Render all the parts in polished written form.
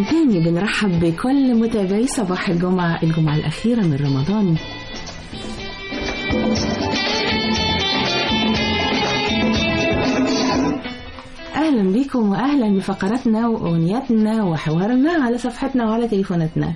تاني بنرحب بكل متابعي صباح الجمعة الأخيرة من رمضان. أهلا بكم وأهلا بفقراتنا وأغنياتنا وحوارنا على صفحتنا وعلى تليفوناتنا.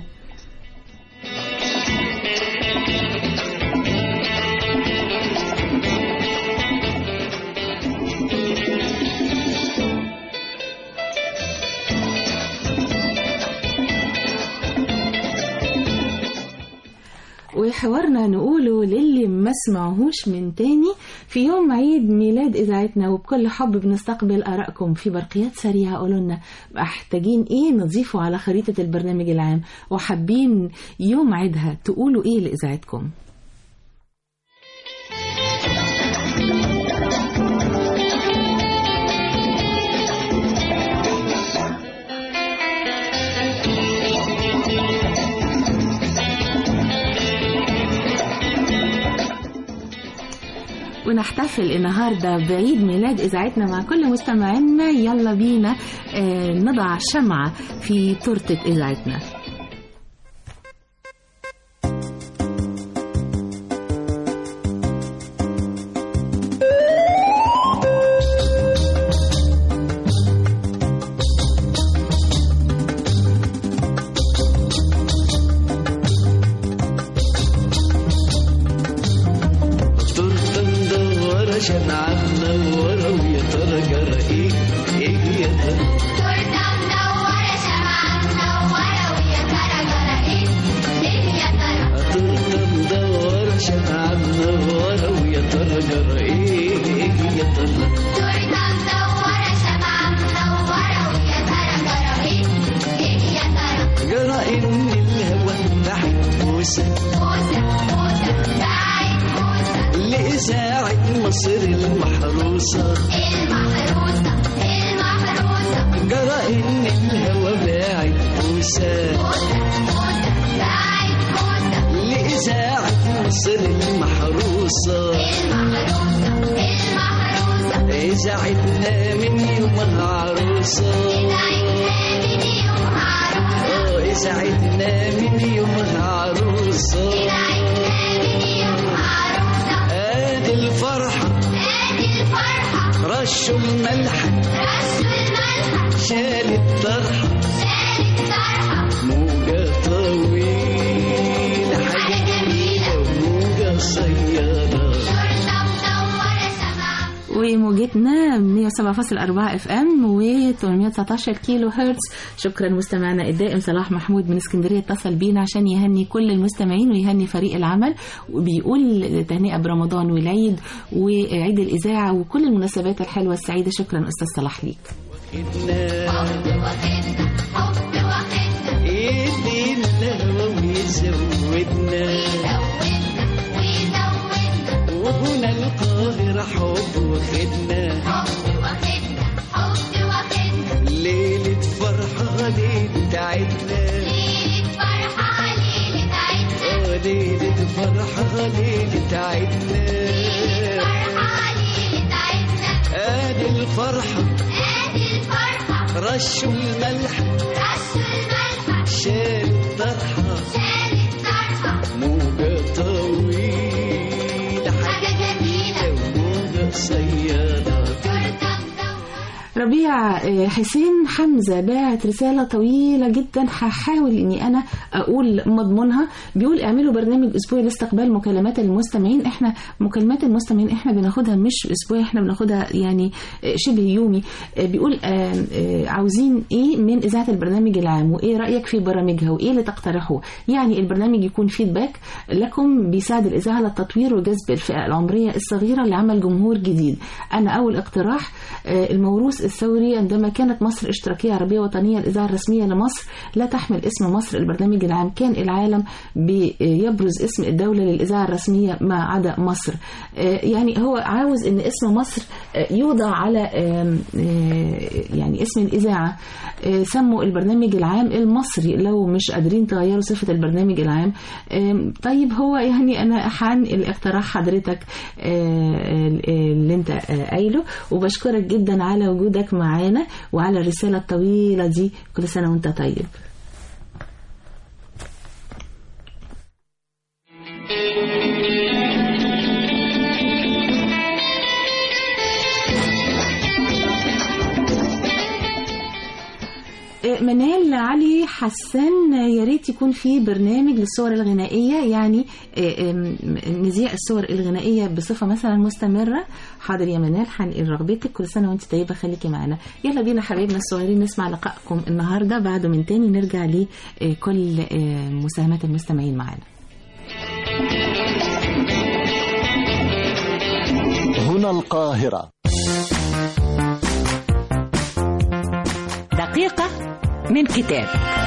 وحوارنا نقوله للي ما سمعوهوش من تاني في يوم عيد ميلاد إذاعتنا، وبكل حب بنستقبل آرائكم في برقيات سريعة. قولوا لنا محتاجين إيه نضيفه على خريطة البرنامج العام، وحابين يوم عيدها تقولوا إيه لإذاعتكم. ونحتفل النهاردة بعيد ميلاد إذاعتنا مع كل مستمعينا. يلا بينا نضع شمعة في تورتة إذاعتنا. وموجتنا 107.4 FM و 819 كيلو هرتز. شكرا مستمعنا الدائم صلاح محمود من اسكندرية اتصل بينا عشان يهني كل المستمعين ويهني فريق العمل، وبيقول تهنئة برمضان والعيد وعيد الإذاعة وكل المناسبات الحلوة السعيدة. شكرا أستاذ صلاح ليك. وهنا القاهرة حب واخدنا ليلة فرحة ليلة عيدنا، ليلة فرحة ليلة عيدنا، ادي الفرحة رشوا الملح شال الطرحة موجة طويلة حاجة جميلة وموجة صيادة. ربيع حسين حمزة باعت رسالة طويلة جدا، هحاول اني انا اقول مضمونها. بيقول اعملوا برنامج اسبوعي لاستقبال مكالمات المستمعين. احنا مكالمات المستمعين احنا بناخدها مش اسبوعي، احنا بناخدها يعني شبه يومي. بيقول عاوزين ايه من اذاعة البرنامج العام، وايه رأيك في برامجها، وايه اللي تقترحوه. يعني البرنامج يكون فيدباك لكم بيساعد الاذاعة للتطوير وجذب الفئة العمرية الصغيرة لعمل جمهور جديد. انا اول اقتراح الموروث الثوري. عندما كانت مصر اشتراكية عربية وطنية، الإذاعة الرسمية لمصر لا تحمل اسم مصر. البرنامج العام كان العالم بيبرز اسم الدولة للإذاعة الرسمية ما عدا مصر. يعني هو عاوز ان اسم مصر يوضع على يعني اسم الإذاعة. سموا البرنامج العام المصري لو مش قادرين تغيروا صفة البرنامج العام. طيب هو يعني أنا هنقل اقتراح حضرتك اللي انت قايله، وبشكرك جدا على وجودك معانا وعلى الرسالة الطويلة دي. كل سنة وانت طيب. منال علي حسان، يا ريت يكون في برنامج للصور الغنائية، يعني نذيع الصور الغنائية بصفة مثلا مستمرة. حاضر يا منال، هنقل رغبتك. كل سنة وانت طيبة، خليكي معنا. يلا بينا حبايبنا الصغيرين نسمع لقائكم النهاردة، بعده من تاني نرجع لكل مساهمات المستمعين معنا. هنا القاهرة. دقيقة من كتاب.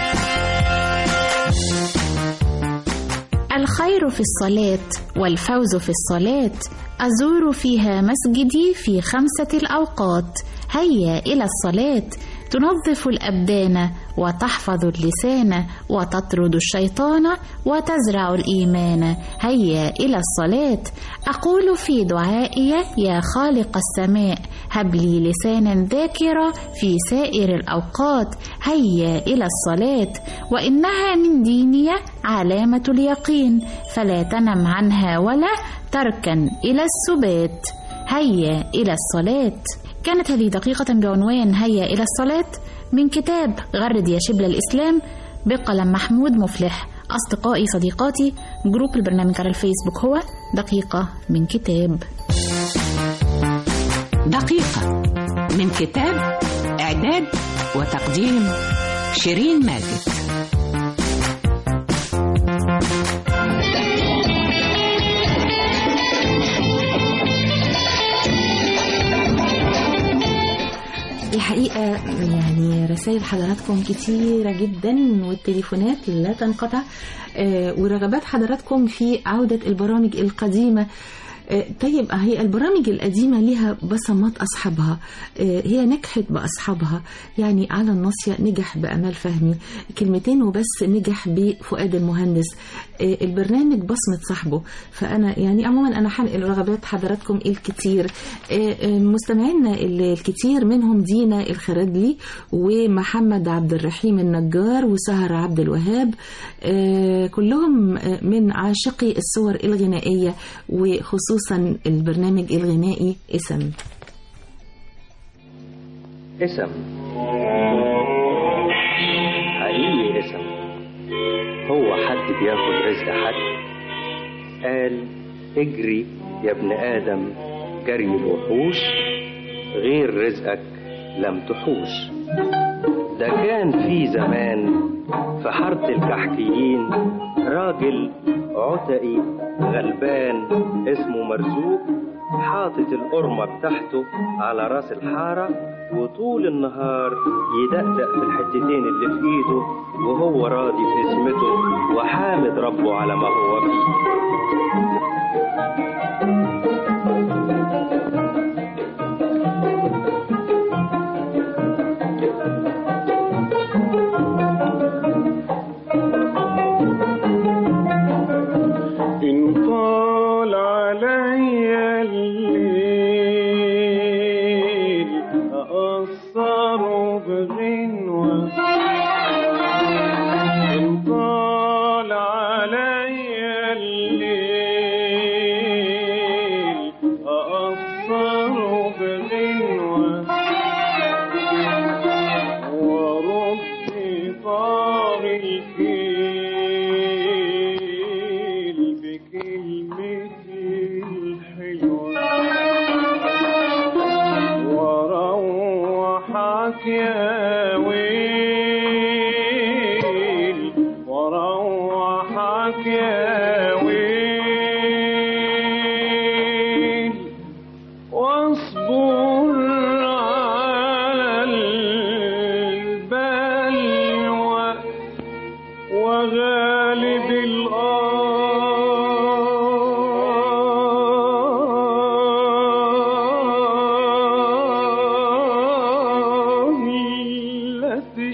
الخير في الصلاة والفوز في الصلاة، أزور فيها مسجدي في 5 الأوقات. هيا إلى الصلاة، تنظف الأبدان وتحفظ اللسان وتطرد الشيطان وتزرع الإيمان. هيا إلى الصلاة، أقول في دعائي يا خالق السماء، هب لي لسانا ذاكرا في سائر الأوقات. هيا إلى الصلاة، وإنها من ديني علامة اليقين، فلا تنم عنها ولا تركن إلى السبات. هيا إلى الصلاة. كانت هذه دقيقة بعنوان هيا إلى الصلاة من كتاب غرد يا شبل الإسلام بقلم محمود مفلح. أصدقائي صديقاتي، جروب البرنامج على الفيسبوك هو دقيقة من كتاب. دقيقة من كتاب، إعداد وتقديم شيرين ماجد. الحقيقة يعني رسائل حضراتكم كتيرة جدا والتليفونات لا تنقطع، ورغبات حضراتكم في عودة البرامج القديمة. طيب هي البرامج القديمة لها بصمات أصحابها، هي نجحت بأصحابها. يعني على الناصية نجح بأمال فهمي، كلمتين وبس نجح بفؤاد المهندس. البرنامج بصمة صاحبه. فأنا يعني عموما أنا هنقل رغبات حضراتكم الكتير. مستمعينا الكتير منهم دينا الخردلي ومحمد عبد الرحيم النجار وسهر عبد الوهاب، كلهم من عاشقي الصور الغنائية وخصوصا البرنامج الغنائي اسم. حقيقي اسم، هو حد بياخد رزق حد؟ قال اجري يا ابن آدم جري الوحوش، غير رزقك لم تحوش. ده كان في زمان في حارة الكحكيين راجل عتقي غلبان اسمه مرزوق، حاطط القرمة بتاعته على راس الحارة، وطول النهار يدقدق في الحتتين اللي في ايده وهو راضي في اسمته وحامد ربه على ما هو فيه.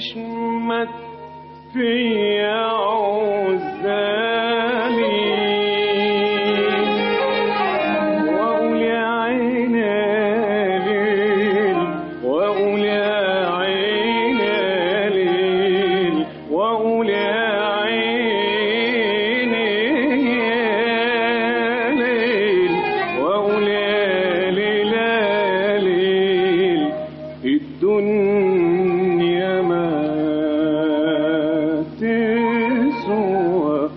تشمت في عزالي وأقول يا عين ليل وأقول يا عين ليل وأقول يا عين ليل وأقول يا ليل ليل الدنيا ما تسوى.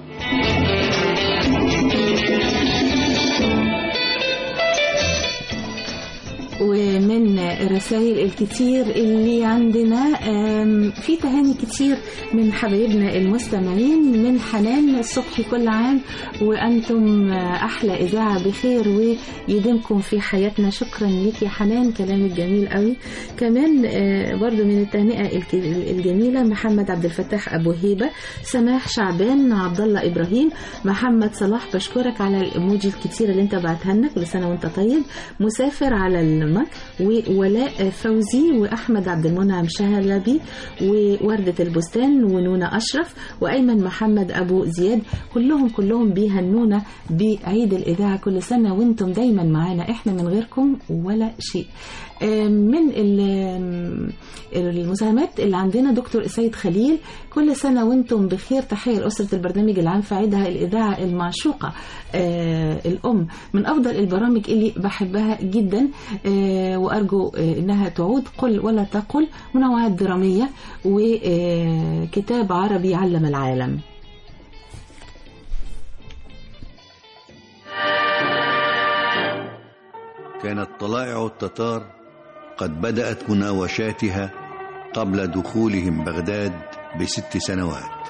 ومن الرسائل الكتير اللي عندنا في تهاني كتير من حبايبنا المستمعين. من حنان الصبحي: كل عام وأنتم أحلى إذاعة بخير ويديمكم في حياتنا. شكرا لك يا حنان، كلامك جميل قوي. كمان برضو من التهنئة الجميلة محمد عبد الفتاح أبو هيبة، سماح شعبان، عبد الله إبراهيم، محمد صلاح، بشكرك على الإيموجي الكتير اللي انت بعتها لنا، كل سنة وانت طيب. مسافر على المك، وولاء فوزي، وأحمد عبد المنعم شهلبي، ووردة البستان، ونونا أشرف، وأيمن محمد أبو زياد، كلهم بيهنونا بعيد الإذاعة. كل سنة وانتم دايما معانا، احنا من غيركم ولا شيء. من المساهمات اللي عندنا دكتور سيد خليل: كل سنة وانتم بخير، تحية لأسرة البرنامج العام في عيدها الإذاعة المعشوقة الأم، من أفضل البرامج اللي بحبها جدا، وأرجو إنها تعود. قل ولا تقل، منوعات درامية وكتاب عربي علم العالم. كانت طلائع التتار قد بدأت مناوشاتها قبل دخولهم بغداد ب6 سنوات.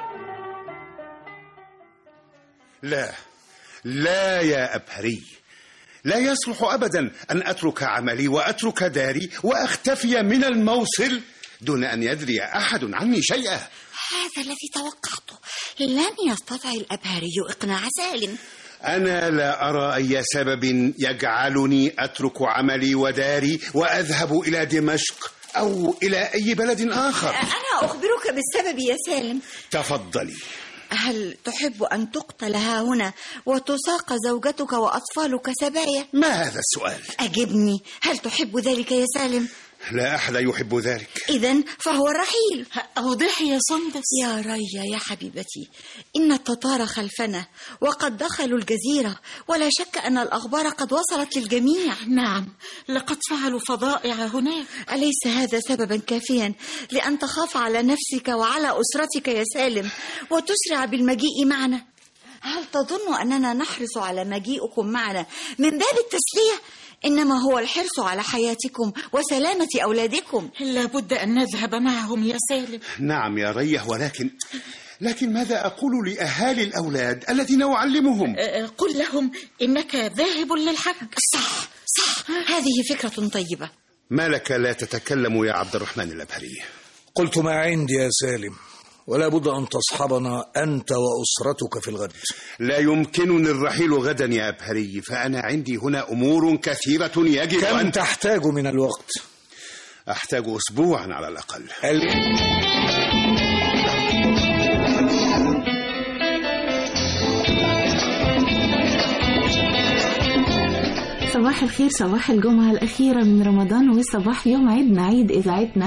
لا يا أبهري، لا يصلح أبدا أن أترك عملي وأترك داري وأختفي من الموصل دون أن يدري أحد عني شيئا. هذا الذي توقعته. لن يستطيع الأبهري إقناع سالم. أنا لا أرى أي سبب يجعلني أترك عملي وداري وأذهب إلى دمشق أو إلى أي بلد آخر. أنا أخبرك بالسبب يا سالم. تفضلي. هل تحب أن تقتل ها هنا وتساق زوجتك وأطفالك سبايا؟ ما هذا السؤال؟ أجبني، هل تحب ذلك يا سالم؟ لا أحد يحب ذلك. إذن فهو الرحيل. أوضحي يا سندس. يا ريا يا حبيبتي، إن التتار خلفنا وقد دخلوا الجزيرة، ولا شك أن الأخبار قد وصلت للجميع. نعم، لقد فعلوا فظائع هناك. أليس هذا سببا كافيا لأن تخاف على نفسك وعلى أسرتك يا سالم وتسرع بالمجيء معنا؟ هل تظن أننا نحرص على مجيئكم معنا من باب التسلية؟ إنما هو الحرص على حياتكم وسلامة أولادكم. لابد أن نذهب معهم يا سالم. نعم يا ريه، لكن ماذا أقول لأهالي الأولاد الذين أعلمهم؟ قل لهم إنك ذاهب للحج. صح، هذه فكرة طيبة. ما لك لا تتكلم يا عبد الرحمن الأبهري؟ قلت ما عندي يا سالم، ولا بد أن تصحبنا أنت وأسرتك في الغد. لا يمكنني الرحيل غدا يا أبهري، فأنا عندي هنا أمور كثيرة يجب كم تحتاج من الوقت؟ أحتاج أسبوعا على الأقل. صباح الخير، صباح الجمعة الأخيرة من رمضان، وصباح يوم عيدنا، عيد إذاعتنا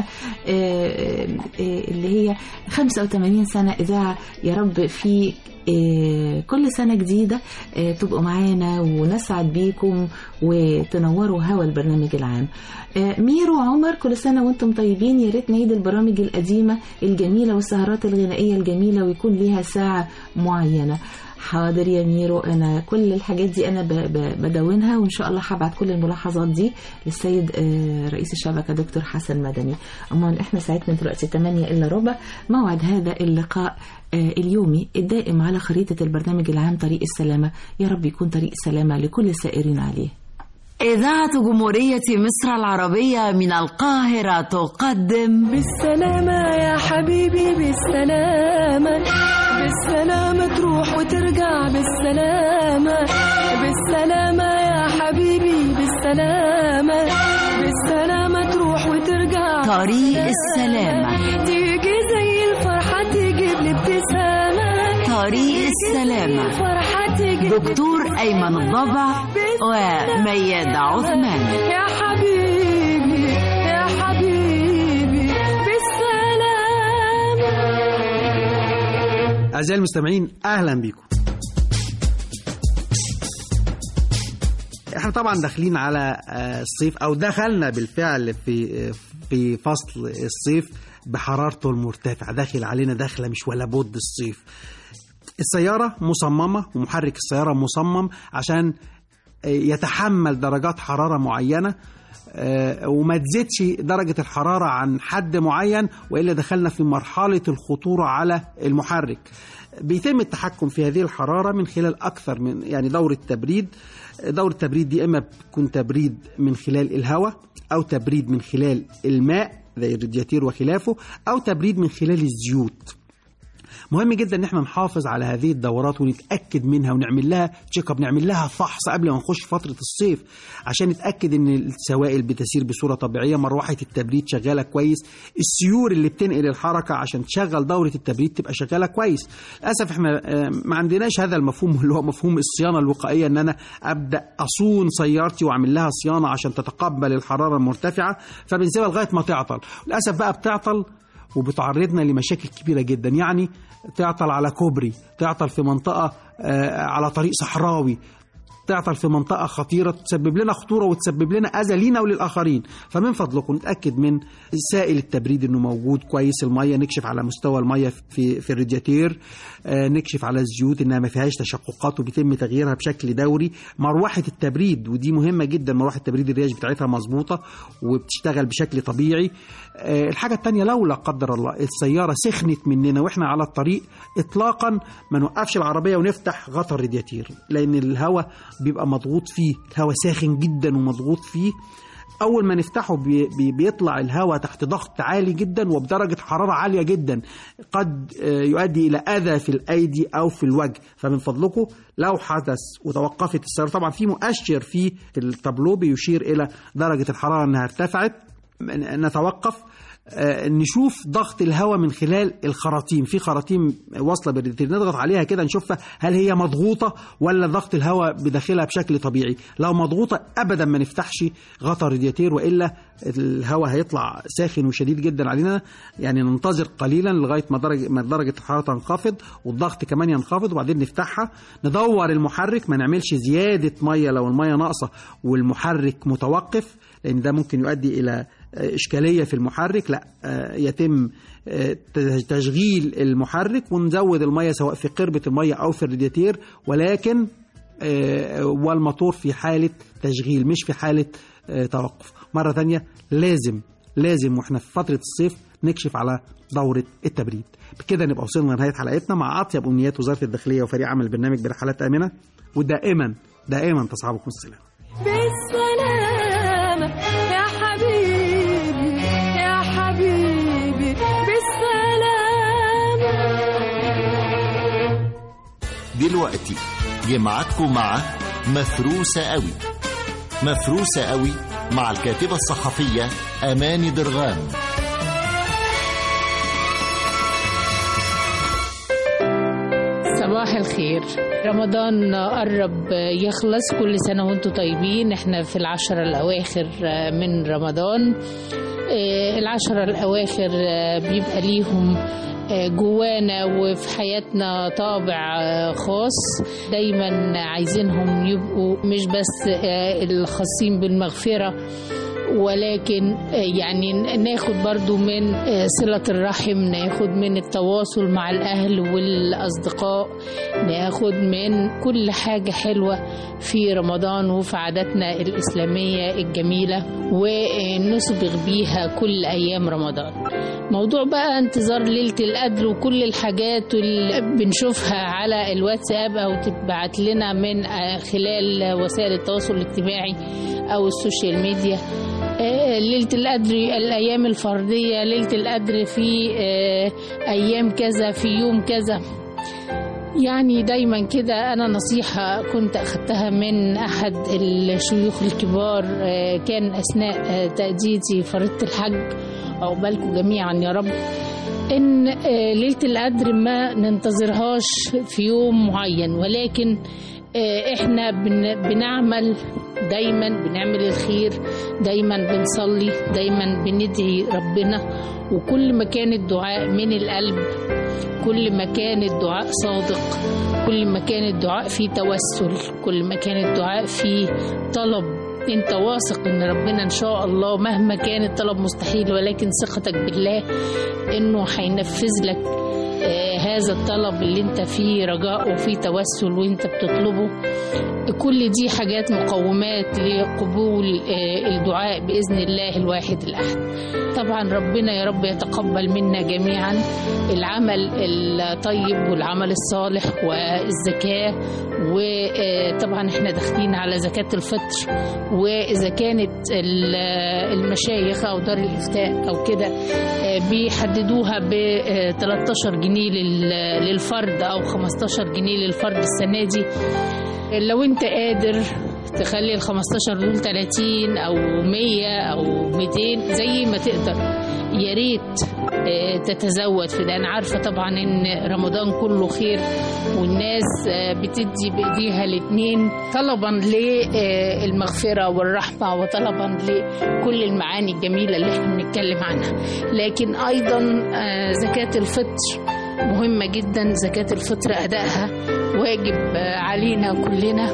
اللي هي 85 سنة إذاعة. يا رب في كل سنة جديدة تبقوا معانا ونسعد بيكم وتنوروا هوا البرنامج العام. ميرو عمر: كل سنة وانتم طيبين، يا ريت نعيد البرامج القديمة الجميلة والسهرات الغنائية الجميلة ويكون ليها ساعة معينة. حاضر يا ميرو، أنا كل الحاجات دي أنا بدونها، وإن شاء الله هبعت كل الملاحظات دي للسيد رئيس الشبكة دكتور حسن مدني. أما إحنا ساعتنا دلوقتي 8:15 موعد هذا اللقاء اليومي الدائم على خريطة البرنامج العام طريق السلامة. يا رب يكون طريق السلامة لكل السائرين عليه. إذاعة جمهورية مصر العربية من القاهرة تقدم بالسلامة يا حبيبي، بالسلامة، بالسلامة تروح وترجع، بالسلامة، بالسلامة يا حبيبي، بالسلامة، بالسلامة تروح وترجع، طريق السلامة. تيجي زي الفرحة تجيب لي ابتسامة. طريق السلامة. دكتور أيمن الضبع وميادة عثمان. يا حبيبي يا حبيبي بالسلامة. أعزائي المستمعين أهلا بكم. احنا طبعا داخلين على الصيف او دخلنا بالفعل في فصل الصيف بحرارته المرتفعة، داخل علينا داخلة مش ولا بد الصيف. السيارة مصممة ومحرك السيارة مصمم عشان يتحمل درجات حرارة معينة وما تزيدش درجة الحرارة عن حد معين، وإلا دخلنا في مرحلة الخطورة على المحرك. بيتم التحكم في هذه الحرارة من خلال أكثر من يعني دورة تبريد. دورة التبريد دي إما بتكون تبريد من خلال الهواء، أو تبريد من خلال الماء زي الرادياتير وخلافه، أو تبريد من خلال الزيوت. مهم جدا ان احنا نحافظ على هذه الدورات ونتاكد منها ونعمل لها تشيك اب، نعمل لها فحص قبل ما نخش فتره الصيف عشان نتاكد ان السوائل بتسير بصوره طبيعيه، مروحه التبريد شغاله كويس، السيور اللي بتنقل الحركه عشان تشغل دوره التبريد تبقى شغاله كويس. للاسف احنا ما عندناش هذا المفهوم اللي هو مفهوم الصيانه الوقائيه، ان انا ابدا اصون سيارتي واعمل لها صيانه عشان تتقبل الحراره المرتفعه، فبنسيبها لغايه ما تعطل. للاسف بقى بتعطل وبتعرضنا لمشاكل كبيرة جدا، يعني تعطل على كوبري، تعطل في منطقة على طريق صحراوي، تعطل في منطقة خطيرة تسبب لنا خطورة وتسبب لنا أذى لينا وللآخرين. فمن فضلكم نتأكد من سائل التبريد إنه موجود كويس، المية نكشف على مستوى المية في الرادياتير، نكشف على الزيوت إنها ما فيهاش تشققات وبيتم تغييرها بشكل دوري. مروحة التبريد ودي مهمة جدا، مروحة التبريد الرياج بتاعتها مظبوطة وبتشتغل بشكل طبيعي. الحاجة التانية، لو لا قدر الله السيارة سخنت مننا وإحنا على الطريق، إطلاقا ما نوقفش العربية ونفتح غطا الرادياتير، لأن الهواء بيبقى مضغوط فيه، الهواء ساخن جدا ومضغوط فيه. أول ما نفتحه بيطلع الهواء تحت ضغط عالي جدا وبدرجة حرارة عالية جدا، قد يؤدي إلى أذى في الأيدي أو في الوجه. فمن فضلكم لو حدث وتوقفت السيارة، طبعا في مؤشر في التابلو بيشير إلى درجة الحرارة أنها ارتفعت، نتوقف نشوف ضغط الهواء من خلال الخراطيم، في خراطيم واصله بالرادياتير نضغط عليها كده نشوفها هل هي مضغوطه ولا ضغط الهواء بداخلها بشكل طبيعي. لو مضغوطه ابدا ما نفتحش غطا الرادياتير، والا الهواء هيطلع ساخن وشديد جدا علينا. يعني ننتظر قليلا لغايه ما درجه الحراره تنخفض والضغط كمان ينخفض، وبعدين نفتحها. ندور المحرك، ما نعملش زياده ميه لو الميه ناقصه والمحرك متوقف، لان ده ممكن يؤدي الى إشكالية في المحرك. لا، يتم تشغيل المحرك ونزود المية سواء في قربة المية أو في الرادياتير، ولكن والموتور في حالة تشغيل مش في حالة توقف. مرة تانية لازم وإحنا في فترة الصيف نكشف على دورة التبريد. بكده نبقى وصلنا لنهاية حلقتنا مع أطيب أمنيات وزارة الداخلية وفريق عمل البرنامج برحلات آمنة، ودائما تصحبكم السلام. بالسلامة يا حبيبي يا حبيبي بالسلامة. دلوقتي جمعتكم مع مفروسة قوي. مفروسة قوي مع الكاتبة الصحفية أماني درغام. صباح الخير. رمضان قرب يخلص، كل سنة وانتم طيبين. احنا في العشرة الأواخر من رمضان. العشرة الأواخر بيبقى ليهم جوانا وفي حياتنا طابع خاص، دايما عايزينهم يبقوا مش بس الخاصين بالمغفرة، ولكن يعني ناخد برضو من صلة الرحم، ناخد من التواصل مع الأهل والأصدقاء، ناخد من كل حاجة حلوة في رمضان وفي عاداتنا الإسلامية الجميلة ونصبغ بيها كل أيام رمضان. موضوع بقى انتظار ليلة القدر وكل الحاجات اللي بنشوفها على الواتساب أو تبعت لنا من خلال وسائل التواصل الاجتماعي أو السوشيال ميديا. ليلة القدر، الأيام الفردية، ليلة القدر في أيام كذا، في يوم كذا. يعني دايما كده أنا نصيحة كنت أخذتها من أحد الشيوخ الكبار كان أثناء تأديتي فريضة الحج، عقبالكم جميعا يا رب. إن ليلة القدر ما ننتظرهاش في يوم معين، ولكن إحنا بنعمل دايما، بنعمل الخير دايما، بنصلي دايما، بندعي ربنا. وكل ما كان الدعاء من القلب، كل ما كان الدعاء صادق، كل ما كان الدعاء فيه توسل، كل ما كان الدعاء فيه طلب، انت واثق ان ربنا ان شاء الله مهما كان الطلب مستحيل، ولكن ثقتك بالله انه هينفذ لك هذا الطلب اللي انت فيه رجاء وفيه توسل وانت بتطلبه. كل دي حاجات مقومات لقبول الدعاء بإذن الله الواحد الأحد. طبعا ربنا يا رب يتقبل منا جميعا العمل الطيب والعمل الصالح والزكاة. وطبعا احنا داخلين على زكاة الفطر، وإذا كانت المشايخ أو دار الإفتاء أو كده بيحددوها ب 13 جنيه للفرد أو 15 جنيه للفرد السنة دي. لو انت قادر تخلي ال 15 دول 30 أو 100 أو 200 زي ما تقدر، يا ريت تتزود في ده. أنا عارفة طبعا إن رمضان كله خير والناس بتدي بإيديها الاتنين طلبا للمغفرة والرحمة وطلبا لكل المعاني الجميلة اللي احنا بنتكلم عنها. لكن أيضا زكاة الفطر مهمة جدا. زكاة الفطر أدائها واجب علينا كلنا،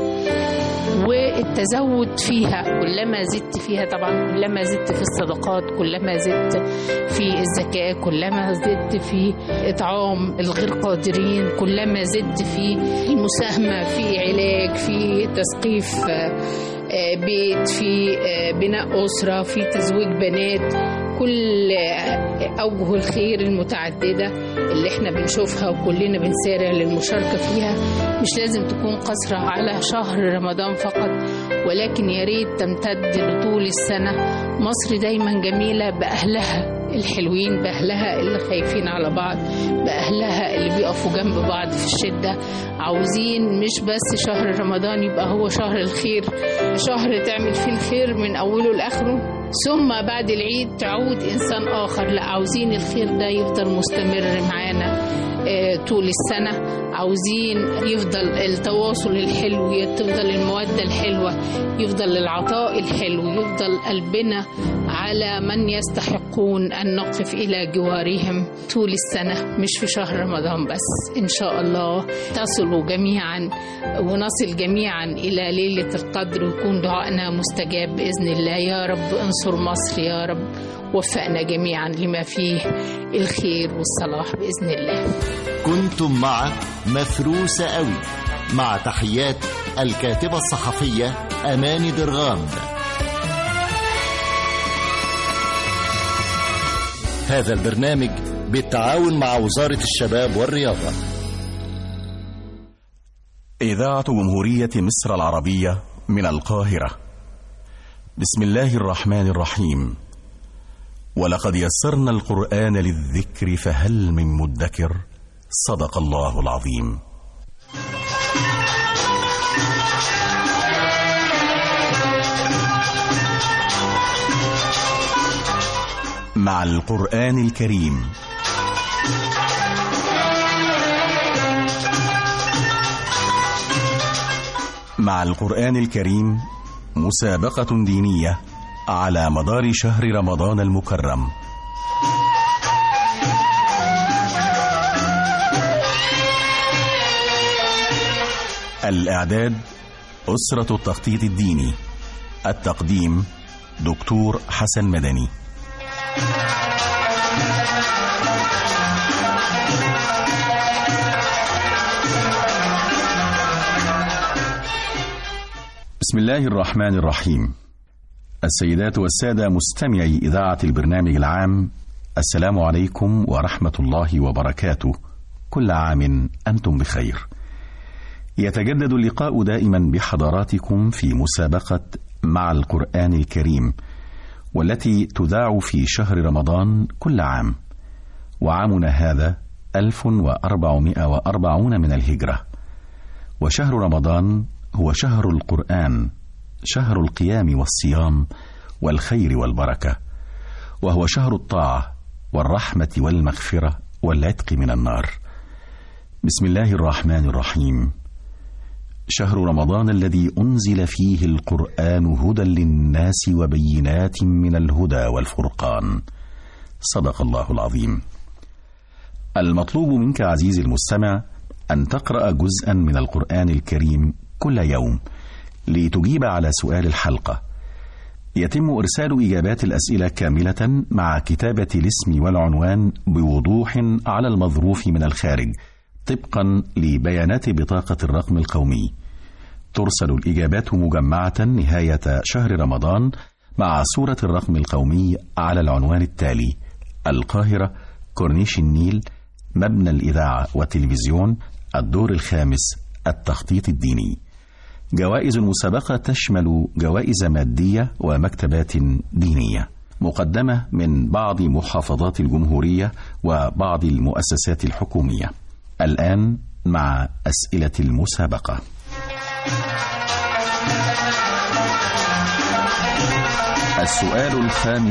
والتزود فيها كلما زدت فيها، طبعا كلما زدت في الصدقات، كلما زدت في الزكاة، كلما زدت في إطعام الغير قادرين، كلما زدت في المساهمة في علاج، في تثقيف بيت، في بناء أسرة، في تزويج بنات. كل أوجه الخير المتعددة اللي احنا بنشوفها وكلنا بنسارع للمشاركة فيها، مش لازم تكون قصرة على شهر رمضان فقط، ولكن يا ريت تمتد لطول السنة. مصر دايما جميلة بأهلها الحلوين، بأهلها اللي خايفين على بعض، بأهلها اللي بيقفوا جنب بعض في الشدة. عاوزين مش بس شهر رمضان يبقى هو شهر الخير، شهر تعمل فيه الخير من أوله لآخره، ثم بعد العيد تعود إنسان آخر. لا، عاوزين الخير ده يفضل مستمر معانا طول السنة. عاوزين يفضل التواصل الحلو، تفضل المودة الحلوة، يفضل العطاء الحلو، يفضل قلبنا على من يستحقون أن نقف إلى جوارهم طول السنة، مش في شهر رمضان بس. إن شاء الله تصلوا جميعا ونصل جميعا إلى ليلة القدر، ويكون دعائنا مستجاب بإذن الله. يا رب انصر مصر، يا رب وفقنا جميعا لما فيه الخير والصلاح بإذن الله. كنتم مع مفروسة قوي، مع تحيات الكاتبة الصحفية أماني درغام. هذا البرنامج بالتعاون مع وزارة الشباب والرياضة. إذاعة جمهورية مصر العربية من القاهرة. بسم الله الرحمن الرحيم. ولقد يسرنا القرآن للذكر فهل من مدكر. صدق الله العظيم. مع القرآن الكريم. مع القرآن الكريم مسابقة دينية على مدار شهر رمضان المكرم. الإعداد أسرة التخطيط الديني. التقديم دكتور حسن مدني. بسم الله الرحمن الرحيم. السيدات والسادة مستمعي إذاعة البرنامج العام، السلام عليكم ورحمة الله وبركاته. كل عام أنتم بخير. يتجدد اللقاء دائما بحضراتكم في مسابقة مع القرآن الكريم، والتي تذاع في شهر رمضان كل عام، وعامنا هذا 1440 من الهجرة. وشهر رمضان هو شهر القرآن، شهر القيام والصيام والخير والبركة. وهو شهر الطاعة والرحمة والمغفرة والعتق من النار. بسم الله الرحمن الرحيم. شهر رمضان الذي أنزل فيه القرآن هدى للناس وبينات من الهدى والفرقان. صدق الله العظيم. المطلوب منك عزيزي المستمع أن تقرأ جزءا من القرآن الكريم كل يوم لتجيب على سؤال الحلقة. يتم إرسال إجابات الأسئلة كاملة مع كتابة الاسم والعنوان بوضوح على المظروف من الخارج طبقا لبيانات بطاقة الرقم القومي. ترسل الإجابات مجمعة نهاية شهر رمضان مع صورة الرقم القومي على العنوان التالي: القاهرة، كورنيش النيل، مبنى الإذاعة والتلفزيون، الدور الخامس، التخطيط الديني. جوائز المسابقة تشمل جوائز مادية ومكتبات دينية مقدمة من بعض محافظات الجمهورية وبعض المؤسسات الحكومية. الآن مع أسئلة المسابقة. السؤال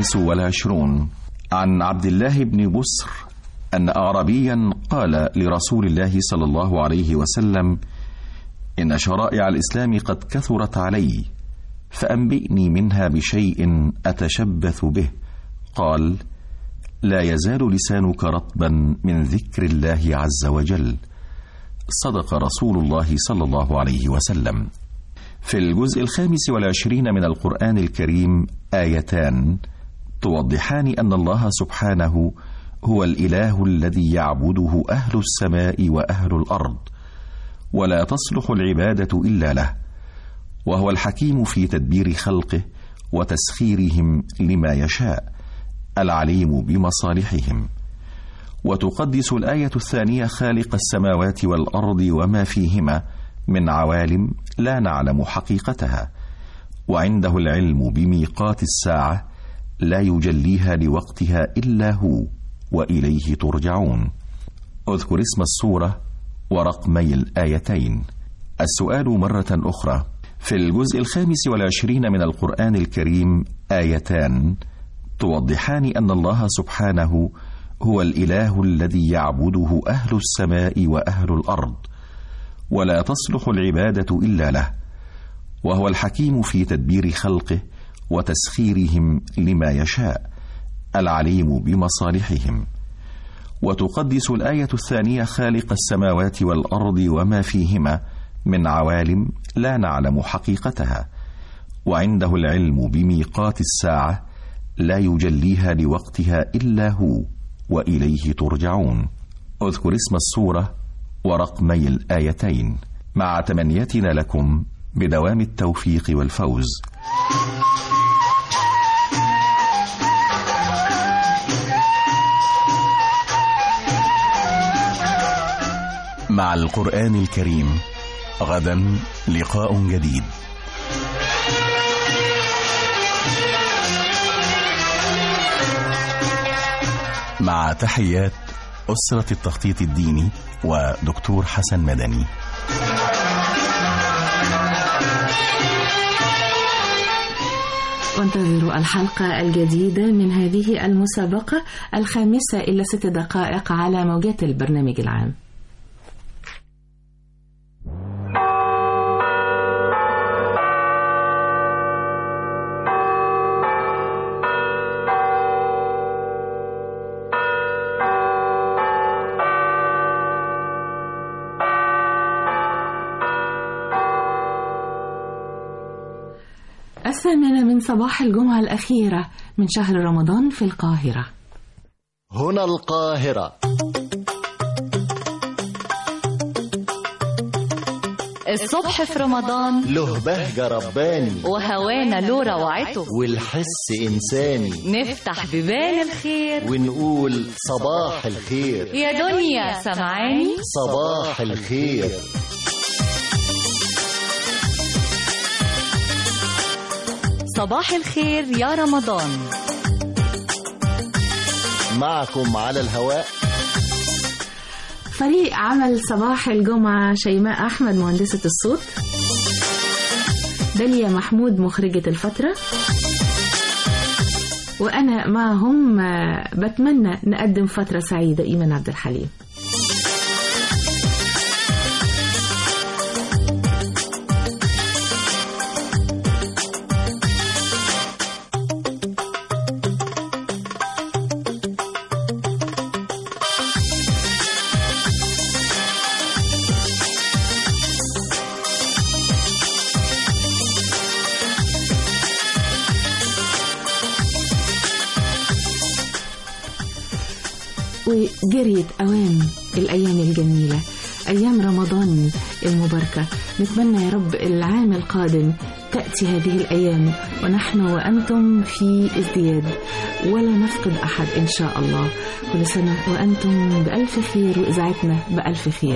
25 عن عبد الله بن بسر أن أعرابيا قال لرسول الله صلى الله عليه وسلم: إن شرائع الإسلام قد كثرت علي، فأنبئني منها بشيء أتشبث به. قال: لا يزال لسانك رطبا من ذكر الله عز وجل. صدق رسول الله صلى الله عليه وسلم. في الجزء 25 من القرآن الكريم آيتان توضحان أن الله سبحانه هو الإله الذي يعبده أهل السماء وأهل الأرض، ولا تصلح العبادة إلا له، وهو الحكيم في تدبير خلقه وتسخيرهم لما يشاء، العليم بمصالحهم. وتقدس الآية الثانية خالق السماوات والأرض وما فيهما من عوالم لا نعلم حقيقتها، وعنده العلم بميقات الساعة لا يجليها لوقتها إلا هو، وإليه ترجعون. اذكر اسم السورة ورقمي الآيتين. السؤال مرة أخرى: في الجزء 25 من القرآن الكريم آيتان توضحان أن الله سبحانه هو الإله الذي يعبده أهل السماء وأهل الأرض، ولا تصلح العبادة إلا له، وهو الحكيم في تدبير خلقه وتسخيرهم لما يشاء، العليم بمصالحهم. وتقدس الآية الثانية خالق السماوات والأرض وما فيهما من عوالم لا نعلم حقيقتها، وعنده العلم بميقات الساعة لا يجليها لوقتها إلا هو، وإليه ترجعون. اذكر اسم السورة ورقمي الآيتين، مع تمنيتنا لكم بدوام التوفيق والفوز. مع القرآن الكريم غدا لقاء جديد. مع تحيات أسرة التخطيط الديني ودكتور حسن مدني. وانتظروا الحلقة الجديدة من هذه المسابقة 5:06 على موجات البرنامج العام. الثامنة من صباح الجمعة الأخيرة من شهر رمضان في القاهرة. هنا القاهرة. الصبح في رمضان له بهجة رباني، وهوانا له روعته، والحس إنساني. نفتح بيبان الخير ونقول صباح الخير يا دنيا سمعاني، صباح الخير. صباح الخير يا رمضان. معكم على الهواء فريق عمل صباح الجمعة: شيماء أحمد مهندسة الصوت، داليا محمود مخرجة الفترة، وأنا معهم بتمنى نقدم فترة سعيدة. إيمان عبد الحليم. وجريت أوام الأيام الجميلة، أيام رمضان المباركة. نتمنى يا رب العام القادم تأتي هذه الأيام ونحن وأنتم في ازدياد ولا نفقد أحد إن شاء الله. كل سنة وأنتم بألف خير وإذاعتنا بألف خير.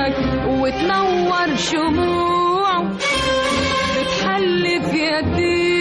شموع بتحلف يدي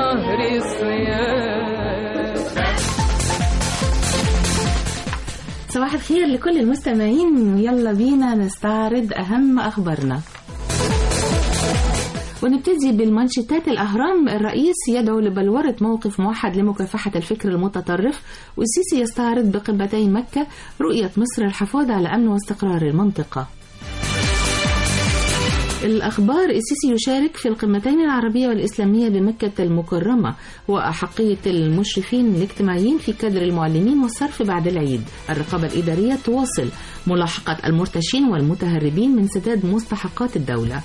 شهر الصيام. صباح الخير لكل المستمعين، يلا بينا نستعرض أهم أخبارنا ونبتدي بالمانشيتات. الأهرام: الرئيس يدعو لبلورة موقف موحد لمكافحة الفكر المتطرف، والسيسي يستعرض بقبتي مكة رؤية مصر الحفاظ على أمن واستقرار المنطقة. الأخبار: السيسي يشارك في القمتين العربية والإسلامية بمكة المكرمة، وأحقية المشرفين الاجتماعيين في كادر المعلمين والصرف بعد العيد. الرقابة الإدارية تواصل ملاحقة المرتشين والمتهربين من سداد مستحقات الدولة.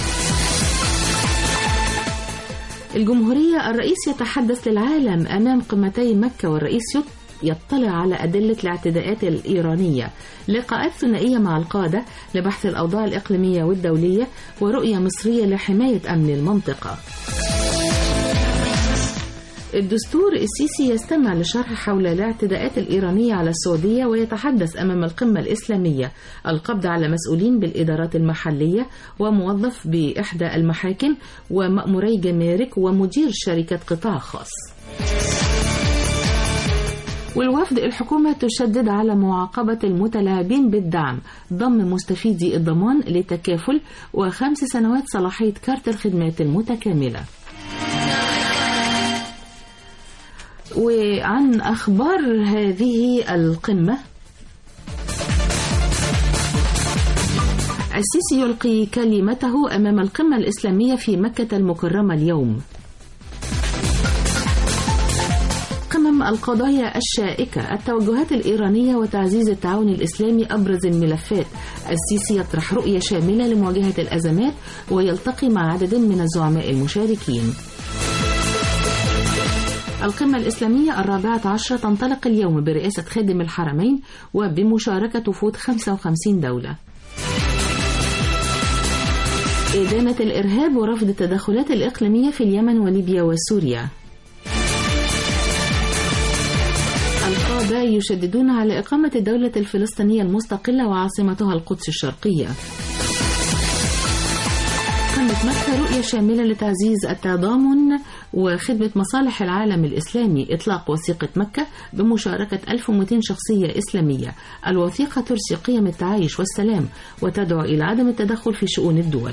الجمهورية: الرئيس يتحدث للعالم أمام قمتي مكة، والرئيس يطلع على أدلة الاعتداءات الإيرانية. لقاءات ثنائية مع القادة لبحث الأوضاع الإقليمية والدولية، ورؤية مصرية لحماية أمن المنطقة. الدستور: السيسي يستمع لشرح حول الاعتداءات الإيرانية على السعودية ويتحدث أمام القمة الإسلامية. القبض على مسؤولين بالإدارات المحلية وموظف بإحدى المحاكم ومأموري جمارك ومدير شركة قطاع خاص. والوفد: الحكومة تشدد على معاقبة المتلاعبين بالدعم، ضم مستفيدي الضمان لتكافل، و5 سنوات صلاحية كارت الخدمات المتكاملة. وعن أخبار هذه القمة: السيسي يلقي كلمته أمام القمة الإسلامية في مكة المكرمة اليوم. قمم القضايا الشائكة: التوجهات الإيرانية وتعزيز التعاون الإسلامي أبرز الملفات. السيسي يطرح رؤية شاملة لمواجهة الأزمات ويلتقي مع عدد من الزعماء المشاركين. القمة الإسلامية 14 تنطلق اليوم برئاسة خادم الحرمين وبمشاركة وفود 55 دولة. إدانة الإرهاب ورفض التدخلات الإقليمية في اليمن وليبيا وسوريا. القادة يشددون على إقامة الدولة الفلسطينية المستقلة وعاصمتها القدس الشرقية. قمة مكة رؤية شاملة لتعزيز التضامن وخدمة مصالح العالم الإسلامي. إطلاق وثيقة مكة بمشاركة 1200 شخصية إسلامية. الوثيقة ترسي قيم التعايش والسلام وتدعو إلى عدم التدخل في شؤون الدول.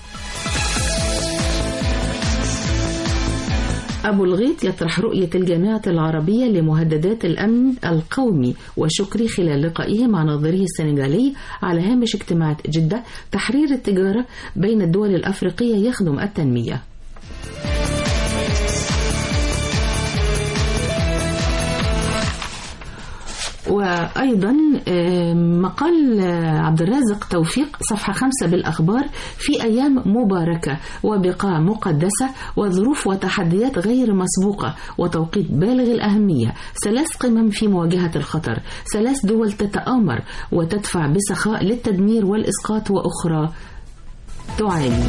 أبو الغيط يطرح رؤية الجامعة العربية لمهددات الأمن القومي وشكري خلال لقائه مع ناظره السنغالي على هامش اجتماعات جدة. تحرير التجارة بين الدول الأفريقية يخدم التنمية. وأيضا مقال عبد الرازق توفيق صفحة 5 بالأخبار: في أيام مباركة وبقاع مقدسة وظروف وتحديات غير مسبوقة وتوقيت بالغ الأهمية. 3 قمم في مواجهة الخطر، 3 دول تتآمر وتدفع بسخاء للتدمير والإسقاط، وأخرى تعاني.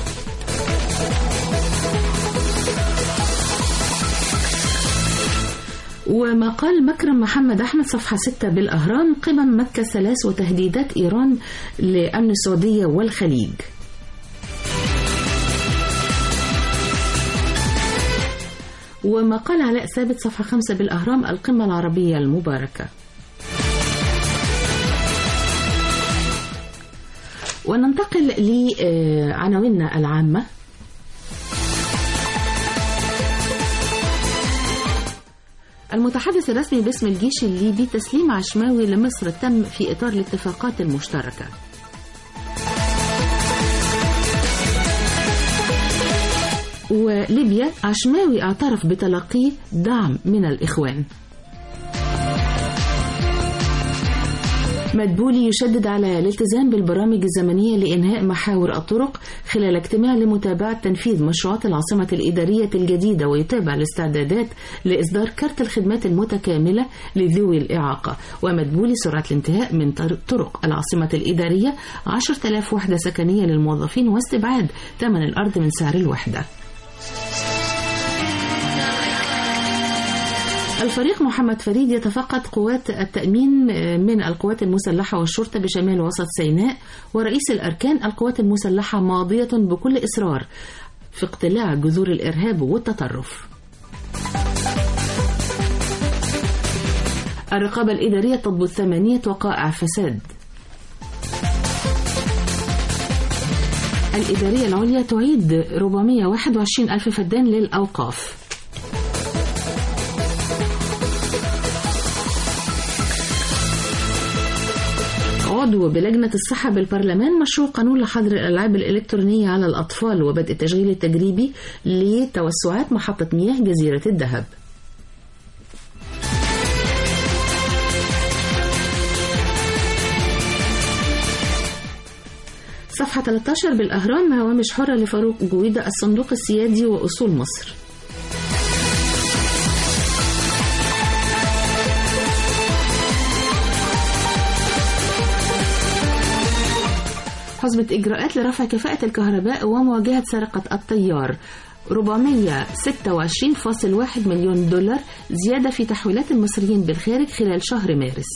ومقال مكرم محمد أحمد صفحة 6 بالأهرام: قمم مكة 3 وتهديدات إيران لأمن السعودية والخليج. ومقال علاء ثابت صفحة 5 بالأهرام: القمة العربية المباركة. وننتقل لعناويننا العامة. المتحدث الرسمي باسم الجيش الليبي: تسليم عشماوي لمصر تم في إطار الاتفاقات المشتركة. وليبيا: عشماوي اعترف بتلقي دعم من الإخوان. مدبولي يشدد على الالتزام بالبرامج الزمنية لإنهاء محاور الطرق خلال اجتماع لمتابعة تنفيذ مشروعات العاصمة الإدارية الجديدة، ويتابع الاستعدادات لإصدار كارت الخدمات المتكاملة لذوي الإعاقة. ومدبولي: سرعة الانتهاء من طرق العاصمة الإدارية، 10,000 وحدة سكنية للموظفين، واستبعاد ثمن الأرض من سعر الوحدة. الفريق محمد فريد يتفقد قوات التأمين من القوات المسلحة والشرطة بشمال وسط سيناء. ورئيس الأركان: القوات المسلحة ماضية بكل إصرار في اقتلاع جذور الإرهاب والتطرف. الرقابة الإدارية تضبط 8 وقائع فساد. الإدارية العليا تعيد 421 ألف فدان للأوقاف. عضو بلجنة الصحة بالبرلمان مشروع قانون لحظر الألعاب الإلكترونية على الأطفال وبدء التشغيل التجريبي لتوسعات محطة مياه جزيرة الدهب. صفحة 13 بالأهرام هوامش حرة لفاروق جويدة الصندوق السيادي وأصول مصر. حسبة إجراءات لرفع كفاءة الكهرباء ومواجهة سرقة التيار. 426.1 مليون دولار زيادة في تحويلات المصريين بالخارج خلال شهر مارس.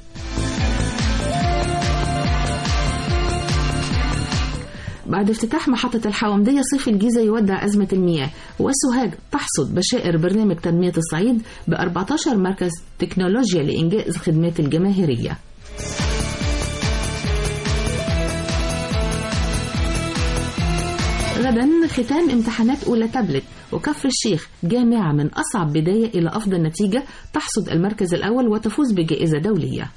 بعد افتتاح محطة الحومدية صيف الجيزة يودع أزمة المياه. وسوهاج تحصد بشائر برنامج تنمية الصعيد ب14 مركز تكنولوجيا لإنجاز خدمات الجماهيرية. غدا ختام امتحانات أولى تابلت. وكفر الشيخ جامعة من أصعب بداية إلى أفضل نتيجة تحصد المركز الأول وتفوز بجائزة دولية.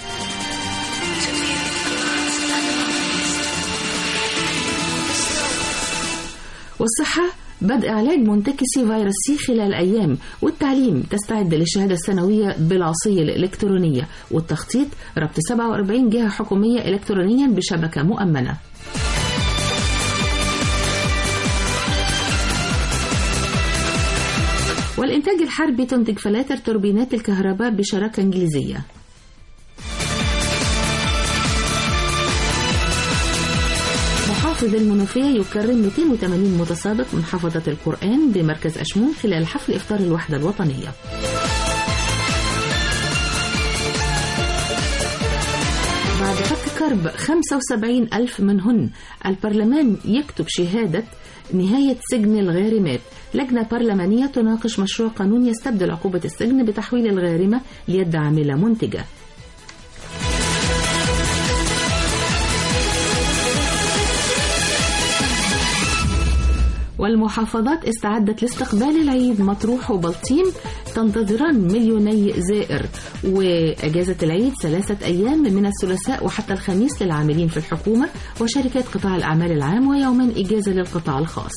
والصحة بدء علاج منتكسي فيروس سي خلال أيام. والتعليم تستعد للشهادة السنوية بالعصية الإلكترونية. والتخطيط ربط 47 جهة حكومية إلكترونيا بشبكة مؤمنة. والإنتاج الحربي تنتج فلاتر توربينات الكهرباء بشراكة إنجليزية. محافظ المنوفية يكرم 280 متسابق من حفظة القرآن بمركز أشمون خلال حفل إفطار الوحدة الوطنية. بعد فك كرب 75 ألف منهن البرلمان يكتب شهادة نهاية سجن الغارمات. لجنة برلمانية تناقش مشروع قانون يستبدل عقوبة السجن بتحويل الغارمة ليد عاملة منتجة. والمحافظات استعدت لاستقبال العيد. مطروح وبلطيم تنتظران مليوني زائر. وأجازة العيد 3 أيام من الثلاثاء وحتى الخميس للعاملين في الحكومة وشركات قطاع الأعمال العام ويومين إجازة للقطاع الخاص.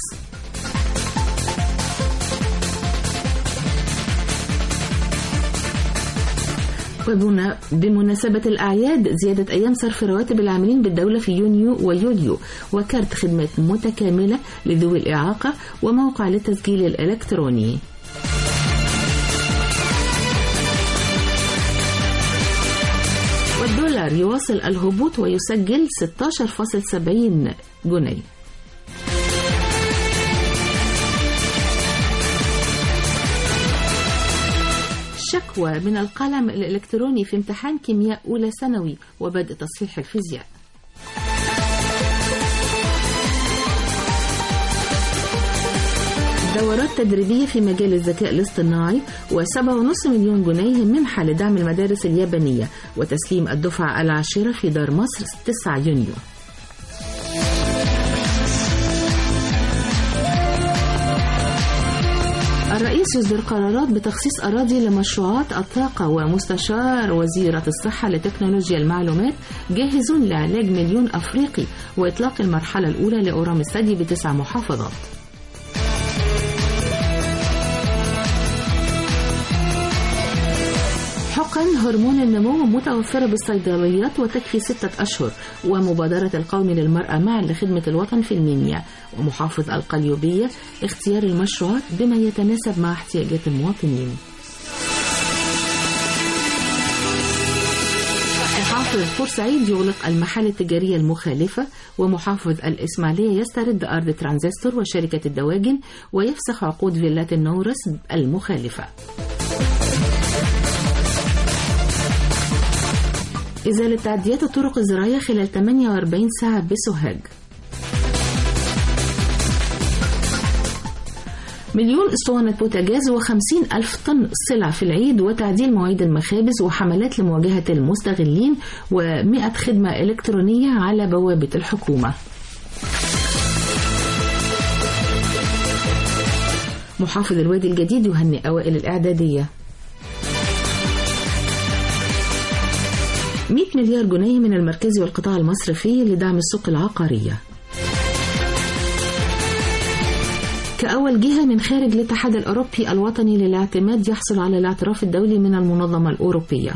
بمناسبة الأعياد زيادة أيام صرف رواتب العاملين بالدولة في يونيو ويوليو. وكارت خدمات متكاملة لذوي الإعاقة وموقع للتسجيل الإلكتروني. والدولار يواصل الهبوط ويسجل 16.70 جنيه. شكوى من القلم الإلكتروني في امتحان كيمياء أولى ثانوي وبدء تصحيح الفيزياء. دورات تدريبية في مجال الذكاء الاصطناعي و7.5 مليون جنيه منحة لدعم المدارس اليابانية وتسليم الدفعة العاشرة في دار مصر 9 يونيو. الرئيس يصدر قرارات بتخصيص أراضي لمشروعات الطاقة. ومستشار وزيرة الصحة لتكنولوجيا المعلومات جاهزون لعلاج مليون أفريقي وإطلاق المرحلة الأولى لأورام الثدي ب9 محافظات. حقن هرمون النمو متوفرة بالصيدليات وتكفي 6 أشهر. ومبادرة القومي للمرأة معا لخدمة الوطن في المنيا. ومحافظ القليوبية اختيار المشروعات بما يتناسب مع احتياجات المواطنين. محافظ بورسعيد يغلق المحال التجارية المخالفة. ومحافظ الإسماعيلية يسترد أرض ترانزستور وشركة الدواجن ويفسخ عقود فيلات النورس المخالفة. إزالة تعديات الطرق الزراعية خلال 48 ساعة بسوهاج. مليون اسطوانة بوتاجاز و50 ألف طن سلع في العيد، وتعديل مواعيد المخابز، وحملات لمواجهة المستغلين، و100 خدمة إلكترونية على بوابة الحكومة. محافظ الوادي الجديد يهنئ أوائل الإعدادية. 100 مليار جنيه من المركزي والقطاع المصرفي لدعم السوق العقارية. كأول جهة من خارج الاتحاد الأوروبي الوطني للاعتماد يحصل على الاعتراف الدولي من المنظمة الأوروبية.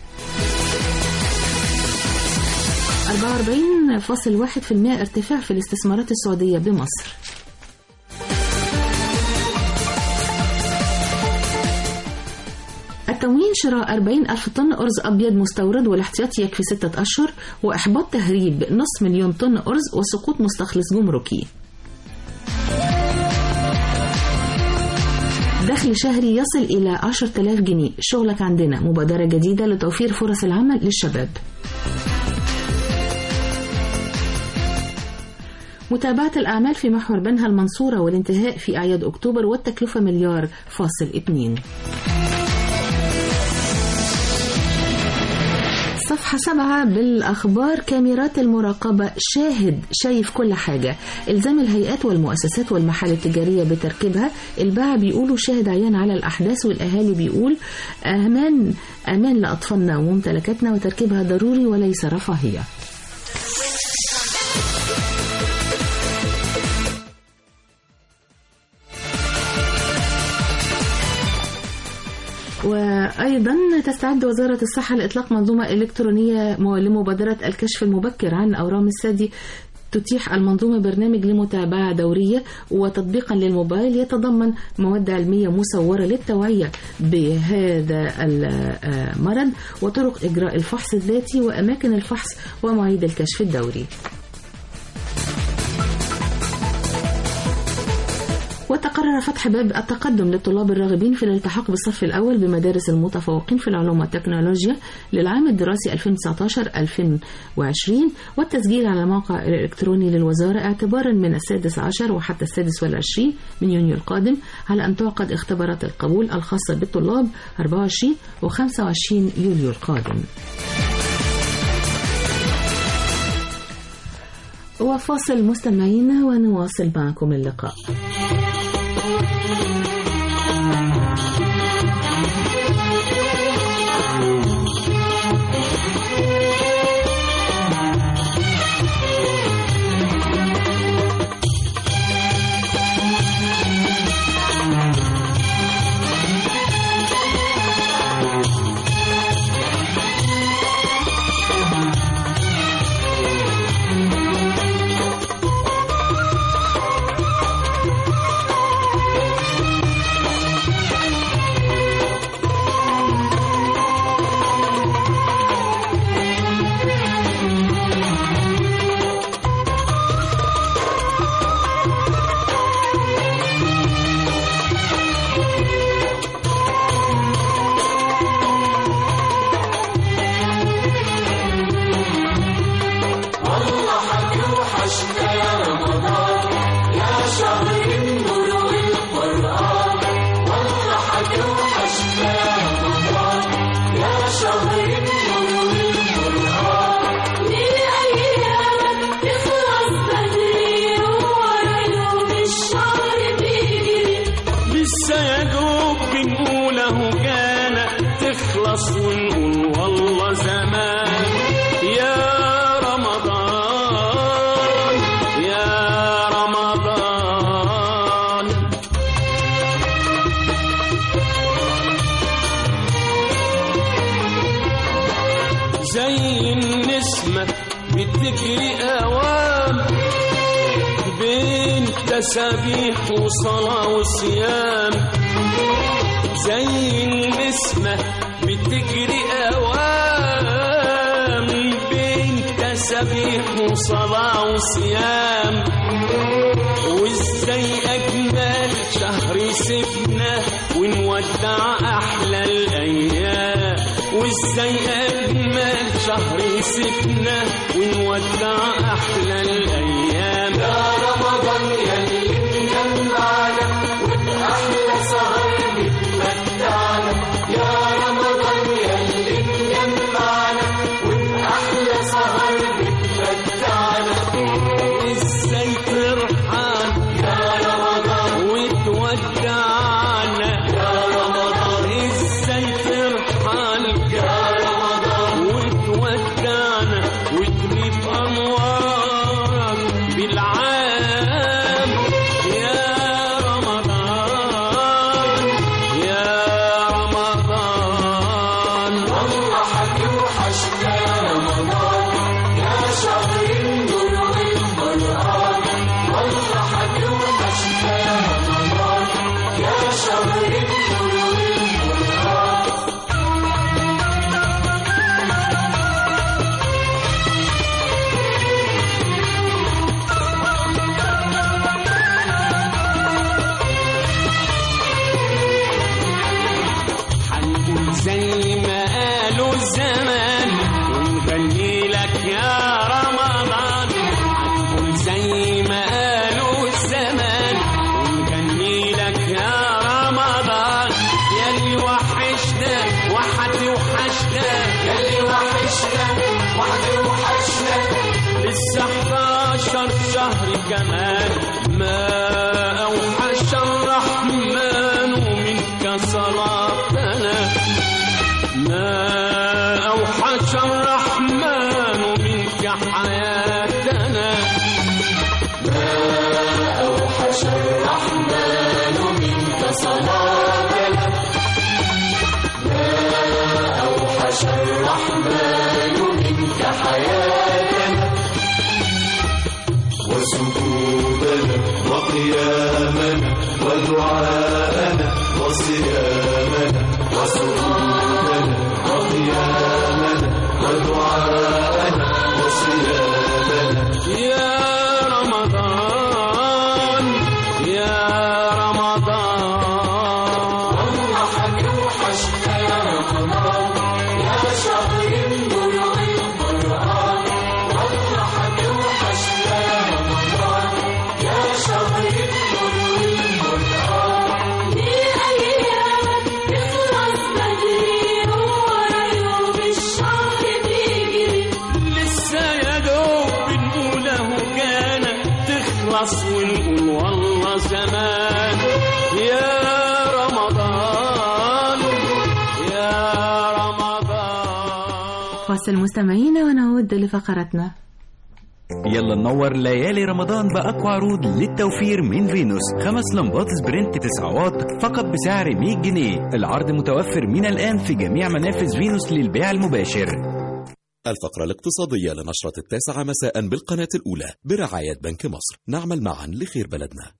44.1% ارتفاع في الاستثمارات السعودية بمصر. التموين شراء 40 ألف طن أرز أبيض مستورد والاحتياطي يكفي 6 أشهر، وإحباط تهريب 500,000 طن أرز وسقوط مستخلص جمركي. دخل شهري يصل إلى 10,000 جنيه. شغلك عندنا، مبادرة جديدة لتوفير فرص العمل للشباب. متابعة الأعمال في محور بنها المنصورة والانتهاء في أعياد أكتوبر والتكلفة 1.2 مليار. صفحة 7 بالأخبار. كاميرات المراقبة شايف كل حاجة. إلزام الهيئات والمؤسسات والمحال التجارية بتركيبها. الباعة بيقولوا شاهد عيان على الأحداث، والأهالي بيقول أمان لأطفالنا وممتلكاتنا، وتركيبها ضروري وليس رفاهية. وأيضا تستعد وزارة الصحة لإطلاق منظومة إلكترونية لمبادرة الكشف المبكر عن أورام الثدي. تتيح المنظومة برنامج لمتابعة دورية وتطبيقا للموبايل يتضمن مواد علمية مصورة للتوعية بهذا المرض، وطرق إجراء الفحص الذاتي وأماكن الفحص ومواعيد الكشف الدوري. وتقرر فتح باب التقدم للطلاب الراغبين في الالتحاق بالصف الأول بمدارس المتفوقين في العلوم والتكنولوجيا للعام الدراسي 2019-2020، والتسجيل على الموقع الإلكتروني للوزارة اعتبارا من 16 وحتى 26 من يونيو القادم، على أن تعقد اختبارات القبول الخاصة بالطلاب 24 و25 يوليو القادم. وفاصل مستمعينا ونواصل معكم اللقاء. زي النسمة بتجري أوام بين تسابيح وصلاة وصيام، زي النسمة بتجري أوام بين تسابيح وصلاة وصيام، وازاي أجمل شهر سيبنا ونودع أحلى الأيام، وازاي أجمل شهر سيبنا ونودع أحلى الأيام. يا رمضان يا اللي مجمعنا بتمتعنا يا رمضان ياللي مجمعنا والأحلى سهر بتمتعنا. ازاي ترحل يا رمضان وتودعنا يا رمضان، ازاي ترحل يا رمضان وتودعنا وتغيب انوارك بالعام يا رمضان يا رمضان. والله حتوحشنا يا رمضان يا شهر النور والقرآن، والله حتوحشنا يا رمضان يا شهر النور والقرآن. حنقول زي ما قالوا الزمان ونغني لك يا رمضان، حنقول زي ما قالوا الزمان ونغني لك يا رمضان. ياللي وحشنا وحتوحشنا ياللي وحشنا وحتوحشنا لسه 11 شهر كمان ما أوحش الرحمن منك صلاتنا، ما أوحش الرحمن منك حياتنا، ما أوحش الرحمن منك صلاتنا، ما أوحش الرحمن منك حياتنا. وسجودنا وقيامنا ودعاءنا وصيامنا، وسجودنا وقيامنا ودعاءنا وصيامنا يا رمضان يا رمضان. والله حتوحشنا يا رمضان يا شهر النور والقرآن، والله حتوحشنا يا رمضان يا شهر النور والقرآن. دي أيام تخلص بدري ورا يوم الشهر بيجري، لسه يا دوب بنقول اهو كان تخلص ونقول والله زمان يا رمضان يا رمضان. فاصل مستمعينا ونعود لفقرتنا. يلا ننور ليالي رمضان بأقوى عروض للتوفير من فينوس. 5 لمبات سبرنت 9 واط فقط بسعر 100 جنيه. العرض متوفر من الآن في جميع منافذ فينوس للبيع المباشر. الفقرة الاقتصادية لنشرة 9 مساء بالقناة الأولى برعاية بنك مصر. نعمل معا لخير بلدنا.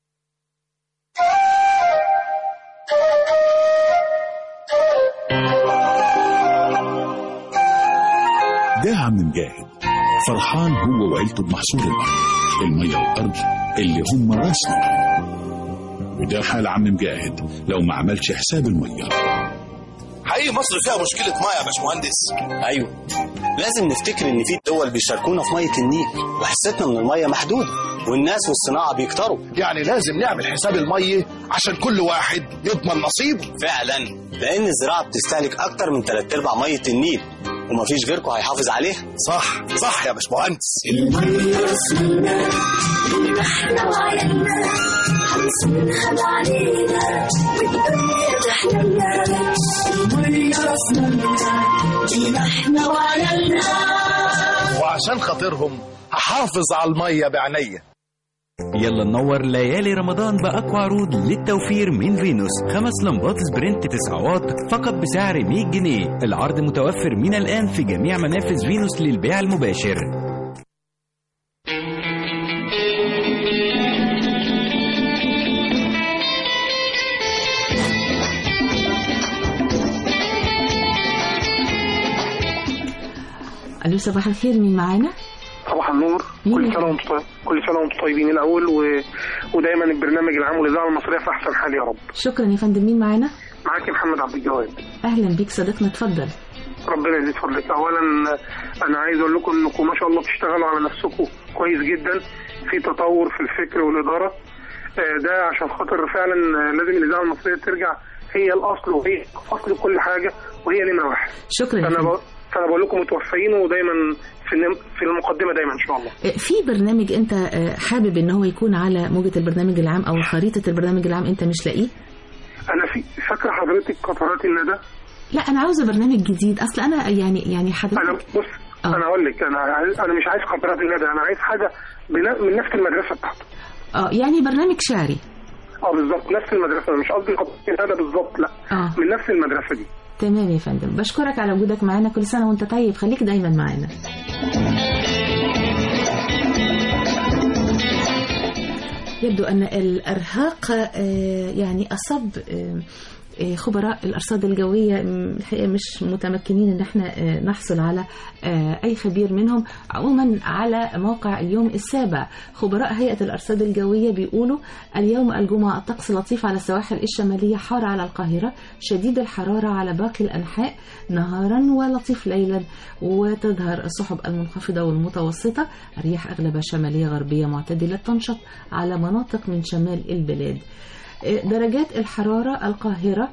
ده عم مجاهد فرحان هو وعيلته بمحصول المية والأرض اللي هم راسنا، وده حال عم مجاهد لو ما عملش حساب المية. حقيقي مصر فيها مشكلة مية يا باشمهندس. أيوة، لازم نفتكر إن في دول بيشاركونا في مية النيل وحصتنا من المية محدودة، والناس والصناعة بيكتروا. يعني لازم نعمل حساب المية عشان كل واحد يضمن نصيبه. فعلا، لأن الزراعة بتستهلك أكتر من 3/4 مية النيل ومفيش غيركم هيحافظ عليها. صح يا باشمهندس. المية رسمنا اللي احنا وعينا هنسمنها علينا والدنيا تحللنا. المية رسمنا اللي احنا وعينا وعشان خاطرهم هحافظ على المية بعينيا. يلا ننور ليالي رمضان بأقوى عروض للتوفير من فينوس. 5 لمبات سبرنت 9 واط فقط بسعر 100 جنيه. العرض متوفر من الآن في جميع منافذ فينوس للبيع المباشر. الو صباح الخير، مين معانا؟ صباح النور. كل سنه وانتم طيبين الاول ودايما البرنامج العام والاذاعه المصريه في احسن حال يا رب. شكرا يا فندم. مين معانا؟ معاك محمد عبد الجواد. اهلا بيك صديقنا، اتفضل. ربنا يزيد فضلك. اولا انا عايز اقول لكم انكم ما شاء الله بتشتغلوا على نفسكم كويس جدا، في تطور في الفكر والاداره. ده عشان خاطر فعلا لازم الاذاعه المصريه ترجع هي الاصل وهي اصل كل حاجه وهي نمره واحد. شكرا. فانا بقول لكم متوفقين ودايما في المقدمه دايما ان شاء الله. في برنامج انت حابب ان هو يكون على موجة البرنامج العام او خريطة البرنامج العام انت مش لاقيه؟ انا فاكره حضرتك قطرات الندى. لا انا عاوزه برنامج جديد. اصل انا يعني حضرتك انا بص انا اقول لك انا مش عايز قطرات الندى، انا عايز حاجه من نفس المدرسه بتاعته. يعني برنامج شعري. بالظبط نفس المدرسه، مش قصدي قطرات الندى بالظبط، لا من نفس المدرسه دي. تمام يا فندم، بشكرك على وجودك معانا. كل سنه وانت طيب، خليك دايما معانا. يبدو أن الإرهاق يعني أصاب خبراء الأرصاد الجوية. الحقيقة مش متمكنين ان احنا نحصل على اي خبير منهم. عموما على موقع اليوم السابع خبراء هيئة الأرصاد الجوية بيقولوا اليوم الجمعة الطقس لطيف على السواحل الشمالية، حار على القاهرة، شديد الحرارة على باقي الأنحاء نهارا ولطيف ليلا، وتظهر السحب المنخفضة والمتوسطة، الرياح أغلبها شمالية غربية معتدلة تنشط على مناطق من شمال البلاد. درجات الحرارة القاهرة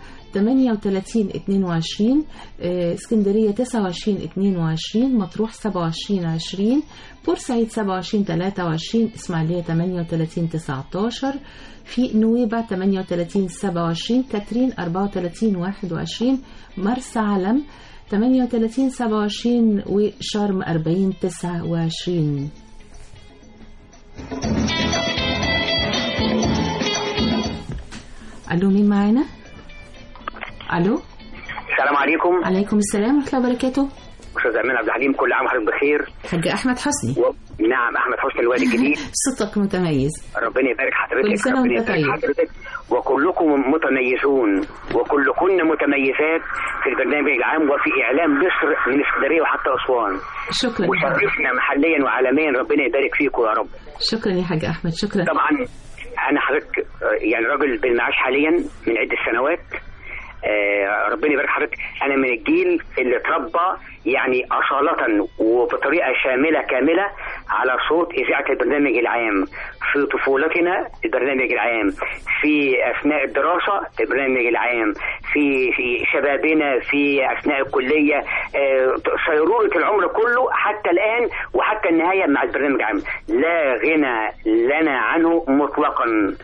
38-22، اسكندرية 29-22، مطروح 27-20، بورسعيد 27-23، اسماعيلية 38-19، في نويبع 38-27، كاترين 34-21، مرسى علم 38-27، وشرم 40-29. الو، مين معانا؟ الو، السلام عليكم. عليكم السلام ورحمه الله وبركاته. استاذ امين عبد الحليم، كل عام وحضرتك بخير. حاج احمد حسني. نعم، احمد حسني الوادي الجديد. صوتك متميز. ربنا يبارك حضرتك. كل سنه وانت طيب. وكلكم متميزون وكلكن متميزات في البرنامج العام وفي اعلام مصر من اسكندريه وحتى اسوان. شكرا. وشرفنا محليا وعالميا، ربنا يبارك فيكم يا رب. شكرا يا حاج احمد. شكرا. طبعا انا حضرتك يعني راجل بالمعاش حاليا من عده سنوات، ربنا يبارك حضرتك. انا من الجيل اللي اتربى يعني اصاله وبطريقه شامله كامله على صوت اذاعه البرنامج العام في طفولتنا، البرنامج العام في اثناء الدراسه، البرنامج العام في شبابنا، في اثناء الكليه، صيروره العمر كله حتى الان وحتى النهايه مع البرنامج العام. لا غنى لنا عنه مطلقا.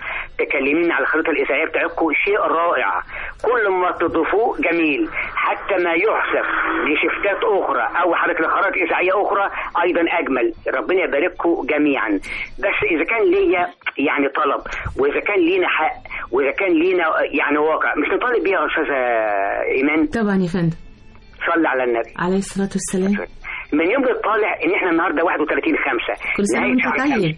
تكلمين على الخريطه الاذاعيه بتاعتكم شيء رائع، كل ما تضيفوه جميل، حتى ما يحذف لشفتات اخرى او حضرتك لخرائط اذاعيه اخرى ايضا اجمل. ربنا يبارككم جميعا. بس اذا كان ليا يعني طلب، واذا كان لينا حق، واذا كان لينا يعني واقع، مش نطالب بيها يا استاذه ايمان؟ طبعا يا فندم. صلي على النبي عليه الصلاه والسلام. من يوم الطالع ان احنا النهارده 31/5، كل سنه وانت طيب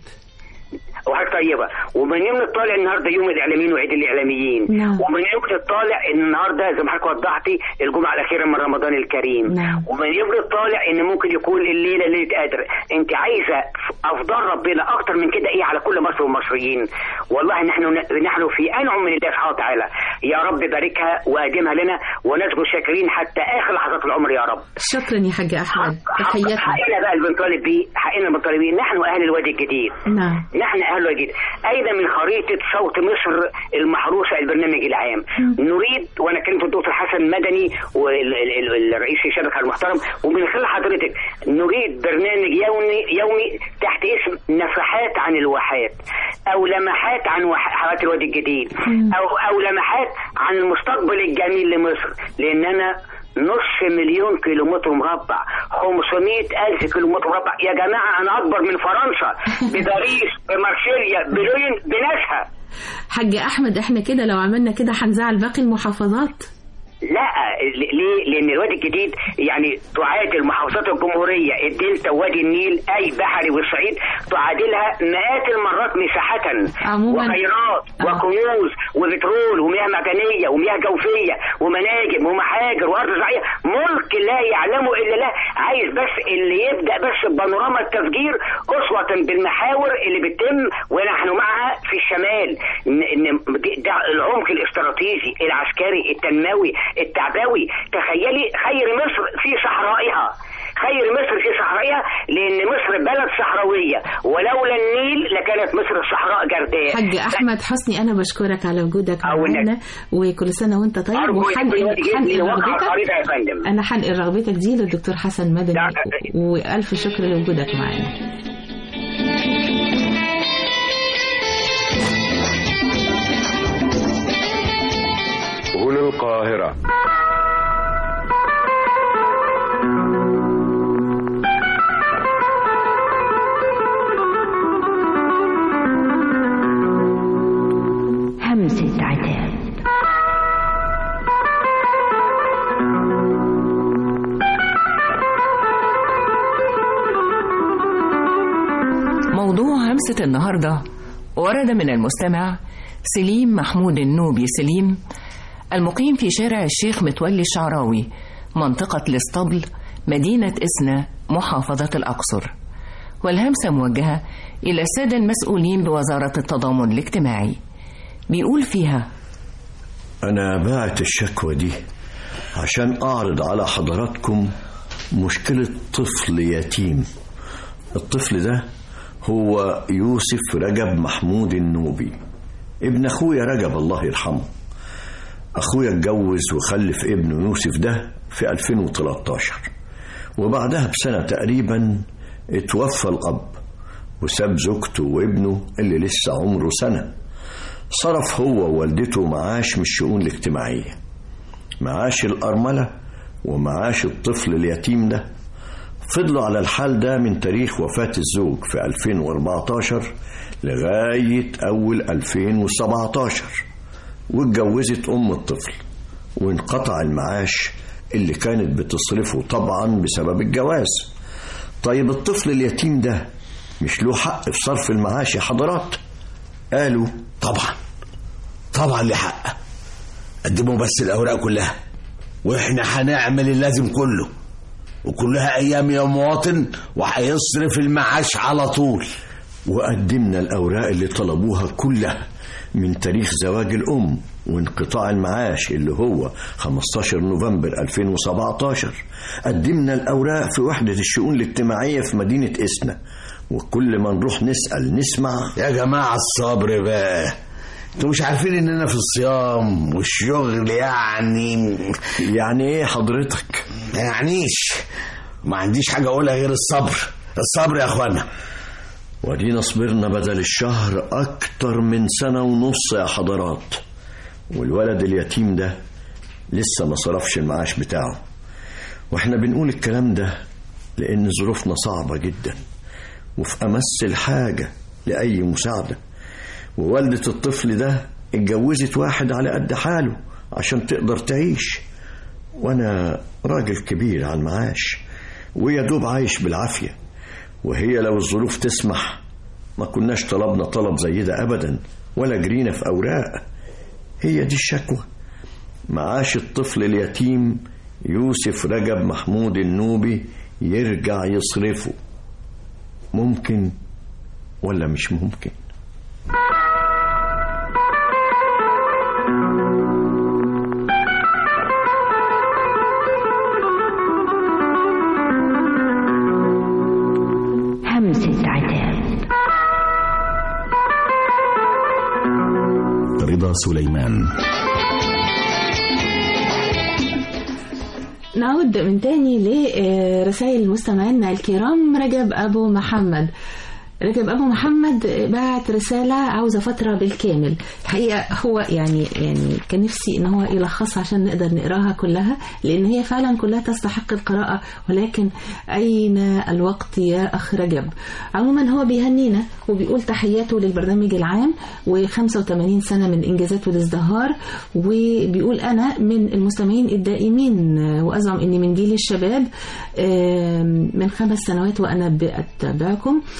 وحاجة طيبة. ومن يوم الطالع النهارده يوم الاعلاميين وعيد الاعلاميين. نعم. ومن يوم الطالع ان النهارده زي ما حضرتك وضحتي الجمعه الاخيره من رمضان الكريم. نعم. ومن يوم الطالع ان ممكن يكون الليله ليله قدر. انت عايزه افضل ربنا اكتر من كده ايه على كل مصر والمصريين؟ والله نحن في انعم من الله سبحانه وتعالى. يا رب باركها وادمها لنا ونسجد شاكرين حتى اخر لحظات العمر يا رب. شكرا يا حاج احمد. تحياتنا. حقنا بقى اللي بنطالب بيه، حقنا بنطالب بيه. نحن اهل الوادي الجديد. نعم. نحن اهل الوادي الجديد. ايضا من خريطه صوت مصر المحروسه البرنامج العام نريد، وانا كلمت الدكتور حسن مدني والرئيس الشبكه المحترم، ومن خلال حضرتك نريد برنامج يومي تحت اسم نفحات عن الواحات او لمحات عن حالات الوادي الجديد او لمحات عن المستقبل الجميل لمصر. لاننا نص مليون كيلومتر مربع، 500,000 كيلومتر مربع يا جماعة. أنا أكبر من فرنسا بباريس بمارسيليا بلوين بناسها. حاج أحمد احنا كده لو عملنا كده هنزعل باقي المحافظات. لا، ليه؟ لأن الوادي الجديد يعني تعادل محافظات الجمهورية الدلتا ووادي النيل أي بحري والصعيد، تعادلها مئات المرات مساحة وخيرات وكنوز وبترول ومياه معدنية ومياه جوفية ومناجم ومحاجر وأرض زراعية، ملك لا يعلمه إلا الله. عايز بس اللي يبدأ بس ببانوراما التفجير أسوة بالمحاور اللي بتتم ونحن معها في الشمال. ده العمق الاستراتيجي العسكري التنموي التعبوي. تخيلي خير مصر في صحرائها، خير مصر في صحراء، لان مصر بلد صحراويه، ولولا النيل لكانت مصر صحراء جرداء. حاج احمد حسني، انا بشكرك على وجودك معنا، وكل سنه وانت طيب. انا هنقل رغبتك دي للدكتور حسن مدني، والف شكر لوجودك معنا. هنا القاهرة. همسة عتاب. موضوع همسة النهاردة ورد من المستمع سليم محمود النوبي سليم، المقيم في شارع الشيخ متولي الشعراوي، منطقة الاسطبل، مدينة إسنا، محافظة الأقصر. والهمسة موجهة إلى السادة المسؤولين بوزارة التضامن الاجتماعي. بيقول فيها: أنا باعت الشكوى دي عشان أعرض على حضراتكم مشكلة طفل يتيم. الطفل ده هو يوسف رجب محمود النوبي، ابن أخويا رجب الله يرحمه. أخويا اتجوز وخلف ابنه يوسف ده في 2013، وبعدها بسنة تقريبا اتوفى الأب وساب زوجته وابنه اللي لسه عمره سنة. صرف هو ووالدته معاش من الشؤون الاجتماعية، معاش الأرملة ومعاش الطفل اليتيم ده. فضلوا على الحال ده من تاريخ وفاة الزوج في 2014 لغاية أول 2017، واتجوزت أم الطفل وانقطع المعاش اللي كانت بتصرفه طبعا بسبب الجواز. طيب الطفل اليتيم ده مش له حق في صرف المعاش يا حضرات؟ قالوا طبعا له حق، قدموا بس الأوراق كلها وإحنا هنعمل اللازم كله، وكلها أيام يا مواطن وهيصرف المعاش على طول. وقدمنا الأوراق اللي طلبوها كلها من تاريخ زواج الأم وانقطاع المعاش اللي هو 15 نوفمبر 2017. قدمنا الأوراق في وحدة الشؤون الاجتماعية في مدينة إسنا، وكل ما نروح نسأل نسمع: يا جماعة الصبر بقى، انتوا مش عارفين اننا في الصيام والشغل يعني ايه حضرتك؟ ما يعنيش، ما عنديش حاجة اقولها غير الصبر يا اخوانا. ودينا صبرنا بدل الشهر اكتر من 1.5 سنة يا حضرات، والولد اليتيم ده لسه ما صرفش المعاش بتاعه. واحنا بنقول الكلام ده لان ظروفنا صعبة جدا وفي امس الحاجة لأي مساعدة. ووالدة الطفل ده اتجوزت واحد على قد حاله عشان تقدر تعيش، وانا راجل كبير على المعاش ويا دوب عايش بالعافية. وهي لو الظروف تسمح ما كناش طلبنا طلب زي ده ابدا ولا جرينا في اوراق. هي دي الشكوى، معاش الطفل اليتيم يوسف رجب محمود النوبي يرجع يصرفه. ممكن ولا مش ممكن؟ همسة عتاب. رضا سليمان. نعود من تاني لرسائل مستمعينا الكرام. رجب أبو محمد بعت رسالة عاوزة فترة بالكامل. الحقيقة هو يعني كان نفسي ان هو يلخصها عشان نقدر نقراها كلها، لان هي فعلا كلها تستحق القراءة، ولكن اين الوقت يا اخ رجب؟ عموما هو بيهنينا وبيقول تحياته للبرنامج العام و85 سنة من انجازات والازدهار، وبيقول انا من المستمعين الدائمين وازعم اني من جيل الشباب من 5 سنوات وانا بتابعكم.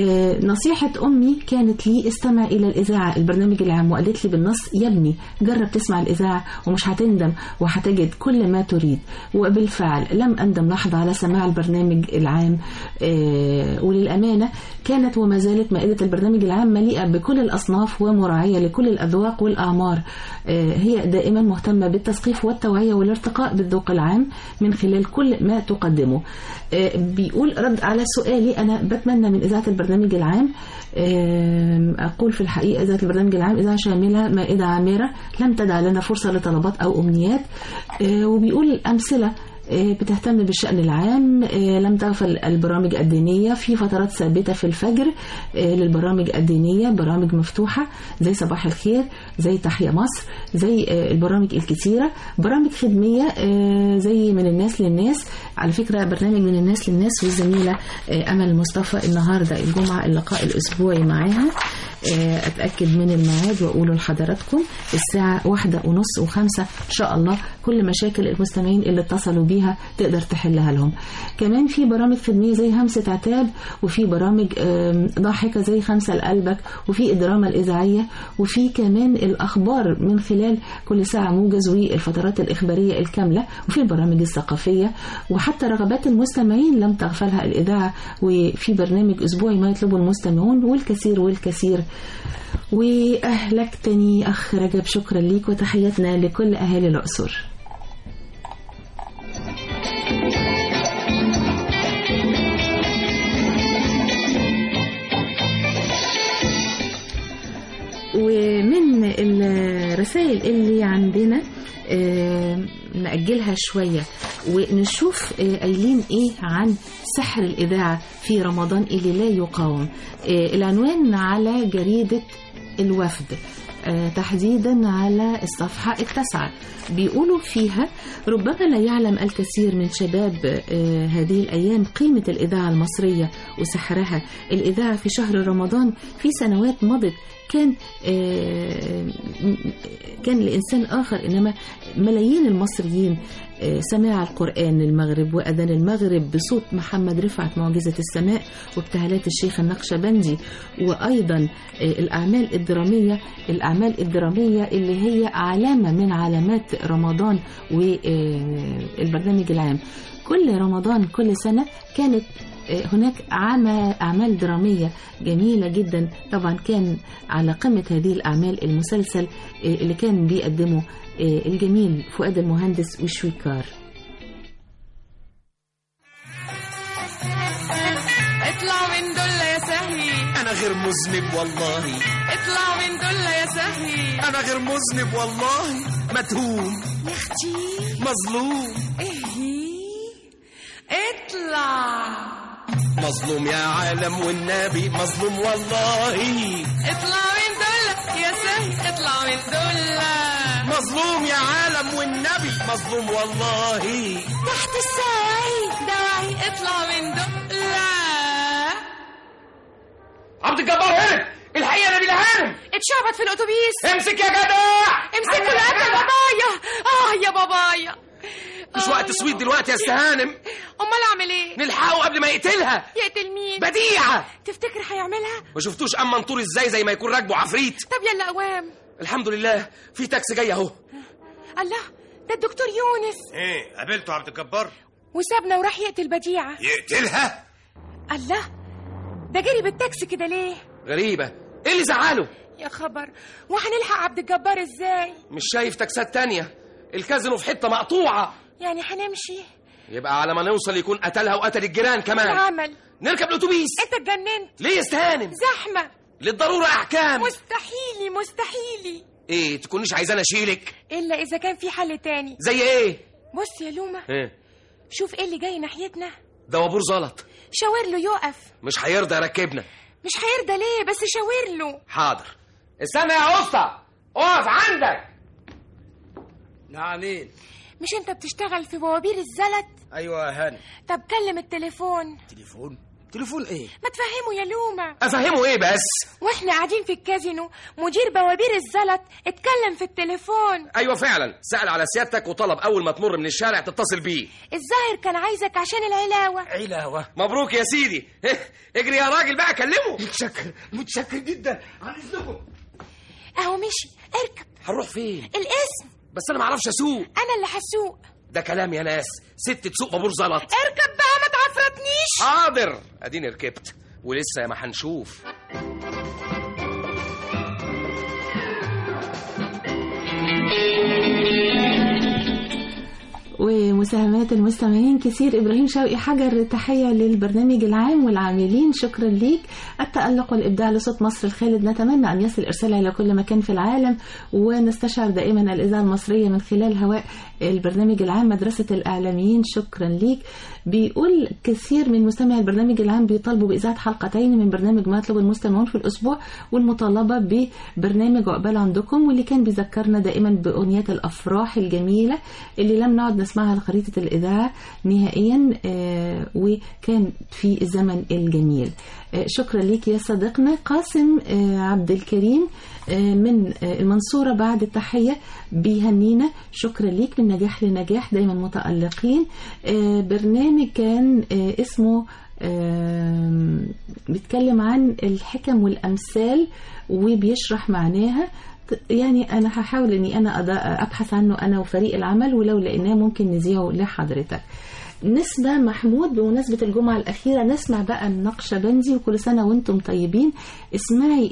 نصيحة أمي كانت لي استمع إلى الإذاعة البرنامج العام، وقالت لي بالنص يا ابني جرب تسمع الإذاعة ومش هتندم وهتجد كل ما تريد. وبالفعل لم أندم لحظة على سماع البرنامج العام. وللأمانة كانت وما زالت مائدة البرنامج العام مليئة بكل الأصناف ومراعية لكل الأذواق والأعمار. هي دائما مهتمة بالتثقيف والتوعية والارتقاء بالذوق العام من خلال كل ما تقدمه. بيقول رد على سؤالي، أنا بتمنى من إذاعة البرنامج العام، أقول في الحقيقة إذاعة البرنامج العام إذاعة شاملة مائدة عامرة لم تدع لنا فرصة لطلبات أو أمنيات. وبيقول أمثلة بتهتم بالشأن العام، لم تغفل البرامج الدينية في فترات ثابتة في الفجر للبرامج الدينية، برامج مفتوحة زي صباح الخير، زي تحيا مصر، زي البرامج الكثيرة، برامج خدمية زي من الناس للناس. على فكرة برنامج من الناس للناس والزميلة أمل مصطفى النهاردة الجمعة اللقاء الأسبوعي معاها، أتأكد من الميعاد وأقوله لحضراتكم الساعة 1:30 و5 إن شاء الله. كل مشاكل المستمعين اللي اتصلوا بيها تقدر تحلها لهم. كمان في برامج خدمية زي همسة عتاب، وفي برامج ضاحكة زي خمسة لقلبك، وفي الدراما الإذاعية، وفي كمان الأخبار من خلال كل ساعة موجز والفترات الإخبارية الكاملة، وفي البرامج الثقافية، وحتى رغبات المستمعين لم تغفلها الإذاعة، وفي برنامج أسبوعي ما يطلبه المستمعون والكثير والكثير. وأهلك تاني أخ رجب، شكرا ليك وتحياتنا لكل أهالي الأقصر. ومن الرسائل اللي عندنا نأجلها شوية ونشوف قايلين ايه عن سحر الإذاعة في رمضان اللي لا يقاوم. العنوان على جريدة الوفد تحديدا على الصفحة 9 بيقولوا فيها: ربما لا يعلم الكثير من شباب هذه الأيام قيمة الإذاعة المصرية وسحرها. الإذاعة في شهر رمضان في سنوات مضت كان لإنسان آخر، إنما ملايين المصريين سماع القرآن المغرب وأذان المغرب بصوت محمد رفعت معجزة السماء وابتهالات الشيخ النقشبندي، وأيضا الأعمال الدرامية اللي هي علامة من علامات رمضان والبرنامج العام. كل رمضان كل سنة كانت هناك أعمال درامية جميلة جدا. طبعا كان على قمة هذه الأعمال المسلسل اللي كان بيقدمه الجميل فؤاد المهندس وشويكار. اطلع من دول يا سهي، أنا غير مذنب والله. اطلع من دول يا سهي، أنا غير مذنب والله. متهوم يا اختي، مظلوم. اطلع مظلوم يا عالم والنبي، مظلوم والله. اطلع من دول يا سهي، اطلع من دول. مظلوم يا عالم والنبي، مظلوم والله. تحت الساعي داعي، اطلع من دول. عبد الجبار هنا، الحقيقة نبيل هانم اتشعبط في الأتوبيس. امسك يا جدع، امسكوا الأكل بابايا. يا بابايا، مش وقت سويت دلوقتي يا استهانم. امال اعمل ايه؟ نلحقه قبل ما يقتلها. يقتل مين؟ بديعة. تفتكر هيعملها؟ ما شفتوش اما نطور ازاي زي ما يكون راكبه عفريت. طب يلا قوام. الحمد لله في تاكسي جاي اهو. الله، ده الدكتور يونس. ايه قابلته عبد الجبار؟ وسابنا وراح يقتل بديعة. يقتلها؟ الله، ده جري بالتاكسي كده ليه؟ غريبة، ايه اللي زعله؟ يا خبر، وهنلحق عبد الجبار ازاي؟ مش شايف تاكسات تانية، الكازينو في حتة مقطوعة. يعني هنمشي؟ يبقى على ما نوصل يكون قتلها وقتل الجيران كمان. العمل نركب الاتوبيس. انت اتجننت ليه يا استهانم؟ زحمة للضرورة احكام. مستحيلي. ايه تكونيش عايزاني اشيلك؟ الا اذا كان في حل تاني. زي ايه؟ بص يا لومة، ايه؟ شوف ايه اللي جاي ناحيتنا. ده وابور زلط. شاور له يقف. مش هيرضى يركبنا. مش هيرضى ليه؟ بس شاور له. حاضر. استنى يا اسطى، اقف عندك. نعمين، مش انت بتشتغل في بوابير الزلط؟ ايوه يا هانم. طب كلم التليفون. تليفون؟ تليفون ايه؟ ما تفهموا يا لومة. افهمه ايه بس؟ واحنا قاعدين في الكازينو مدير بوابير الزلط اتكلم في التليفون. ايوه فعلا، سأل على سيادتك وطلب اول ما تمر من الشارع تتصل بيه. الظاهر كان عايزك عشان العلاوة. علاوة؟ مبروك يا سيدي. اجري يا راجل بقى كلمه. متشكر جدا، عن اذنكم. اهو مشي، اركب. هنروح فين؟ الاسم. بس انا ما اعرفش اسوق. انا اللي هسوق. ده كلام يا ناس، ست تسوق بابور زلط. اركب بقى ما تعفرتنيش. حاضر، اديني ركبت ولسه ما هنشوف. ومساهمات المستمعين كثير. إبراهيم شوقي حجر، تحية للبرنامج العام والعاملين، شكرا ليك. التألق والإبداع لصوت مصر الخالد، نتمنى أن يصل إرسالها إلى كل مكان في العالم، ونستشعر دائما الإذاعة المصرية من خلال هواء البرنامج العام. مدرسة الإعلاميين، شكرا ليك. بيقول كثير من مستمعي البرنامج العام بيطالبوا بإذاعة حلقتين من برنامج ما يطلبه المستمعون في الأسبوع، والمطالبة ببرنامج عقبال عندكم، واللي كان بيذكرنا دائما بأغنيات الأفراح الجميلة اللي لم نعد نسمعها على خريطة الإذاعة نهائيا، وكان في الزمن الجميل. شكرا ليك يا صديقنا. قاسم عبد الكريم من المنصورة بعد التحية بيهنينا، شكرا ليك، من نجاح لنجاح دايما متألقين. برنامج كان اسمه بيتكلم عن الحكم والأمثال وبيشرح معناها، يعني أنا هحاول أني أنا أبحث عنه أنا وفريق العمل، ولو لقيناه ممكن نذيعه لحضرتك. نسمة محمود، بمناسبة الجمعة الأخيرة نسمع بقى النقشبندي وكل سنة وانتم طيبين. اسمعي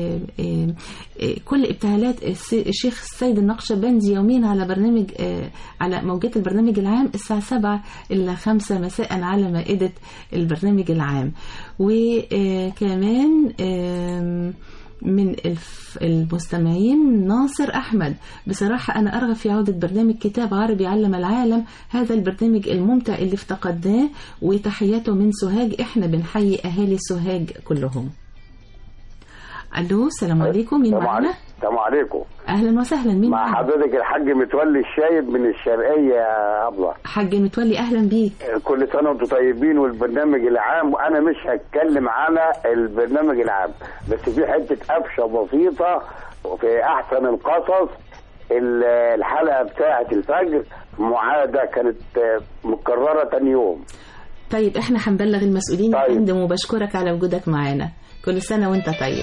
كل ابتهالات الشيخ السيد النقشبندي يومين على برنامج على موجات البرنامج العام الساعة 7 إلى 5 مساء على مائدة البرنامج العام. وكمان من المستمعين ناصر أحمد، بصراحة أنا أرغب في عودة برنامج كتاب عربي علم العالم، هذا البرنامج الممتع اللي افتقدناه، وتحياته من سوهاج. إحنا بنحيي أهالي سوهاج كلهم. ألو، السلام عليكم، مين معنا؟ السلام عليكم. أهلا وسهلا، مين مع معنا؟ حضرتك الحاج متولي الشايب من الشرقية يا أبلة. حاج متولي أهلا بيك. كل سنة وانتم طيبين والبرنامج العام. وأنا مش هتكلم على البرنامج العام، بس في حتة قفشة بسيطة في أحسن القصص. الحلقة بتاعة الفجر معادة كانت مكررة تاني يوم. طيب احنا هنبلغ المسؤولين يا فندم، وبشكرك على وجودك معانا. كل سنة وانت طيب.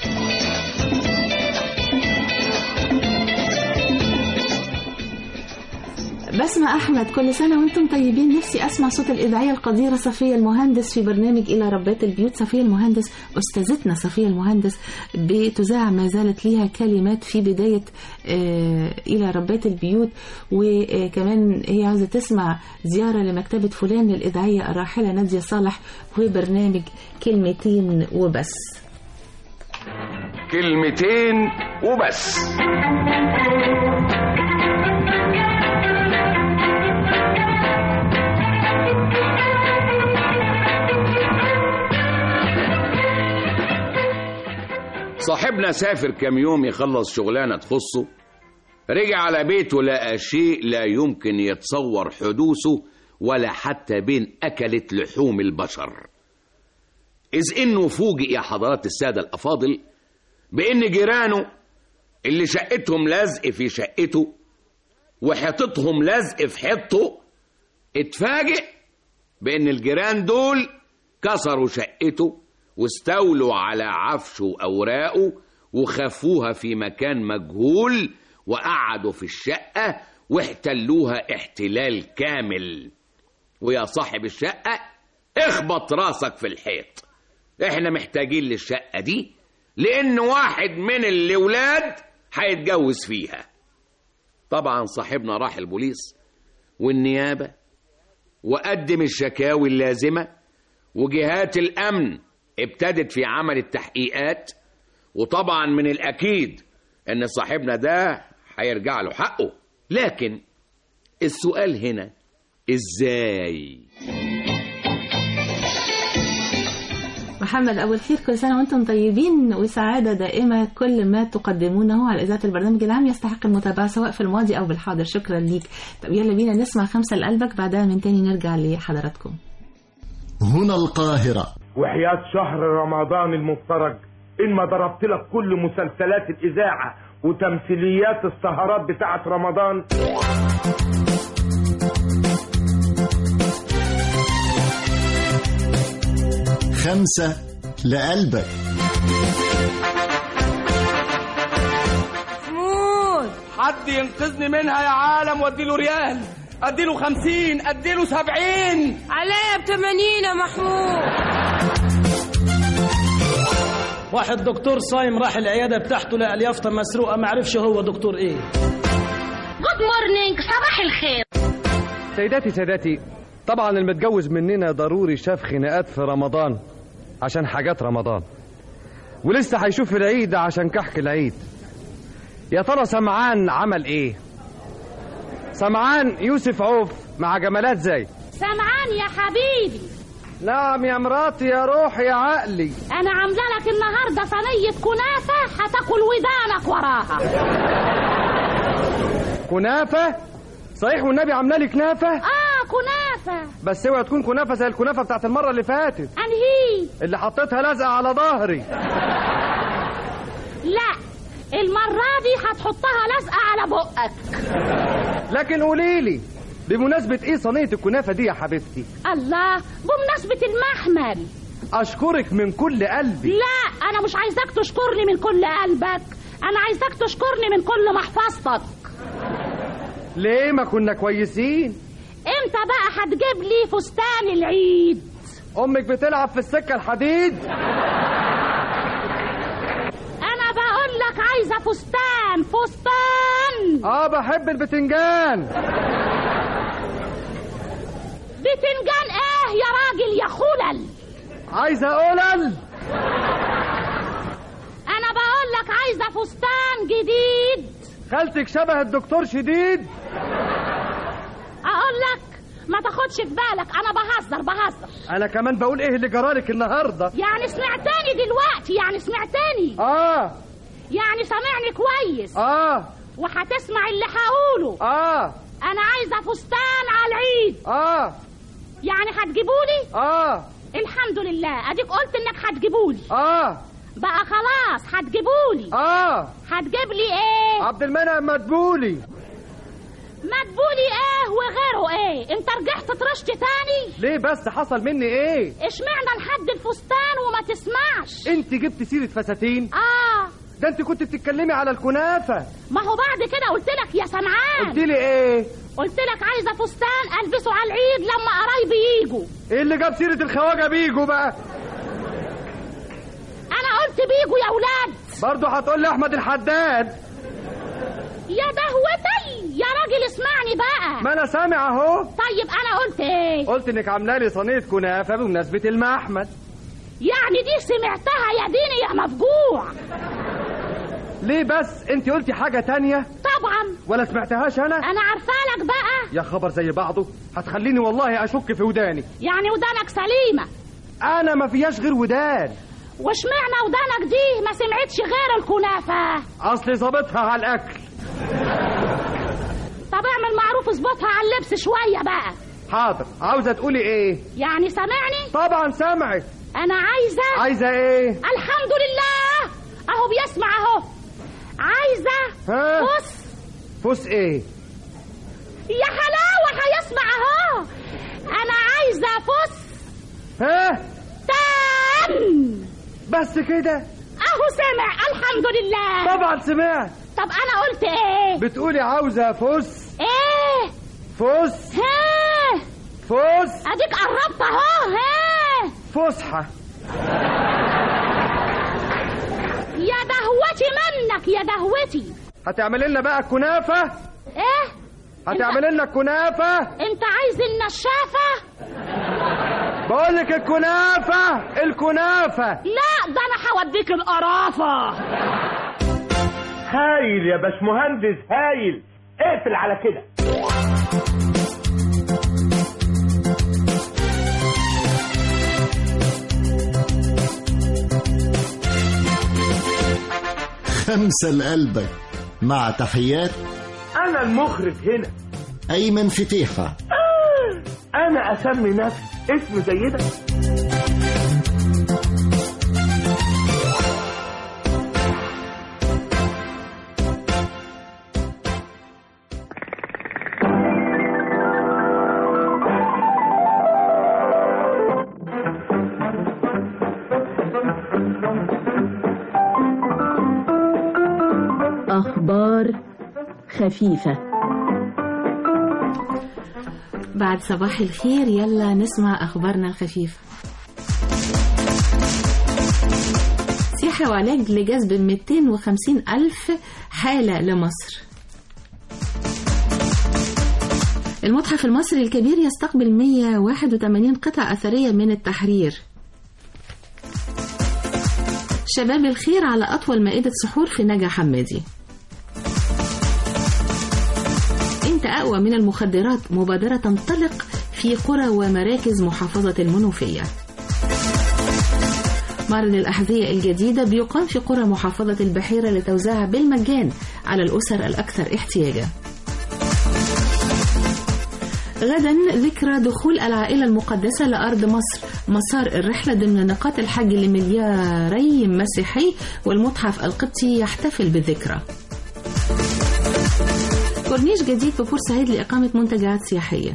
بسمة أحمد، كل سنة وانتم طيبين. نفسي أسمع صوت الإذاعية القديرة صفية المهندس في برنامج إلى ربات البيوت. صفية المهندس أستاذتنا صفية المهندس بتذاع ما زالت ليها كلمات في بداية إلى ربات البيوت. وكمان هي عاوزة تسمع زيارة لمكتبة فلان للإذاعية الراحلة نادية صالح وبرنامج كلمتين وبس. كلمتين وبس. صاحبنا سافر كم يوم يخلص شغلانة تخصه، رجع على بيته لقى شيء لا يمكن يتصور حدوثه ولا حتى بين أكلة لحوم البشر، إذ إنه فوجئ يا حضرات السادة الأفاضل بإن جيرانه اللي شقتهم لزق في شقته وحيطتهم لزق في حيطته، اتفاجئ بإن الجيران دول كسروا شقته واستولوا على عفشه وأوراقه وخفوها في مكان مجهول وقعدوا في الشقة واحتلوها احتلال كامل. ويا صاحب الشقة اخبط راسك في الحيط، احنا محتاجين للشقة دي لأن واحد من الولاد هيتجوز فيها. طبعا صاحبنا راح البوليس والنيابة وقدم الشكاوي اللازمة، وجهات الأمن ابتدت في عمل التحقيقات، وطبعا من الأكيد ان صاحبنا ده هيرجع له حقه. لكن السؤال هنا ازاي؟ محمد أبو الخير، كل سنة وانتم طيبين وسعادة دائمة. كل ما تقدمونه على إذاعة البرنامج العام يستحق المتابعة سواء في الماضي أو بالحاضر. شكرا ليك. طب يلا بينا نسمع 5 لقلبك، بعدها من تاني نرجع لحضراتكم. هنا القاهرة. وحياة شهر رمضان المفترج إن ما ضربت لك كل مسلسلات الإذاعة وتمثيليات السهرات بتاعة رمضان. خمسة لقلبك. محمود، حد ينقذني منها يا عالم واديله ريال، اديله 50، اديله 70. عليا ب80 يا محمود. واحد دكتور صايم راح العيادة بتاعته لقى اليافطة مسروقة، ما عرفش هو دكتور ايه. جود مورنينج، صباح الخير. سيداتي، طبعا المتجوز مننا ضروري شاف خناقات في رمضان عشان حاجات رمضان، ولسه هيشوف العيد عشان كحك العيد. يا ترى سمعان عمل ايه؟ سمعان يوسف عوف مع جمالات زي سمعان يا حبيبي. نعم يا مراتي يا روحي يا عقلي. انا عامله لك النهارده صينيه كنافه هتاكل ودانك وراها. كنافه؟ صحيح والنبي عامله لي كنافه؟ كنافه، بس اوعى تكون كنافه زي الكنافه بتاعت المره اللي فاتت. انهي؟ اللي حطيتها لازقه على ظهري. لا، المره دي هتحطها لازقه على بقك. لكن قوليلي بمناسبه ايه صينيه الكنافه دي يا حبيبتي؟ الله، بمناسبه المحمل. اشكرك من كل قلبي. لا، انا مش عايزاك تشكرني من كل قلبك، انا عايزاك تشكرني من كل محفظتك. ليه ما كنا كويسين؟ امتى بقى هتجيب لي فستان العيد؟ امك بتلعب في السكه الحديد. انا بقول لك عايزه فستان. بحب البتنجان. بتنجان ايه يا راجل يا خلل؟ عايزه قلل. انا بقول لك عايزه فستان جديد. خالتك شبه الدكتور شديد. اقول لك ما تاخدش في بالك، انا بهزر. انا كمان بقول ايه اللي جرالك النهارده؟ يعني سمعتني دلوقتي؟ يعني سمعتني؟ يعني سامعني كويس؟ وهتسمع اللي هقوله؟ انا عايزه فستان على العيد. يعني هتجيبولي؟ الحمد لله، اديك قلت انك هتجيبولي. بقى خلاص هتجيبولي. هتجيب لي ايه؟ عبد المنعم مدبولي. مدبولي ايه وغيره ايه؟ انت رجعت طرشت تاني؟ ليه بس؟ حصل مني ايه؟ اشمعنى لحد الفستان وما تسمعش؟ انت جبت سيره فساتين؟ ده انت كنت بتتكلمي على الكنافه. ما هو بعد كده قلت لك يا سمعان. قلت لي ايه؟ قلت لك عايزه فستان البسه على العيد لما قرايبي ييجوا. ايه اللي جاب سيره الخواجه بيجوا بقى؟ انا قلت بيجوا يا ولاد. برضه هتقول لي احمد الحداد. يا دهوتي يا راجل اسمعني بقى. ما انا سامع اهو. طيب انا قلت ايه؟ قلت انك عامله لي صينيه كنافه بمناسبه المحمد. يعني دي سمعتها يا ديني يا مفجوع. ليه بس؟ انت قلتي حاجه تانية؟ طبعا. ولا سمعتهاش انا؟ انا عارفالك بقى. يا خبر زي بعضه، هتخليني والله اشك في وداني. يعني ودانك سليمه؟ انا ما فيهاش غير ودان. واشمعنى ودانك دي ما سمعتش غير الكنافه؟ اصلي ظابطها على الاكل. طب اعمل معروف اظبطها على اللبس شويه بقى. حاضر. عاوزه تقولي ايه؟ يعني سامعني؟ طبعا سامعك. انا عايزه ايه؟ الحمد لله اهو بيسمع اهو. عايزه فس ايه؟ يا حلاوه هيسمع اهو. انا عايزه فس تام. بس كده؟ اهو سمع الحمد لله. طبعا سمعت. طب انا قلت ايه؟ بتقولي عاوزه فس. ايه؟ فس. فس. اديك قربت اهو. فسحه. يا دهوتي منك يا دهوتي. هتعملي لنا بقى الكنافه؟ ايه؟ هتعملي لنا الكنافه؟ انت عايز النشافه؟ بقول لك الكنافه. لا، ده انا هوديك القرافه. هايل يا باشمهندس هايل. اقفل على كده. خمسة لقلبك مع تحيات أنا المخرج هنا أيمن فتيحة. أنا أسمي نفسي اسم زي ده. أخبار خفيفة. بعد صباح الخير يلا نسمع أخبارنا الخفيفة. سياحة وعلاج لجذب 250,000 حالة لمصر. المتحف المصري الكبير يستقبل 181 قطعة أثرية من التحرير. شباب الخير على أطول مائدة سحور في نجا حمادي. انت أقوى من المخدرات، مبادرة تنطلق في قرى ومراكز محافظة المنوفية. معرض الأحذية الجديدة بيقام في قرى محافظة البحيرة لتوزيعها بالمجان على الأسر الأكثر احتياجا. غدا ذكرى دخول العائلة المقدسة لأرض مصر، مسار الرحلة ضمن نقاط الحج لملياري مسيحي، والمتحف القبطي يحتفل بالذكرى. كورنيش جديد في بورسعيد لإقامة منتجعات سياحية.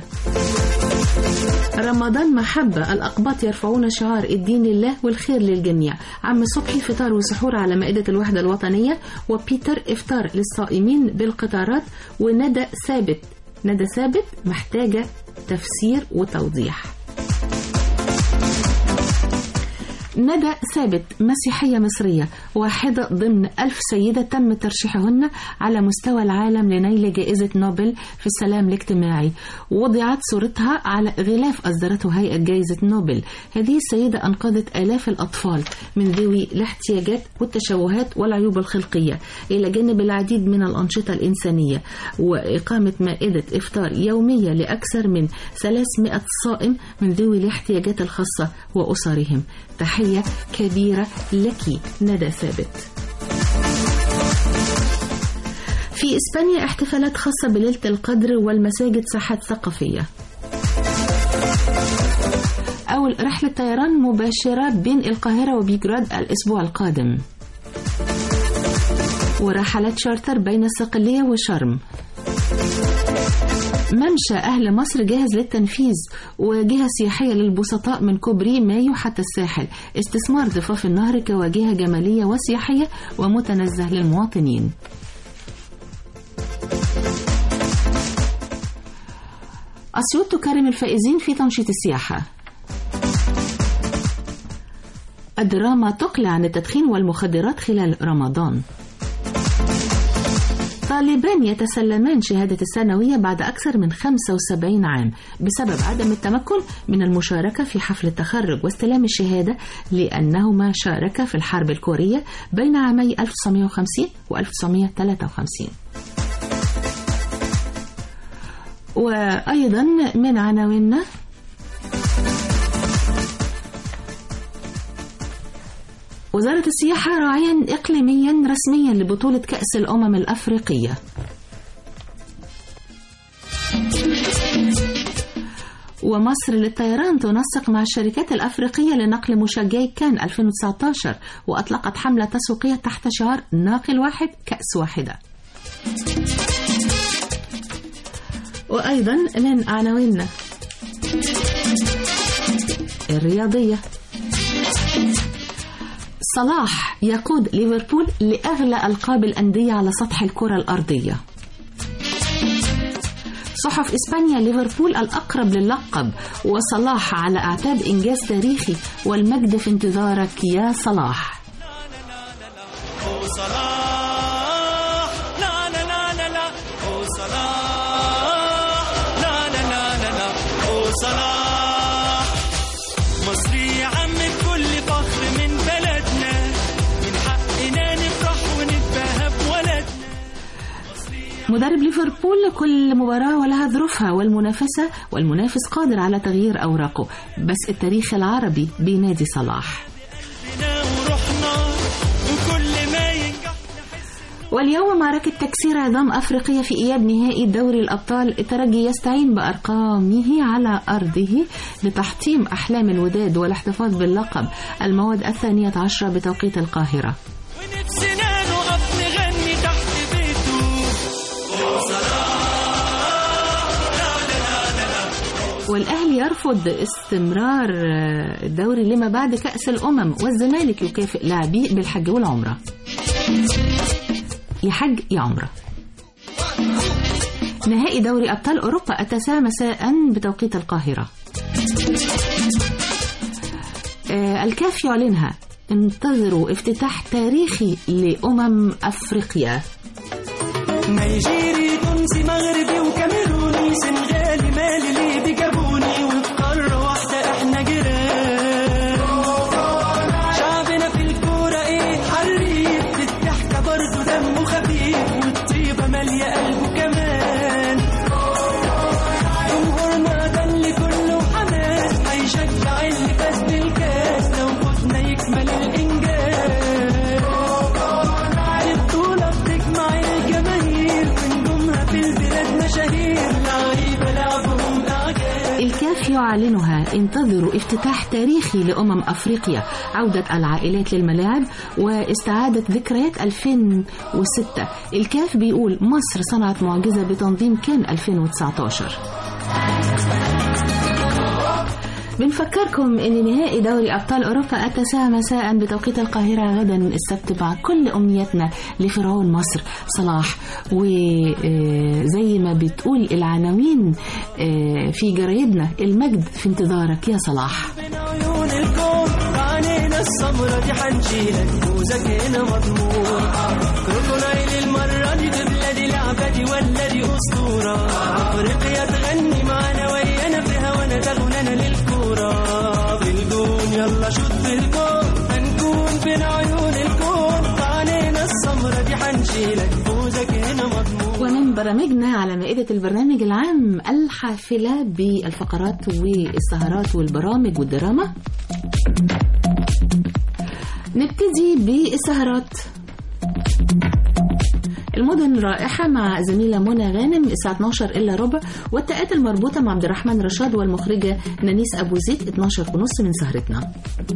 رمضان محبة، الأقباط يرفعون شعار الدين لله والخير للجميع. عم صبحي فطار وسحور على مائدة الوحدة الوطنية، وبيتر إفطار للصائمين بالقطارات. وندى ثابت محتاجة تفسير وتوضيح. ندى ثابت مسيحية مصرية، واحدة ضمن 1000 سيدة تم ترشيحهن على مستوى العالم لنيل جائزة نوبل في السلام الاجتماعي. وضعت صورتها على غلاف أصدرته هيئة جائزة نوبل. هذه السيدة أنقذت آلاف الأطفال من ذوي الاحتياجات والتشوهات والعيوب الخلقية، إلى جانب العديد من الأنشطة الإنسانية، وإقامة مائدة إفطار يومية لأكثر من 300 صائم من ذوي الاحتياجات الخاصة وأسرهم. تحية كبيرة لك ندى ثابت. في إسبانيا احتفالات خاصة بليلة القدر والمساجد ساحات ثقافية. أول رحلة طيران مباشرة بين القاهرة وبيجراد الأسبوع القادم. ورحلات شارتر بين الصقلية وشرم. ممشى أهل مصر جاهز للتنفيذ، وجهة سياحية للبسطاء من كوبري مايو حتى الساحل. استثمار ضفاف النهر كواجهة جمالية وسياحية ومتنزه للمواطنين. أسيوط تكرم الفائزين في تنشيط السياحة. الدراما تقلع عن التدخين والمخدرات خلال رمضان. طالبان يتسلمان شهادة الثانوية بعد أكثر من 75 عام بسبب عدم التمكن من المشاركة في حفل التخرج واستلام الشهادة، لأنهما شاركا في الحرب الكورية بين عامي 1950 و 1953. وأيضا من عناويننا: وزارة السياحة راعيا إقليميا رسميا لبطولة كأس الأمم الأفريقية. ومصر للطيران تنسق مع الشركات الأفريقية لنقل مشجعي كان 2019، وأطلقت حملة تسويقية تحت شعار ناقل واحد كأس واحدة. وأيضا من عناويننا الرياضية: صلاح يقود ليفربول لأغلى ألقاب الأندية على سطح الكرة الأرضية. صحف إسبانيا: ليفربول الأقرب للقب، وصلاح على أعتاب إنجاز تاريخي، والمجد في انتظارك يا صلاح. مدرب ليفربول: كل مباراة ولها ظروفها والمنافس قادر على تغيير أوراقه، بس التاريخ العربي بينادي صلاح. واليوم معركة تكسير عظام أفريقيا في إياب نهائي دوري الأبطال. الترجي يستعين بأرقامه على أرضه لتحطيم أحلام الوداد والاحتفاظ باللقب. الموعد 12 بتوقيت القاهرة. والأهلي يرفض استمرار الدوري لما بعد كأس الأمم، والزمالك يكافئ لاعبيه بالحج والعمرة. يا حج يا عمرة. نهائي دوري أبطال أوروبا 9 مساء بتوقيت القاهرة. الكاف يعلنها انتظروا افتتاح تاريخي لأمم أفريقيا. نيجيري تونسي مغربي وكاميروني سنغالي مالي ليبي جابوني وفي قارة واحدة احنا جيران. شعبنا في الكورة ايه حريف بالضحكة برضه دمه خفيف والطيبة مالية قلبه كمان. جمهورنا ده اللي كله حماس هيشجع اللي فاز بالكاس لو فزنا يكمل الإنجاز. البطولة بتجمع الجماهير ونجومها في البلاد مشاهير لعيبة لعبهم أعجاز. الكاف يعلنها انتظروا افتتاح تاريخي لأمم أفريقيا، عودة العائلات للملاعب واستعادة ذكريات 2006. الكاف بيقول مصر صنعت معجزة بتنظيم كان 2019. بنفكركم ان نهائي دوري ابطال اوروبا 9 مساء بتوقيت القاهره غدا السبت، مع كل امنياتنا لفرعون مصر صلاح. وزي ما بتقول العناوين في جرايدنا، المجد في انتظارك يا صلاح. عيون الكون عينينا السمرة دي حنشيلك فوزك هنا مضمون. كروكونايل المرة دي في بلادي لعبة دي ولا دي أسطورة. أفريقيا تغني معانا ويانا في هوانا تغنانا للكورة بالجون. يلا شوط بالجون هنكون بين عيون الكون عينينا السمرة دي حنشيلك فوزك هنا مضمون. ومن برامجنا على مائدة البرنامج العام الحافلة بالفقرات والسهرات والبرامج والدراما. نبتدي بالسهرات. المدن رائحة مع زميلة منى غانم الساعة 12 إلا ربع، والتقات المربوطة مع عبد الرحمن رشاد والمخرجة نانيس أبو زيد 12:30 من سهرتنا.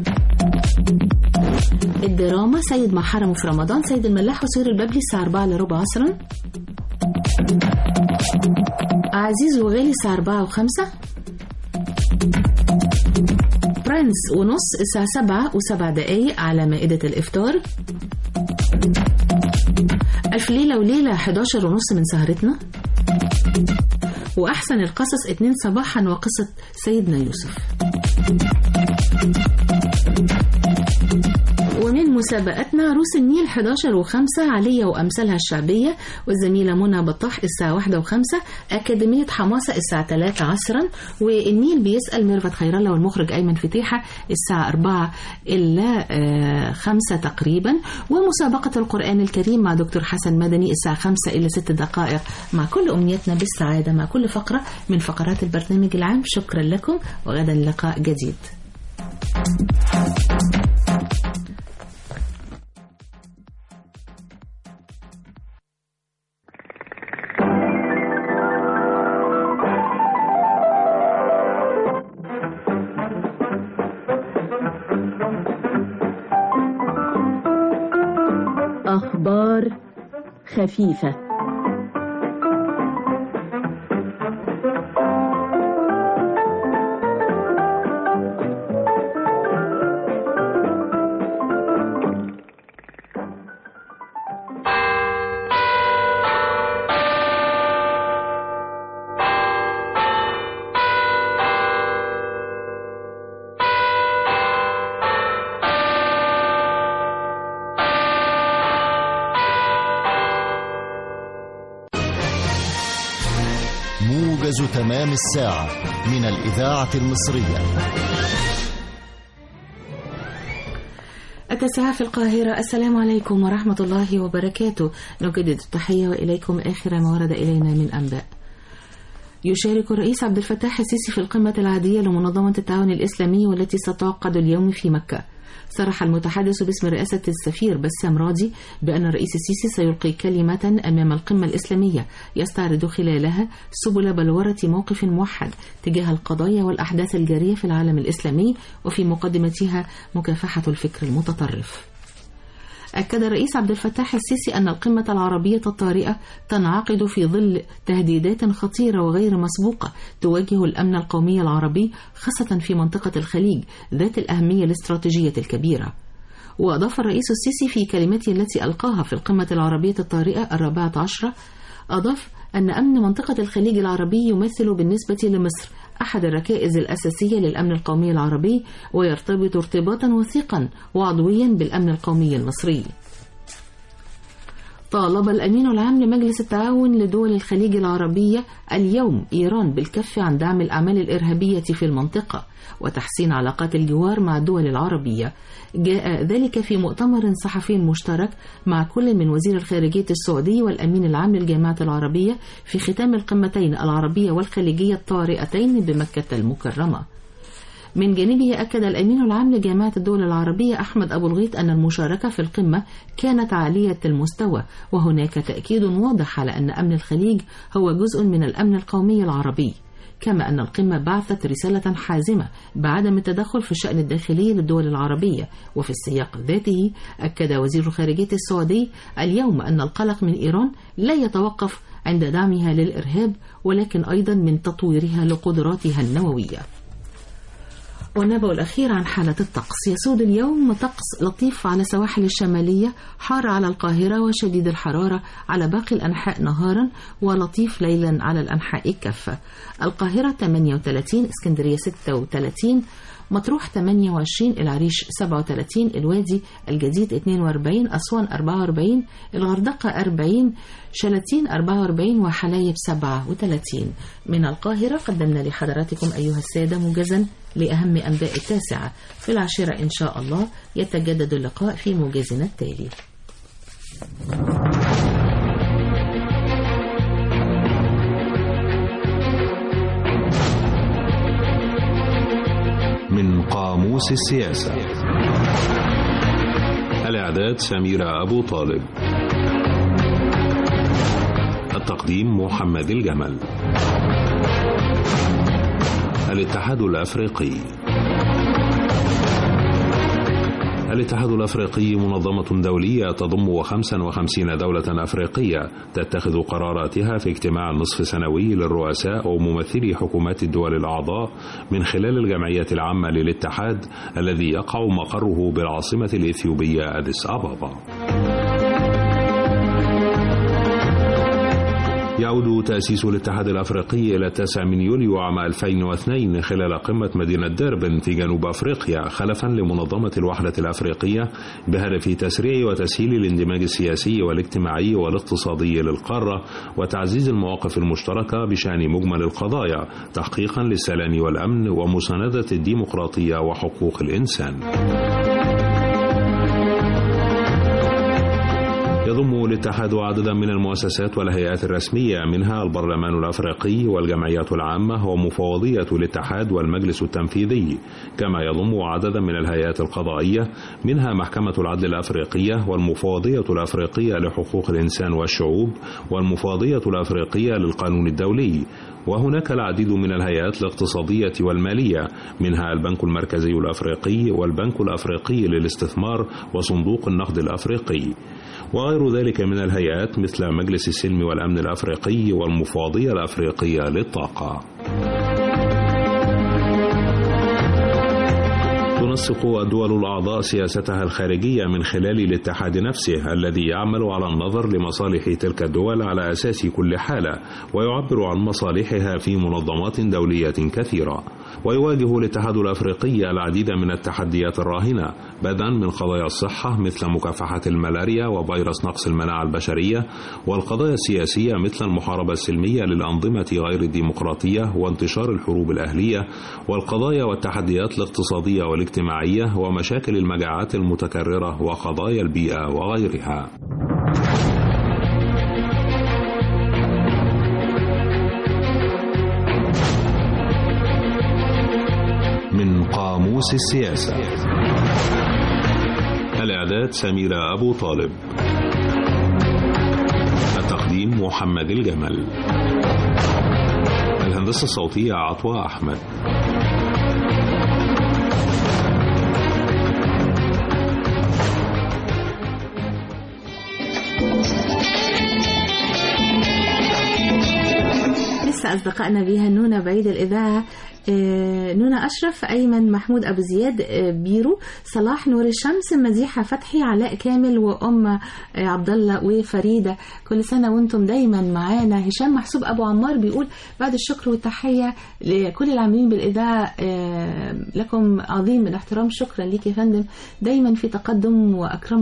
الدراما سيد مع حرمه في رمضان، سيد الملاح وسهير البابلي الساعة 4 إلا ربع عصرا. عزيز وغالي الساعة 4 و5. برنس ونص الساعة 7 و7 على مائدة الإفطار. ألف ليلة وليلة 11:30 من سهرتنا. وأحسن القصص 2 صباحا وقصة سيدنا يوسف. ومن مسابقتنا عروس النيل 11:05 عليا وأمثالها الشعبية والزميلة منى بطاح الساعة 1:05. أكاديمية حماسة الساعة 3 عصرا. والنيل بيسأل ميرفت خير الله والمخرج أيمن فتيحة الساعة 4 إلا 5 تقريبا. ومسابقة القرآن الكريم مع دكتور حسن مدني الساعة 5 إلا 6 دقائق، مع كل أمنيتنا بالسعادة مع كل فقرة من فقرات البرنامج العام. شكرا لكم وغدا لقاء جديد. أخبار خفيفة. موجز تمام الساعة من الإذاعة المصرية. 9 في القاهرة. السلام عليكم ورحمة الله وبركاته. نجدد التحية وإليكم آخر ما ورد إلينا من أنباء. يشارك الرئيس عبد الفتاح السيسي في القمة العادية لمنظمة التعاون الإسلامي والتي ستعقد اليوم في مكة. صرح المتحدث باسم رئاسة السفير بسام راضي بأن الرئيس السيسي سيلقي كلمة أمام القمة الإسلامية يستعرض خلالها سبل بلورة موقف موحد تجاه القضايا والأحداث الجارية في العالم الإسلامي، وفي مقدمتها مكافحة الفكر المتطرف. أكد الرئيس عبد الفتاح السيسي أن القمة العربية الطارئة تنعقد في ظل تهديدات خطيرة وغير مسبوقة تواجه الأمن القومي العربي، خاصة في منطقة الخليج ذات الأهمية الاستراتيجية الكبيرة. وأضاف الرئيس السيسي في كلمته التي ألقاها في القمة العربية الطارئة 14 أضاف أن أمن منطقة الخليج العربي يمثل بالنسبة لمصر أحد الركائز الأساسية للأمن القومي العربي، ويرتبط ارتباطا وثيقا وعضويا بالأمن القومي المصري. طالب الأمين العام لمجلس التعاون لدول الخليج العربية اليوم إيران بالكف عن دعم الأعمال الإرهابية في المنطقة وتحسين علاقات الجوار مع الدول العربية. جاء ذلك في مؤتمر صحفي مشترك مع كل من وزير الخارجية السعودي والأمين العام للجامعة العربية في ختام القمتين العربية والخليجية الطارئتين بمكة المكرمة. من جانبه أكد الأمين العام لجامعة الدول العربية أحمد أبو الغيط أن المشاركة في القمة كانت عالية المستوى، وهناك تأكيد واضح على أن أمن الخليج هو جزء من الأمن القومي العربي، كما أن القمة بعثت رسالة حازمة بعدم التدخل في الشأن الداخلي للدول العربية. وفي السياق ذاته أكد وزير الخارجية السعودي اليوم أن القلق من إيران لا يتوقف عند دعمها للإرهاب، ولكن أيضا من تطويرها لقدراتها النووية. والنبأ الأخير عن حالة الطقس: يسود اليوم طقس لطيف على السواحل الشمالية، حار على القاهرة وشديد الحرارة على باقي الأنحاء نهارا، ولطيف ليلا على الأنحاء كافة. القاهرة 38، اسكندرية 36، مطروح 28، العريش 37، الوادي الجديد 42، أسوان 44، الغردقة 40، شلاتين 44، وحلايب 37. من القاهرة قدمنا لحضراتكم أيها السادة موجزا لأهم أنباء التاسعة. في 10 إن شاء الله يتجدد اللقاء في موجزنا التالي. من قاموس السياسة. الإعداد سميرة أبو طالب. التقديم محمد الجمل. الاتحاد الأفريقي. الاتحاد الأفريقي منظمة دولية تضم 55 دولة أفريقية تتخذ قراراتها في اجتماع النصف سنوي للرؤساء وممثلي حكومات الدول الأعضاء من خلال الجمعية العامة للاتحاد الذي يقع مقره بالعاصمة الإثيوبية أديس أبابا. يعود تأسيس الاتحاد الأفريقي إلى 9 من يوليو عام 2002 خلال قمة مدينة ديربن في جنوب أفريقيا، خلفا لمنظمة الوحدة الأفريقية بهدف تسريع وتسهيل الاندماج السياسي والاجتماعي والاقتصادي للقارة وتعزيز المواقف المشتركة بشأن مجمل القضايا تحقيقا للسلام والأمن ومساندة الديمقراطية وحقوق الإنسان. يضم الاتحاد عددا من المؤسسات والهيئات الرسمية، منها البرلمان الأفريقي والجمعيات العامة ومفوضية الاتحاد والمجلس التنفيذي، كما يضم عددا من الهيئات القضائية، منها محكمة العدل الأفريقية والمفوضية الأفريقية لحقوق الإنسان والشعوب والمفوضية الأفريقية للقانون الدولي. وهناك العديد من الهيئات الاقتصادية والمالية، منها البنك المركزي الأفريقي والبنك الأفريقي للاستثمار وصندوق النقد الأفريقي، وغير ذلك من الهيئات مثل مجلس السلم والأمن الأفريقي والمفوضية الأفريقية للطاقة. تنسق الدول الأعضاء سياستها الخارجية من خلال الاتحاد نفسه الذي يعمل على النظر لمصالح تلك الدول على أساس كل حالة، ويعبر عن مصالحها في منظمات دولية كثيرة. ويواجه الاتحاد الأفريقي العديد من التحديات الراهنة، بدءا من قضايا الصحة مثل مكافحة الملاريا وفيروس نقص المناعة البشرية، والقضايا السياسية مثل المحاربة السلمية للأنظمة غير الديمقراطية وانتشار الحروب الأهلية، والقضايا والتحديات الاقتصادية والاجتماعية ومشاكل المجاعات المتكررة وقضايا البيئة وغيرها. من قاموس السياسة. الإعداد سميرة أبو طالب. التقديم محمد الجمل. الهندسة الصوتية عطوة أحمد. لسه أصدقائنا بيهنونا بعيد الإذاعة نونا أشرف، أيمن محمود أبو زياد، بيرو، صلاح، نور الشمس، مديحة فتحي، علاء كامل، وأم عبد الله وفريدة. كل سنة وانتم دايما معانا. هشام محسوب أبو عمار بيقول بعد الشكر والتحية لكل العاملين بالإذاعة لكم عظيم الاحترام. شكرا ليك يا فندم، دايما في تقدم،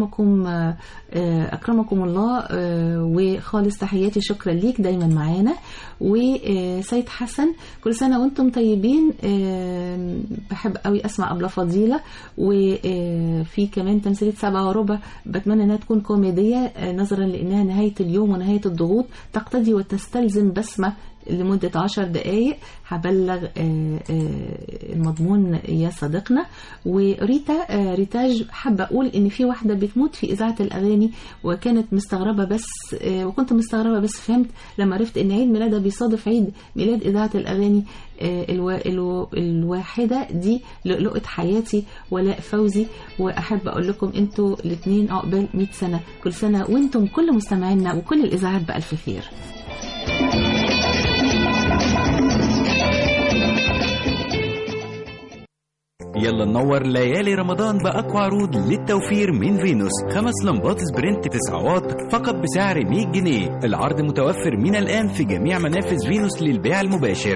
وأكرمكم الله، وخالص تحياتي. شكرا ليك دايما معانا. وسيد حسن، كل سنة وانتم طيبين. بحب قوي أسمع أبلة فضيلة. وفي كمان تمثيلية 7:15 بتمنى أنها تكون كوميدية نظرا لأنها نهاية اليوم ونهاية الضغوط، تقتضي وتستلزم بسمة لمدة 10 دقائق. هبلغ المضمون يا صديقنا. وريتا ريتاج، حابة أقول إن في واحدة بتموت في إذاعة الأغاني، وكانت مستغربة بس وكنت مستغربة بس فهمت لما عرفت إن عيد ميلادها بيصادف عيد ميلاد إذاعة الأغاني الواحدة دي، لؤلؤة حياتي ولاء فوزي. وأحب أقول لكم أنتوا الاثنين عقبال 100 سنة. كل سنة وأنتم كل مستمعينا وكل الإذاعات بألف خير. يلا ننور ليالي رمضان بأقوى عروض للتوفير من فينوس. 5 لمبات سبرنت 9 واط فقط بسعر 100 جنيه. العرض متوفر من الآن في جميع منافذ فينوس للبيع المباشر.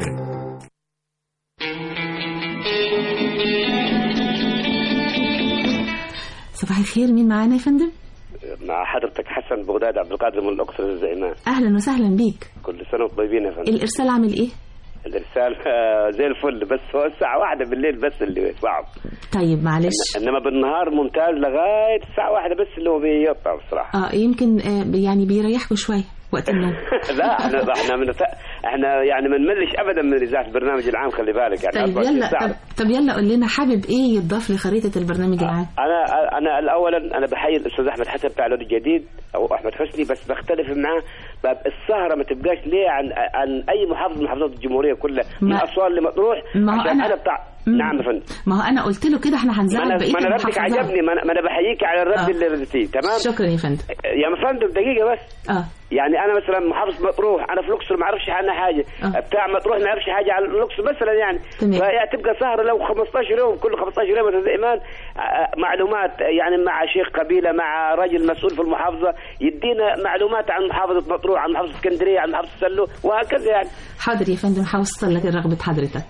صباح الخير، مين معانا يا فندم؟ مع حضرتك حسن بغداد عبد القادر من الأقصر الزئمان. أهلا وسهلا بيك. كل سنة وانتم طيبين يا فندم. الإرسال عامل إيه؟ الإرسال زي الفل، بس هو الساعة 1 بالليل بس اللي صعب. طيب معلش. إنما بالنهار ممتاز لغاية الساعة 1 بس اللي هو بيقطع بصراحة. يمكن يعني بيريحكم شوية وقت النوم. لا احنا يعني ما نملش ابدا من اذاعه البرنامج العام، خلي بالك يعني. طيب يلا طب يلا قول لنا حابب ايه يتضاف لخريطه البرنامج العام؟ انا الاولا انا بحيي الاستاذ احمد حسن بتاع العود الجديد او احمد حسني، بس بختلف معاه باب السهره ما تبقاش ليه عن اي محافظه من محافظات الجمهوريه كلها، من اسوان لمطروح. عشان انا بتاع نعم يا فندم. ما هو انا قلت له كده احنا هنزعل بقيه المحافظات. ما انا ردك عجبني، ما انا بحييك على الرد اللي ردتيه. تمام، شكرا يا فندم. يا فندم دقيقه بس. يعني انا مثلا محافظه مطروح، انا في الاقصر ما اعرفش عنها حاجه. بتاع مطروح ما يعرفش حاجه عن الاقصر مثلا يعني. فهي تبقى سهره لو 15 يوم، كل 15 يوم يا ايمان معلومات يعني مع شيخ قبيله مع رجل مسؤول في المحافظه يدينا معلومات عن محافظه مطروح، عن محافظه اسكندريه، عن محافظه سلو وهكذا يعني. حاضر يا فندم، هوصل لك رغبه حضرتك.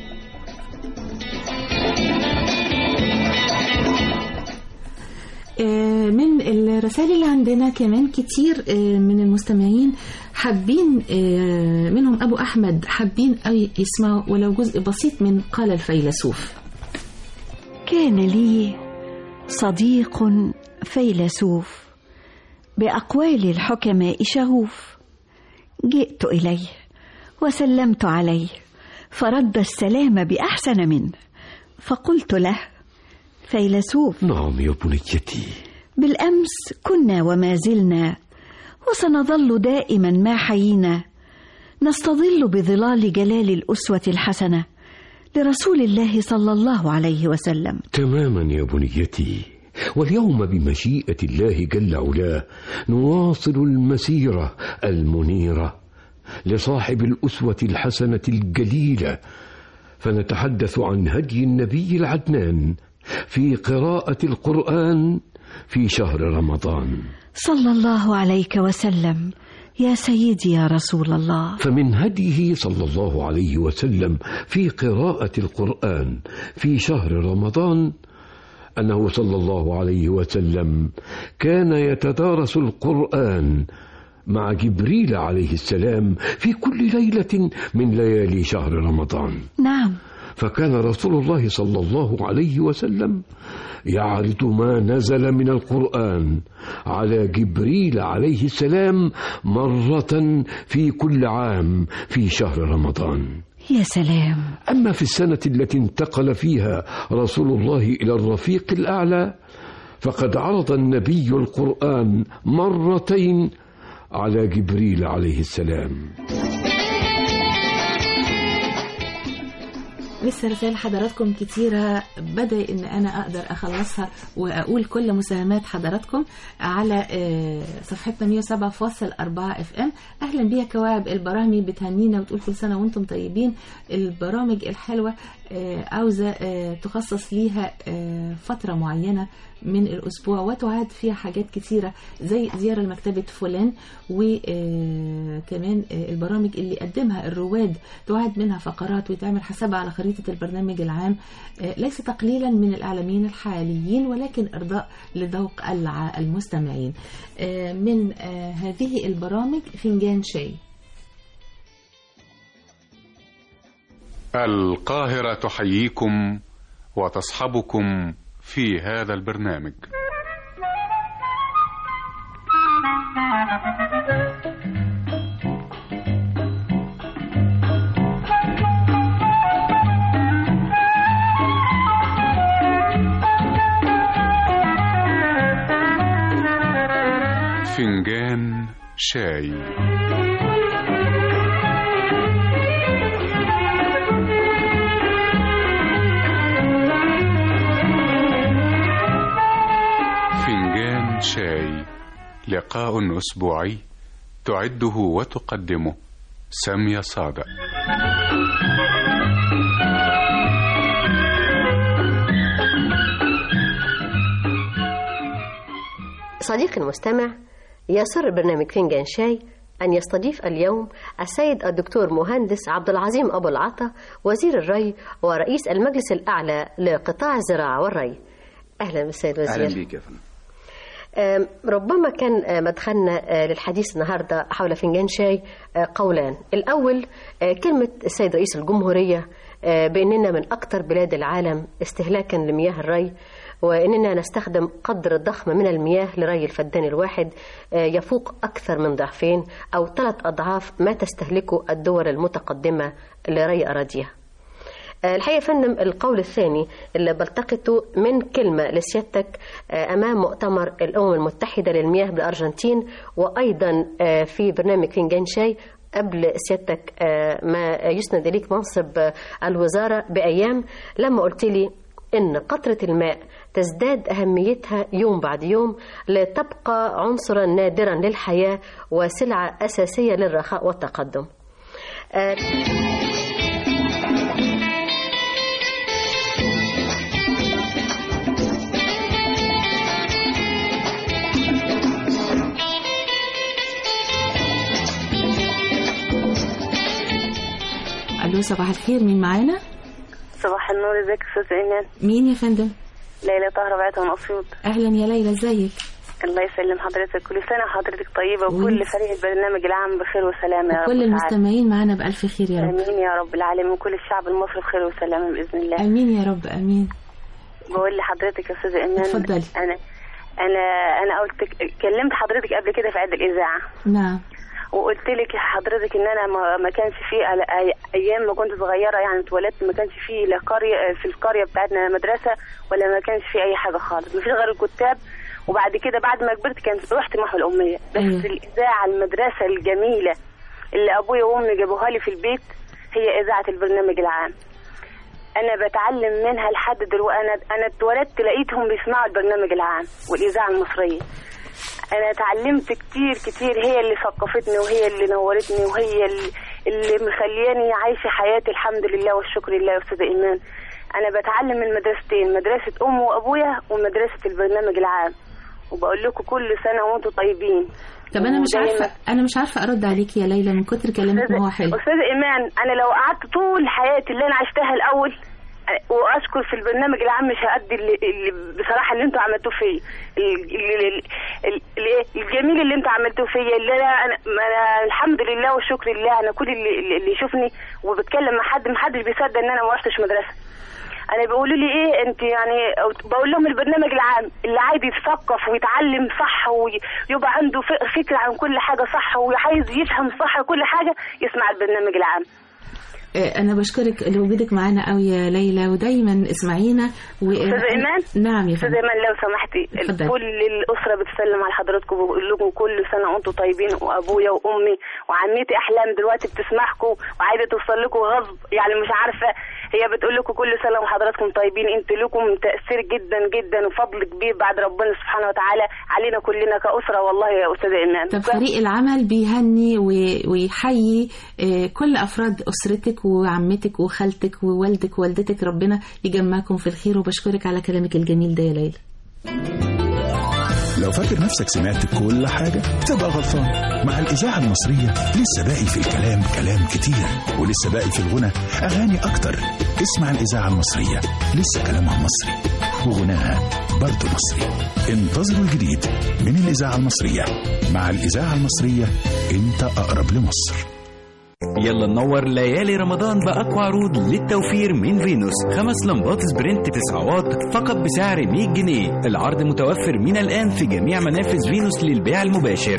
من الرسائل اللي عندنا كمان كتير من المستمعين حابين، منهم أبو أحمد، حابين أي يسمعوا ولو جزء بسيط من قال الفيلسوف. كان لي صديق فيلسوف بأقوال الحكماء شغوف، جئت إليه وسلمت عليه فرد السلام بأحسن منه، فقلت له: فيلسوف. نعم يا بنيتي. بالأمس كنا وما زلنا وسنظل دائما ما حيينا نستظل بظلال جلال الأسوة الحسنة لرسول الله صلى الله عليه وسلم. تماما يا بنيتي، واليوم بمشيئة الله جل علاه نواصل المسيرة المنيرة لصاحب الأسوة الحسنة الجليلة، فنتحدث عن هدي النبي العدنان في قراءة القرآن في شهر رمضان. صلى الله عليك وسلم يا سيدي يا رسول الله. فمن هديه صلى الله عليه وسلم في قراءة القرآن في شهر رمضان أنه صلى الله عليه وسلم كان يتدارس القرآن مع جبريل عليه السلام في كل ليلة من ليالي شهر رمضان. نعم. فكان رسول الله صلى الله عليه وسلم يعرض ما نزل من القرآن على جبريل عليه السلام مرة في كل عام في شهر رمضان. يا سلام. أما في السنة التي انتقل فيها رسول الله إلى الرفيق الأعلى فقد عرض النبي القرآن مرتين على جبريل عليه السلام. لسه رسائل حضراتكم كتيرة، بدأ إن أنا أقدر أخلصها وأقول كل مساهمات حضراتكم على صفحتنا 107.4 FM. أهلا بيا كواعب البرامج، بتهنينا وتقول كل سنة وأنتم طيبين. البرامج الحلوة عاوزة تخصص ليها فترة معينة من الأسبوع وتعاد فيها حاجات كتيرة زي زيارة لمكتبة فلان، وكمان البرامج اللي قدمها الرواد تعاد منها فقرات ويتعمل حسابها على خريطة البرنامج العام، ليس تقليلا من الإعلاميين الحاليين ولكن إرضاء لذوق المستمعين. من هذه البرامج فنجان شاي. القاهرة تحييكم وتصحبكم في هذا البرنامج. فنجان شاي. فنجان شاي، لقاء أسبوعي تعده وتقدمه سامية صادق. صديقي المستمع، يسر برنامج فنجان شاي أن يستضيف اليوم السيد الدكتور مهندس عبد العظيم أبو العطا، وزير الري ورئيس المجلس الأعلى لقطاع الزراعة والري. أهلا بالسيد وزير. أهلا بك يا فندم. ربما كان مدخلنا للحديث النهاردة حول فنجان شاي قولان. الأول كلمة السيد رئيس الجمهورية بأننا من أكثر بلاد العالم استهلاكا لمياه الري، وإننا نستخدم قدر ضخم من المياه لري الفدان الواحد يفوق أكثر من ضعفين أو 3 أضعاف ما تستهلكه الدول المتقدمة لري أراضيها. الحقيقة فندم، القول الثاني اللي بلتقطه من كلمة لسيادتك أمام مؤتمر الأمم المتحدة للمياه بالأرجنتين، وأيضا في برنامج فنجان شاي قبل سيادتك ما يسند إليك منصب الوزارة بأيام، لما قلت لي إن قطرة الماء تزداد أهميتها يوم بعد يوم لتبقى عنصرا نادرا للحياة وسلعة أساسية للرخاء والتقدم. ألو، صباح الخير، مين معانا؟ صباح النور، ازيك يا استاذ ايمان؟ مين يا فندم؟ ليلى طاهرة بعتها من اسيوط. اهلا يا ليلى، ازيك؟ الله يسلم حضرتك، كل سنه وحضرتك طيبه وكل فريق البرنامج العام بخير وسلامه يا رب. كل المستمعين معانا بألف خير يا رب. امين يا رب العالمين، وكل الشعب المصري بخير وسلامه باذن الله. امين يا رب، امين. بقول لحضرتك يا استاذ ايمان، اتفضلي. انا قلت كلمت حضرتك قبل كده في عيد الاذاعه. نعم. وقلت لك حضرتك ان انا ما كانش في ايام ما كنت صغيره، يعني اتولدت ما كانش في لا قريه في القريه بتاعتنا مدرسه ولا ما كانش في اي حاجه خالص، ما فيش غير الكتاب. وبعد كده بعد ما كبرت كانت رحت محو الاميه، بس الاذاعه المدرسه الجميله اللي ابويا وامي جابوها لي في البيت هي اذاعه البرنامج العام. انا بتعلم منها لحد دلوقتي. انا اتولدت لقيتهم بيسمعوا البرنامج العام والاذاعه المصريه. انا اتعلمت كتير، هي اللي ثقفتني وهي اللي نورتني وهي اللي مخلياني عايشه حياتي الحمد لله والشكر لله يا استاذ ايمان. انا بتعلم من مدرستين، مدرسه امي وابويا ومدرسه البرنامج العام، وبقول لكم كل سنه وانتم طيبين. طب انا مش عارفه ارد عليك يا ليلى من كتر كلامك ما هو حلو. استاذ ايمان، انا لو قعدت طول حياتي اللي انا عشتها الاول واشكر في البرنامج العام مش هأدي اللي بصراحه اللي انتوا عملتوه فيا، الجميل اللي انتوا عملتوه فيا، اللي انا الحمد لله والشكر لله. انا كل اللي يشوفني وبتكلم مع حد محدش بيصدق ان انا ما رحتش مدرسه. انا بيقولوا لي ايه انت، يعني بقول لهم البرنامج العام اللي عايز يتثقف ويتعلم صح ويبقى عنده فكره عن كل حاجه صح وعايز يفهم صح كل حاجه يسمع البرنامج العام. أنا بشكرك لوجودك معنا قوي يا ليلى، ودايما اسمعينا. أستاذ إيمان؟ نعم يا فندم. أستاذ إيمان لو سمحتي، كل الأسرة بتسلم على حضراتكم وبقول لكم كل سنة وأنتم طيبين، وأبويا وأمي وعمتي أحلام دلوقتي بتسمعكم وعايزة توصل لكم غصب، يعني مش عارفة هي بتقول لكم كل سنه وحضراتكم طيبين. انتوا لكم تاثير جدا جدا وفضل كبير بعد ربنا سبحانه وتعالى علينا كلنا كاسره والله يا استاذه ايمان. طب فريق العمل بيهني ويحيي كل افراد اسرتك وعمتك وخالتك ووالدك ووالدتك، ربنا يجمعكم في الخير، وبشكرك على كلامك الجميل ده يا ليلى. لو فاكر نفسك سمعت كل حاجة تبقى غلطان. مع الإذاعة المصرية لسه باقي في الكلام كلام كتير، ولسه باقي في الغنى أغاني أكتر. اسمع الإذاعة المصرية، لسه كلامها مصري وغناها برضه مصري. انتظروا الجديد من الإذاعة المصرية. مع الإذاعة المصرية أنت أقرب لمصر. يلا ننور ليالي رمضان بأقوى عروض للتوفير من فينوس. 5 لمبات سبرنت 9 واط فقط بسعر 100 جنيه. العرض متوفر من الآن في جميع منافذ فينوس للبيع المباشر.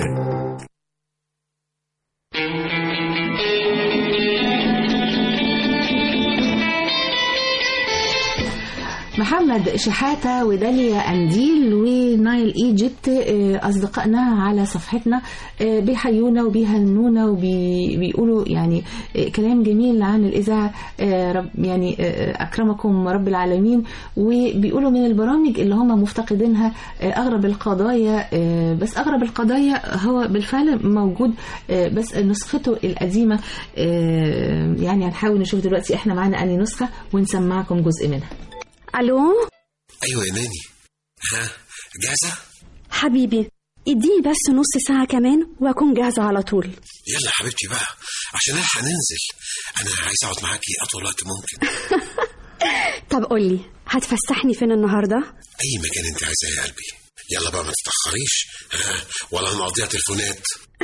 محمد شحاتة وداليا أنديل ونايل إيجيبت أصدقائنا على صفحتنا بيحيونا وبيهنونا وبيقولوا يعني كلام جميل عن الإذاعة، يعني أكرمكم رب العالمين، وبيقولوا من البرامج اللي هم مفتقدينها أغرب القضايا. بس أغرب القضايا هو بالفعل موجود بس نسخته القديمة، يعني هنحاول نشوف دلوقتي احنا معانا أني نسخة ونسمعكم جزء منها. الو. ايوه يا ناني، ها جاهزه؟ حبيبي اديني بس نص ساعه كمان واكون جاهزه على طول. يلا حبيبتي بقى عشان نلحق ننزل، انا عايز اقعد معاكي اطول وقت ممكن. طب قولي هتفسحني فين النهارده؟ اي مكان انت عايزاه يا قلبي. يلا بقى ما تتاخريش، ولا هنقضيها تليفونات.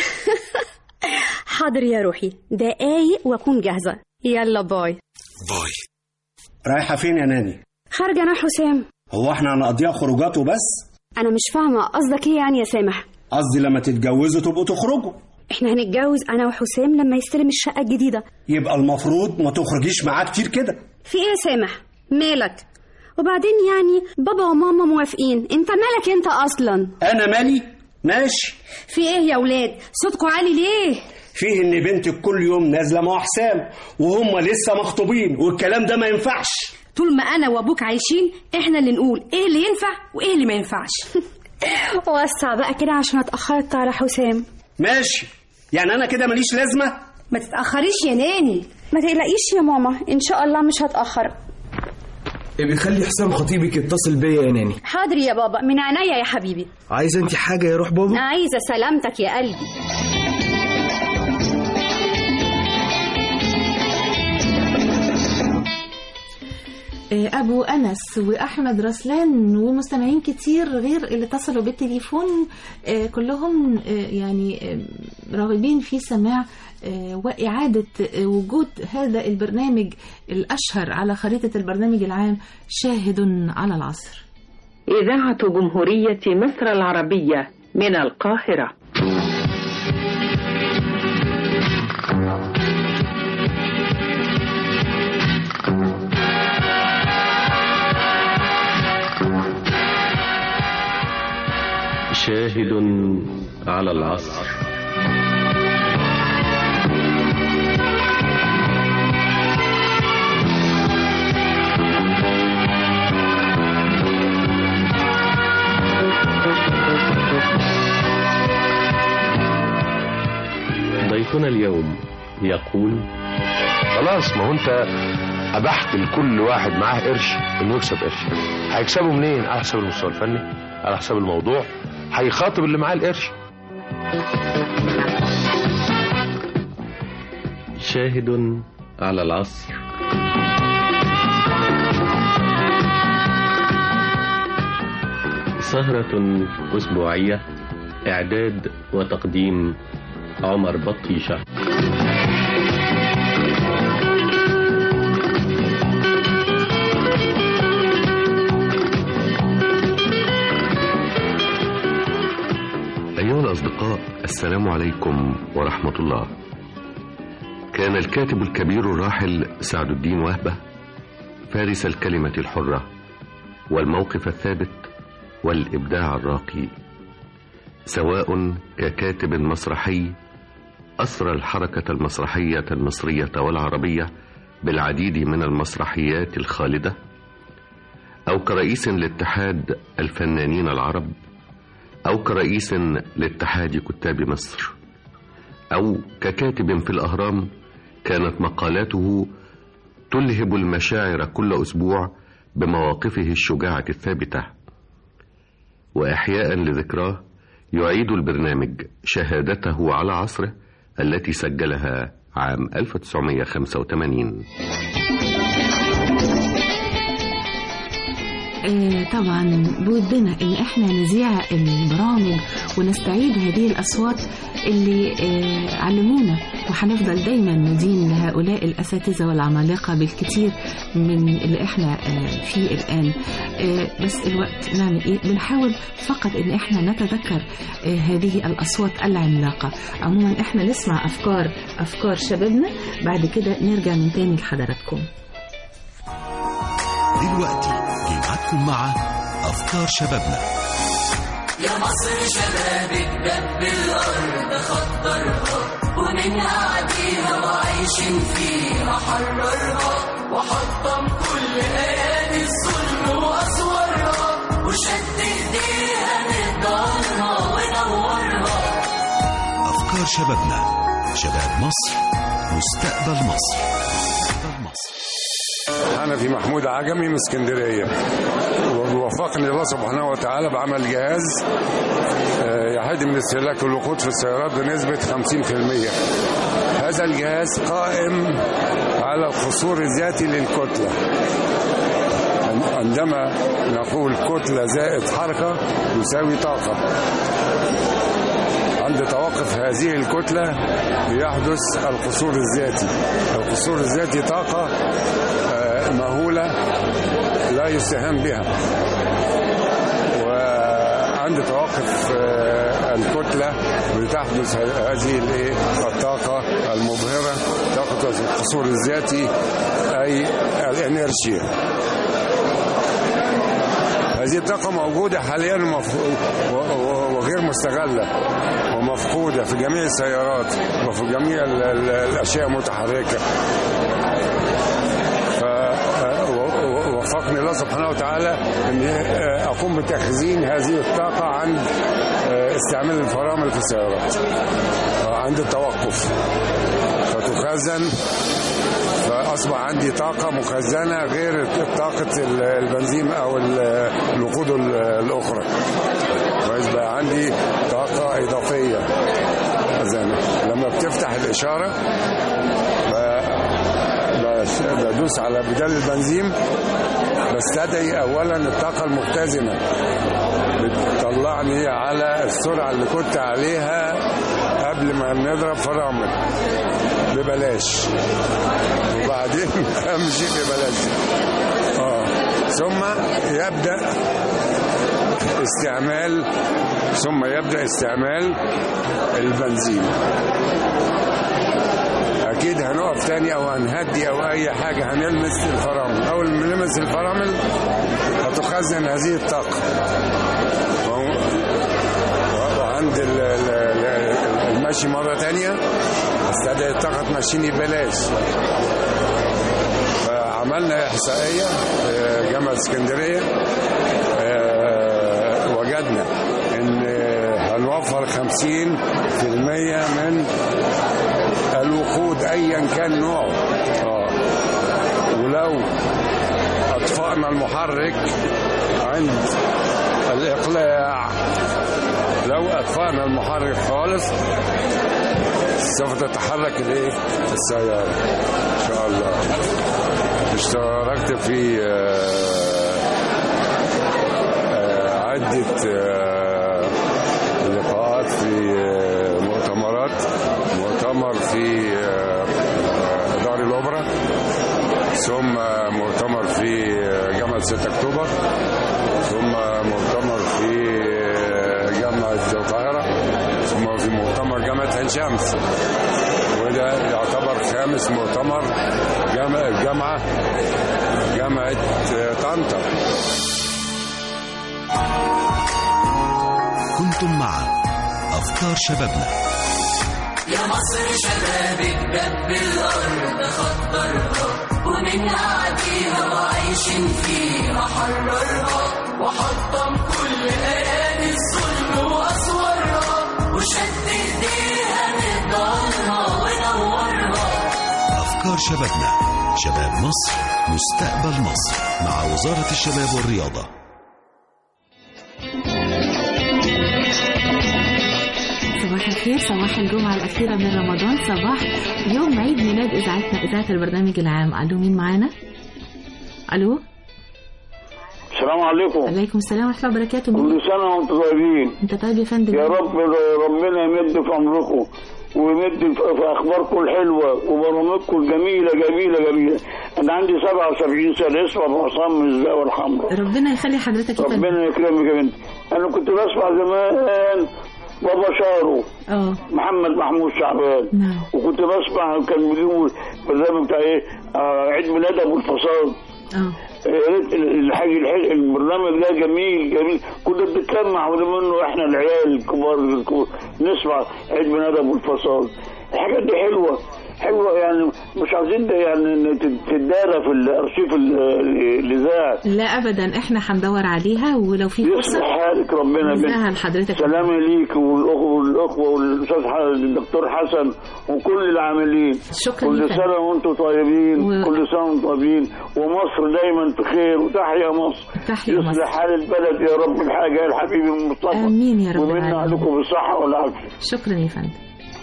حاضر يا روحي، دقايق واكون جاهزه. يلا باي. باي. رايحه فين يا ناني؟ خارجه انا حسام. هو احنا هنقضيها خروجات وبس؟ انا مش فاهمه قصدك ايه يعني يا سامح؟ قصدي لما تتجوزوا تبقوا تخرجوا. احنا هنتجوز انا وحسام لما يستلم الشقه الجديده. يبقى المفروض ما تخرجيش معاه كتير كده. في ايه يا سامح؟ مالك؟ وبعدين يعني بابا وماما موافقين، انت مالك انت اصلا؟ انا مالي؟ ماشي. في ايه يا ولاد صوتكم عالي ليه؟ فيه ان بنتك كل يوم نازله مع حسام وهم لسه مخطوبين، والكلام ده ما ينفعش. طول ما انا وابوك عايشين احنا اللي نقول ايه اللي ينفع وايه اللي ما ينفعش. وسع بقى كده عشان اتاخرت على حسام. ماشي، يعني انا كده ماليش لازمه؟ ما تتاخريش يا ناني. ما تقلقيش يا ماما، ان شاء الله مش هتاخر. بيخلي حسام خطيبك يتصل بيا يا ناني. حاضر يا بابا، من عينيا يا حبيبي. عايزه انت حاجه يا روح بابا؟ عايزه سلامتك يا قلبي. أبو أنس وأحمد رسلان ومستمعين كتير غير اللي اتصلوا بالتليفون، كلهم يعني راغبين في سماع وإعادة وجود هذا البرنامج الأشهر على خريطة البرنامج العام، شاهد على العصر. إذاعة جمهورية مصر العربية من القاهرة. شاهد على العصر. ضيفنا اليوم يقول: خلاص، ما هو انت ابحت لكل واحد معاه قرش انه يكسب قرش. هيكسبه منين؟ على حساب المستوى الفني، على حساب الموضوع، هيخاطب اللي معاه القرش. شاهد على العصر. سهرة أسبوعية، إعداد وتقديم عمر بطيشة. أيها الأصدقاء، السلام عليكم ورحمة الله. كان الكاتب الكبير الراحل سعد الدين وهبة فارس الكلمة الحرة والموقف الثابت والإبداع الراقي، سواء ككاتب مسرحي أسرى الحركة المسرحية المصرية والعربية بالعديد من المسرحيات الخالدة، أو كرئيس لاتحاد الفنانين العرب، أو كرئيس لاتحاد كتاب مصر، أو ككاتب في الأهرام، كانت مقالاته تلهب المشاعر كل أسبوع بمواقفه الشجاعة الثابتة. وإحياء لذكراه يعيد البرنامج شهادته على عصره التي سجلها عام 1985. طبعا بودنا ان احنا نذيع البرامج ونستعيد هذه الاصوات اللي علمونا، وهنفضل دايما ندين لهؤلاء الاساتذه والعمالقه بالكثير من اللي احنا فيه الان. بس الوقت نعمل ايه؟ بنحاول فقط ان احنا نتذكر هذه الاصوات العملاقه. عموما احنا نسمع افكار شبابنا، بعد كده نرجع من تاني لحضراتكم. دلوقتي جمعتكم مع أفكار شبابنا. يا مصر شبابك دب الأرض خطرها، ومن قاعديها وعايشين فيها حررها، وحطم كل أيادي الظلم وأسوارها، وشد إيديها نقدرها ونورها. أفكار شبابنا، شباب مصر، مستقبل مصر. أنا في محمود عجمي من اسكندرية، ووفقني الله سبحانه وتعالى بعمل جهاز يحد من استهلاك الوقود في السيارات بنسبة 50%. هذا الجهاز قائم على القصور الذاتي للكتلة. عندما نقول كتلة زائد حركة يساوي طاقة. عند توقف هذه الكتلة يحدث القصور الذاتي. القصور الذاتي طاقة مهولة لا يستهان بها، وعند توقف الكتلة بتحدث هذه الطاقة المبهرة، طاقة القصور الذاتي أي الإنيرشيا. هذه الطاقة موجودة حاليا وغير مستغلة ومفقودة في جميع السيارات وفي جميع الأشياء المتحركة. وفقني الله سبحانه وتعالى أن أقوم بتخزين هذه الطاقة عند استعمال الفرامل في السيارات عند التوقف، فتخزن، فأصبح عندي طاقة مخزنة غير طاقة البنزين أو الوقود الأخرى، ويبقى عندي طاقة إضافية. لما بتفتح الإشارة بدوس على بدال البنزين، بستدعي أولا الطاقة المختزنة، بتطلعني على السرعة اللي كنت عليها قبل ما نضرب فرامل ببلاش، وبعدين أمشي ببلاش. ثم يبدأ استعمال البنزين. أكيد هنقف تاني أو هنهدي أو أي حاجة، هنلمس الفرامل. أول ما نلمس الفرامل هتخزن هذه الطاقة، وعند المشي مرة تانية استدعي الطاقة تمشيني ببلاش. فعملنا إحصائية في جامعة اسكندرية، وجدنا إن هنوفر 50% من الوقود أيا كان نوعه. ولو أطفأنا المحرك عند الإقلاع، لو أطفأنا المحرك خالص سوف تتحرك السيارة إن شاء الله. اشتركت في عدة لقاءات في مؤتمر في دار الأوبرا، ثم مؤتمر في جامعة 6 أكتوبر، ثم مؤتمر في جامعة القاهرة، ثم في مؤتمر جامعة عين شمس، وده يعتبر 5 مؤتمر جامعة طنطا. كنتم مع أفكار شبابنا. يا مصر شبابك دب الأرض خطرها، ومن قاعديها وعايشين فيها حررها وحطم كل ايادي الظلم واصورها وشد ايديها من ضلها ونورها. أفكار شبابنا، شباب مصر، مستقبل مصر، مع وزارة الشباب والرياضة. صباح الخير، صباح الجمعة الأخيرة من رمضان، صباح يوم عيد ميلاد إذاعتنا، إذاعة البرنامج العام. ألو، مين معانا؟ ألو. السلام عليكم. عليكم السلام ورحمة الله وبركاته. كل سنة وانتم طيبين. انت طيب يا فندم. يا رب ربنا يمد في عمركم ويمد في اخباركم الحلوه وبرامجكم الجميله جميله جميله. انا عندي 77 سنه، اسمي ابو عصام من الزاويه الحمراء. ربنا يخلي حضرتك يا فندم. ربنا يكرمك يا بنتي. انا كنت بسمع زمان بابا شارو محمد محمود شعبان. نعم. وكنت بسمع كان بيقول البرنامج بتاع ايه عيد ميلاد ابو الفصاد. البرنامج ده جميل جميل، كنا بنتلمع منه احنا العيال الكبار نسمع عيد ميلاد ابو الفصاد. الحاجات دي حلوه حلوه، يعني مش عايزين يعني تتدارى في الارشيف الاذاعه. لا ابدا، احنا هندور عليها ولو في فرصه. يصلح حالك ربنا يسهل حضرتك. سلامي ليك والاخوه والاستاذ الدكتور حسن وكل العاملين. شكرا. كل سنه وانتم طيبين. كل سنه وانتم طيبين ومصر دايما في خير وتحيا مصر. تحيا مصر. يصلح حال البلد يا رب الحاجه يا حبيبي مصطفى. امين يا رب العالمين. ومنا عليكم بالصحه والعافيه. شكرا يا فندم.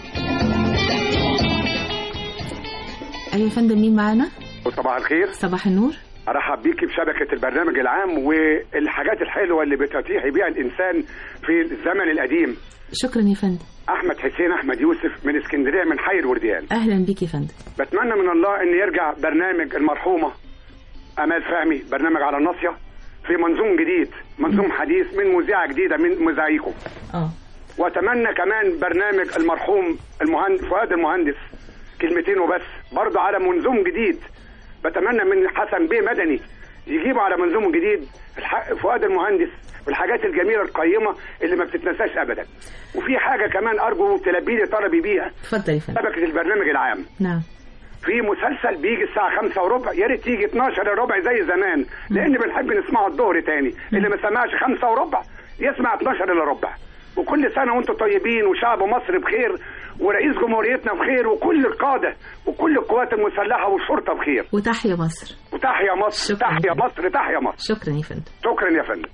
أيوة يا فندم، مين معانا؟ صباح الخير. صباح النور. أرحب بيكي بشبكة البرنامج العام والحاجات الحلوة اللي بتتيح بيها الإنسان في الزمن القديم. شكرا يا فندم. أحمد حسين أحمد يوسف من اسكندرية من حي الورديان. أهلا بيك يا فندم. بتمنى من الله أن يرجع برنامج المرحومة أمال فهمي، برنامج على الناصية، في منظوم جديد، منظوم حديث من مذيعة جديدة من مذيعيكم. وأتمنى كمان برنامج المرحوم فؤاد المهندس، كلمتين وبس، برضه على منظوم جديد. بتمنى من حسن بيه مدني يجيبوا على منظوم جديد فؤاد المهندس والحاجات الجميله القيمه اللي ما بتتنساش ابدا. وفي حاجه كمان ارجو تلبي لي طلبي بيها. اتفضل يا فندم. شبكه البرنامج العام. نعم. في مسلسل بيجي الساعه 5:15، يا ريت يجي 12:15 زي زمان، لان بنحب نسمعه الظهر تاني. اللي ما سمعش 5:15 يسمع 12:15. وكل سنه وانتم طيبين وشعب مصر بخير ورئيس جمهوريتنا بخير وكل القادة وكل القوات المسلحة والشرطة بخير. وتحيا مصر. وتحيا مصر. تحيا مصر. تحيا مصر. شكرا يا فندم. شكرا يا فندم.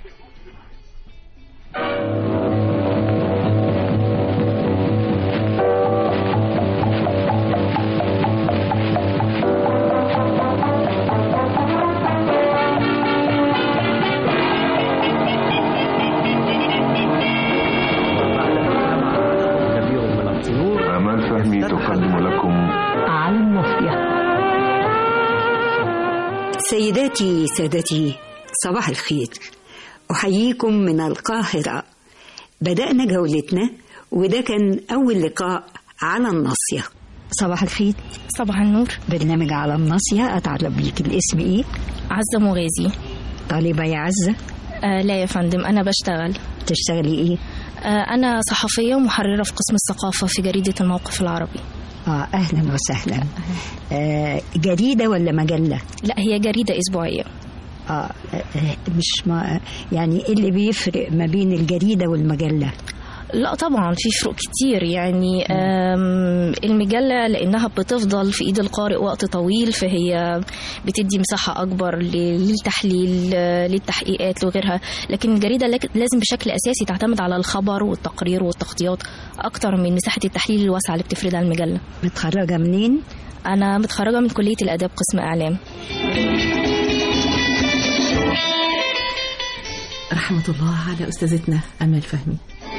أمال فهمي تقدم لكم على الناصية. سيداتي سادتي، صباح الخير. أحييكم من القاهرة. بدأنا جولتنا وده كان أول لقاء على الناصية. صباح الخير. صباح النور. برنامج على الناصية، أتعرف بيك، الاسم إيه؟ عزة مغازي. طالبة يا عزة؟ لا يا فندم، أنا بشتغل. تشتغلي إيه؟ أنا صحفية ومحررة في قسم الثقافة في جريدة الموقف العربي. أهلا وسهلا. جريدة ولا مجلة؟ لا، هي جريدة أسبوعية. مش يعني إيه اللي بيفرق ما بين الجريدة والمجلة؟ لا طبعا في فروق كتير، يعني المجلة لأنها بتفضل في إيد القارئ وقت طويل، فهي بتدي مساحة أكبر للتحليل للتحقيقات وغيرها، لكن الجريدة لازم بشكل أساسي تعتمد على الخبر والتقرير والتغطيات أكتر من مساحة التحليل الواسعة اللي بتفردها المجلة. متخرجة منين؟ أنا متخرجة من كلية الآداب قسم إعلام. رحمة الله على أستاذتنا أمال فهمي.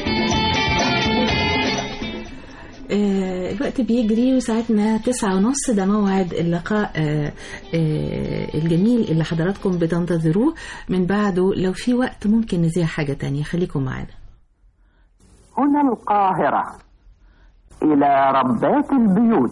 الوقت بيجري وساعتنا 9:30، ده موعد اللقاء الجميل اللي حضراتكم بتنتظروه. من بعده لو في وقت ممكن نذيع حاجة تانية، خليكم معنا. هنا القاهرة، إلى ربات البيوت.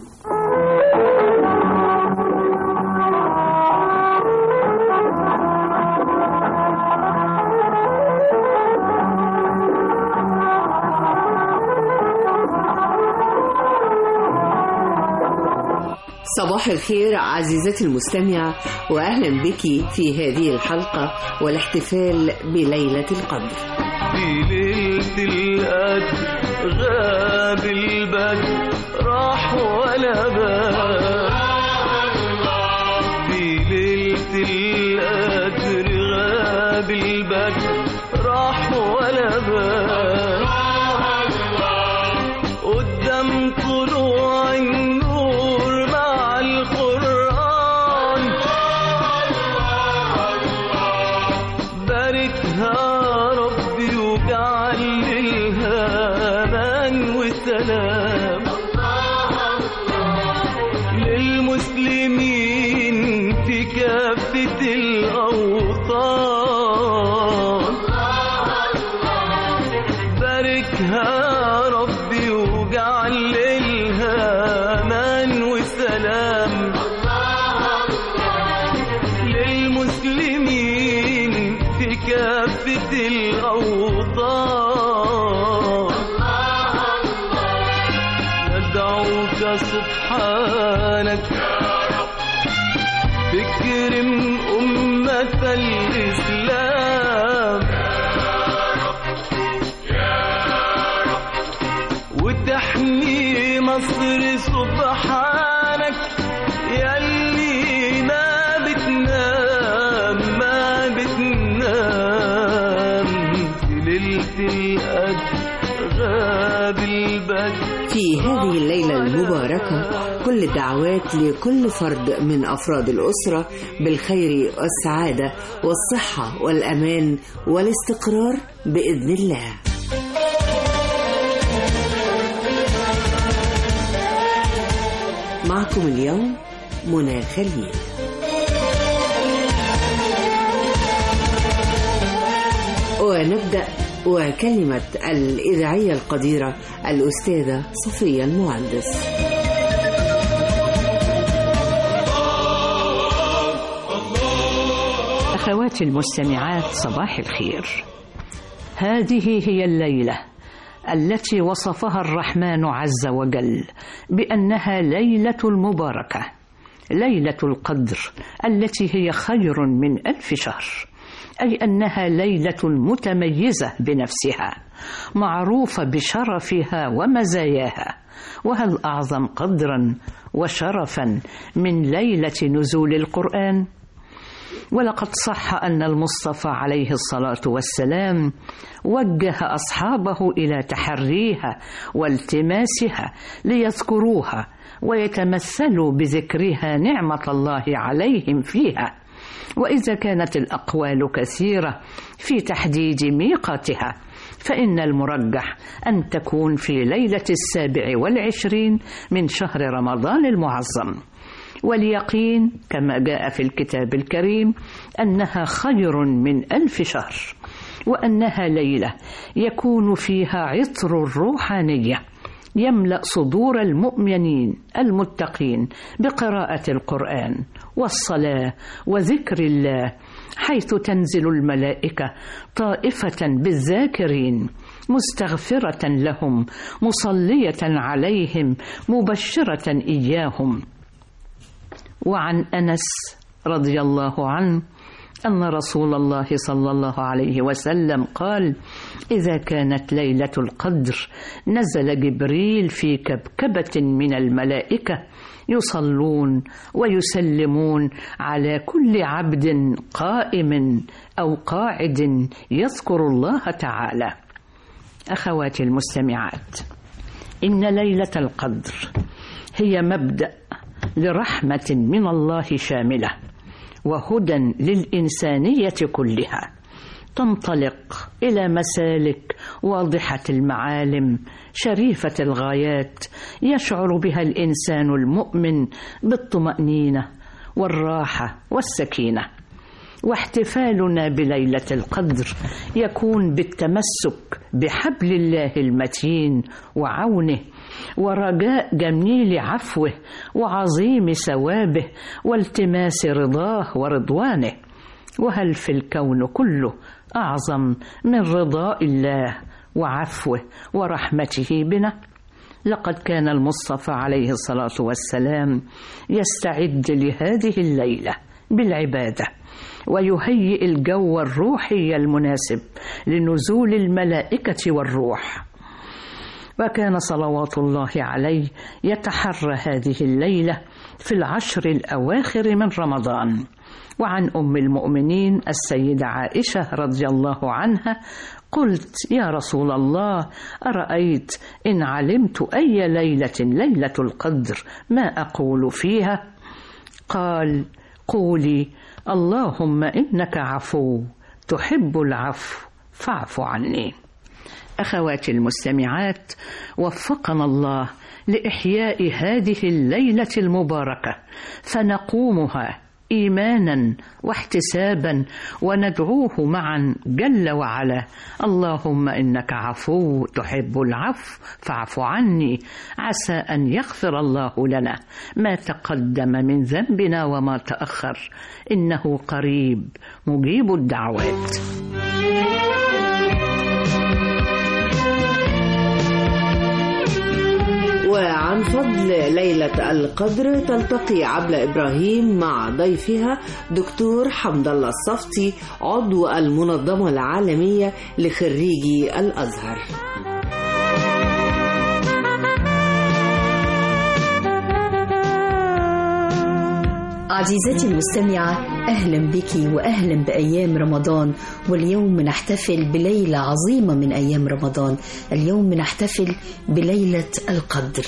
صباح الخير عزيزتي المستمعة، وأهلا بك في هذه الحلقة والاحتفال بليلة القدر. في ليلة القدر غاب البدر راح ولا بال، في ليلة القدر غاب البدر راح ولا بال، قدام طلوع النور مع القرآن باركها ربي وجعل الهامان والسلام للمسلمين في كافة الأوطان، باركها ربي وجعل الهامان والسلام للمسلمين في كافة الأوطان، ندعوك سبحانك تكرم أمة الإسلام وتحمي مصر سبحانك ياللي ما بتنام في ليلة القدر غاب البدر. في هذه الليلة المباركة كل الدعوات لكل فرد من أفراد الأسرة بالخير والسعادة والصحة والأمان والاستقرار بإذن الله. معكم اليوم منى خليل. ونبدأ وكلمة الإذاعية القديرة الأستاذة صفية المهندس. أخواتي المستمعات صباح الخير. هذه هي الليلة التي وصفها الرحمن عز وجل بأنها ليلة المباركة، ليلة القدر التي هي خير من 1000 شهر، أي أنها ليلة متميزة بنفسها، معروفة بشرفها ومزاياها. وهل أعظم قدرا وشرفا من ليلة نزول القرآن؟ ولقد صح أن المصطفى عليه الصلاة والسلام وجه أصحابه إلى تحريها والتماسها ليذكروها ويتمثلوا بذكرها نعمة الله عليهم فيها. وإذا كانت الأقوال كثيرة في تحديد ميقاتها، فإن المرجح أن تكون في ليلة 27 من شهر رمضان المعظم، واليقين كما جاء في الكتاب الكريم أنها خير من 1000 شهر، وأنها ليلة يكون فيها عطر الروحانية يملأ صدور المؤمنين المتقين بقراءة القرآن والصلاة وذكر الله، حيث تنزل الملائكة طائفة بالذاكرين مستغفرة لهم مصلية عليهم مبشرة إياهم. وعن أنس رضي الله عنه أن رسول الله صلى الله عليه وسلم قال: إذا كانت ليلة القدر نزل جبريل في كبكبة من الملائكة يصلون ويسلمون على كل عبد قائم أو قاعد يذكر الله تعالى. أخواتي المستمعات، إن ليلة القدر هي مبدأ لرحمة من الله شاملة وهدى للإنسانية كلها، تنطلق إلى مسالك واضحة المعالم شريفة الغايات يشعر بها الإنسان المؤمن بالطمأنينة والراحة والسكينة. واحتفالنا بليلة القدر يكون بالتمسك بحبل الله المتين وعونه، ورجاء جميل عفوه وعظيم ثوابه والتماس رضاه ورضوانه. وهل في الكون كله أعظم من رضاء الله وعفوه ورحمته بنا؟ لقد كان المصطفى عليه الصلاة والسلام يستعد لهذه الليلة بالعبادة ويهيئ الجو الروحي المناسب لنزول الملائكة والروح، وكان صلوات الله عليه يتحرى هذه الليلة في العشر الأواخر من رمضان. وعن أم المؤمنين السيدة عائشة رضي الله عنها قلت: يا رسول الله، أرأيت إن علمت أي ليلة ليلة القدر ما أقول فيها؟ قال: قولي: اللهم إنك عفو تحب العفو فاعف عني. أخواتي المستمعات، وفقنا الله لإحياء هذه الليلة المباركة، فنقومها إيمانا واحتسابا وندعوه معا جل وعلا: اللهم إنك عفو تحب العفو فاعف عني، عسى أن يغفر الله لنا ما تقدم من ذنبنا وما تأخر، إنه قريب مجيب الدعوات. وعن فضل ليلة القدر تلتقي عبلة إبراهيم مع ضيفها دكتور حمد الله الصفتي، عضو المنظمة العالمية لخريجي الأزهر. عزيزتي المستمعة، أهلا بك وأهلا بأيام رمضان. واليوم نحتفل بليلة عظيمة من أيام رمضان، اليوم نحتفل بليلة القدر.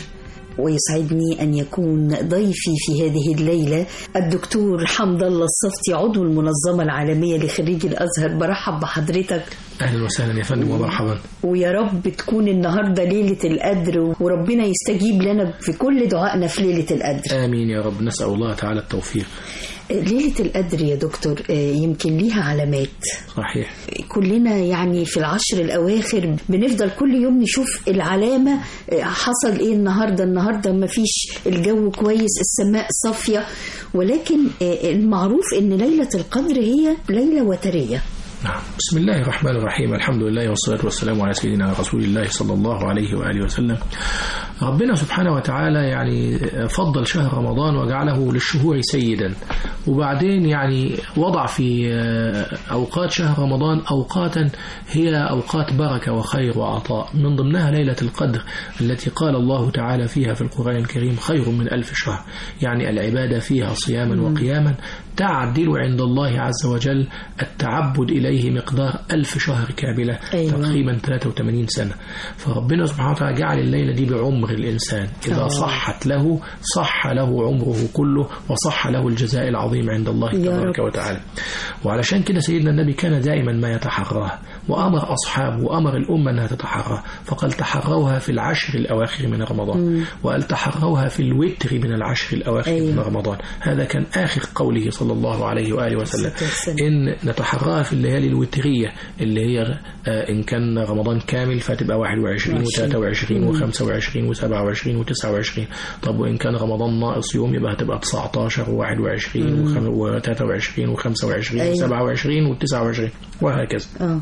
ويسعدني أن يكون ضيفي في هذه الليلة الدكتور حمد الله الصفتي، عضو المنظمة العالمية لخريجي الأزهر. برحب بحضرتك. أهلا وسهلا يا فندم ومرحبا. ويا رب تكون النهاردة ليلة القدر، وربنا يستجيب لنا في كل دعائنا في ليلة القدر. آمين يا رب، نسأل الله تعالى التوفيق. ليلة القدر يا دكتور يمكن ليها علامات. صحيح. كلنا يعني في العشر الأواخر بنفضل كل يوم نشوف العلامة، حصل إيه النهاردة ما فيش، الجو كويس، السماء صافية، ولكن المعروف إن ليلة القدر هي ليلة وترية. نعم. بسم الله الرحمن الرحيم، الحمد لله والصلاة والسلام على سيدنا رسول الله صلى الله عليه وآله وسلم. ربنا سبحانه وتعالى يعني فضل شهر رمضان وجعله للشهور سيدا، وبعدين يعني وضع في أوقات شهر رمضان أوقاتا هي أوقات بركة وخير وعطاء، من ضمنها ليلة القدر التي قال الله تعالى فيها في القرآن الكريم: خير من 1000 شهر، يعني العبادة فيها صياما وقياما تعدل عند الله عز وجل التعبد إليه مقدار 1000 شهر كاملة. أيوة. تقريبا 83 سنة. فربنا سبحانه وتعالى جعل الليلة دي بعمر الإنسان، إذا صحت له صح له عمره كله، وصح له الجزاء العظيم عند الله تبارك وتعالى. وعلشان كده سيدنا النبي كان دائما ما يتحراه، وأمر أصحابه وأمر الأمة أنها تتحراه، فقال: تحروها في العشر الأواخر من رمضان، وقال: تحروها في الوتر من العشر الأواخر من رمضان. هذا كان آخر قوله صلى الله عليه وآله وسلم، إن نتحراها في الليالي الوترية اللي هي إن كان رمضان كامل فتبقى 21 و23 و25 و27 و29. طب وإن كان رمضان ناقص يوم يبقى هتبقى 19 و21 و23 و25 و27 و29 وهكذا.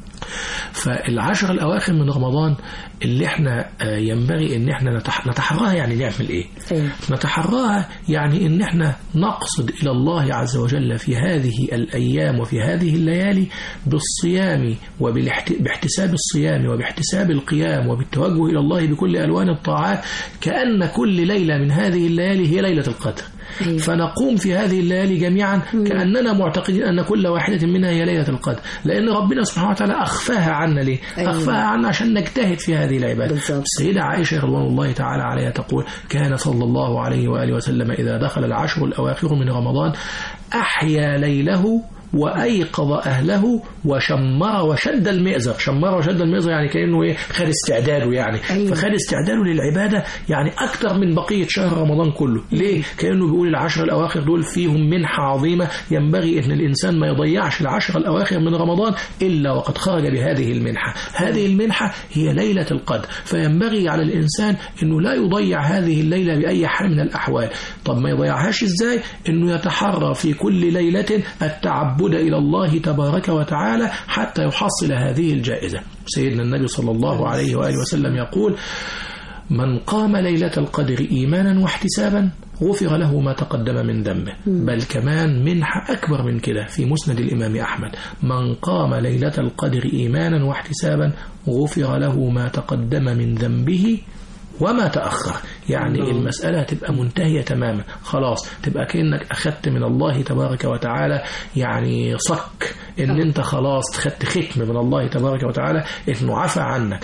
فالعشر الأواخر من رمضان اللي احنا ينبغي ان احنا نتحراها. يعني نعمل ايه؟ نتحراها يعني ان احنا نقصد الى الله عز وجل في هذه الايام وفي هذه الليالي بالصيام وباحتساب الصيام وباحتساب القيام وبالتوجه الى الله بكل الوان الطاعات، كأن كل ليلة من هذه الليالي هي ليلة القدر. فنقوم في هذه الليالي جميعا كأننا معتقدين أن كل واحدة منها هي ليلة القدر، لأن ربنا سبحانه وتعالى أخفاها عنا. ليه؟ أخفاها عنا عشان نجتهد في هذه العبادة. السيدة عائشة رضوان الله تعالى عليها تقول: كان صلى الله عليه وآله وسلم إذا دخل العشر الأواخر من رمضان أحيا ليله وأيقظ أهله وشمر وشد المئزر. شمر وشد المئزر يعني كأنه خد استعداده، يعني فخد استعداده للعبادة يعني أكثر من بقية شهر رمضان كله. ليه؟ كأنه بيقول العشر الأواخر دول فيهم منحة عظيمة، ينبغي أن الإنسان ما يضيعش العشر الأواخر من رمضان إلا وقد خرج بهذه المنحة. هذه المنحة هي ليلة القدر، فينبغي على الإنسان أنه لا يضيع هذه الليلة بأي حال من الأحوال. طب ما يضيعهاش إزاي؟ أنه يتحرى في كل ليلة التعبد إلى الله تبارك وتعالى حتى يحصل هذه الجائزة. سيدنا النبي صلى الله عليه وآله وسلم يقول: من قام ليلة القدر إيمانا واحتسابا غفر له ما تقدم من ذنبه. بل كمان منحة أكبر من كده في مسند الإمام أحمد: من قام ليلة القدر إيمانا واحتسابا غفر له ما تقدم من ذنبه وما تأخر. يعني المسألة تبقى منتهية تماما، خلاص تبقى كأنك أخذت من الله تبارك وتعالى يعني صك، إن أنت خلاص خدت ختم من الله تبارك وتعالى إنه عفى عنك.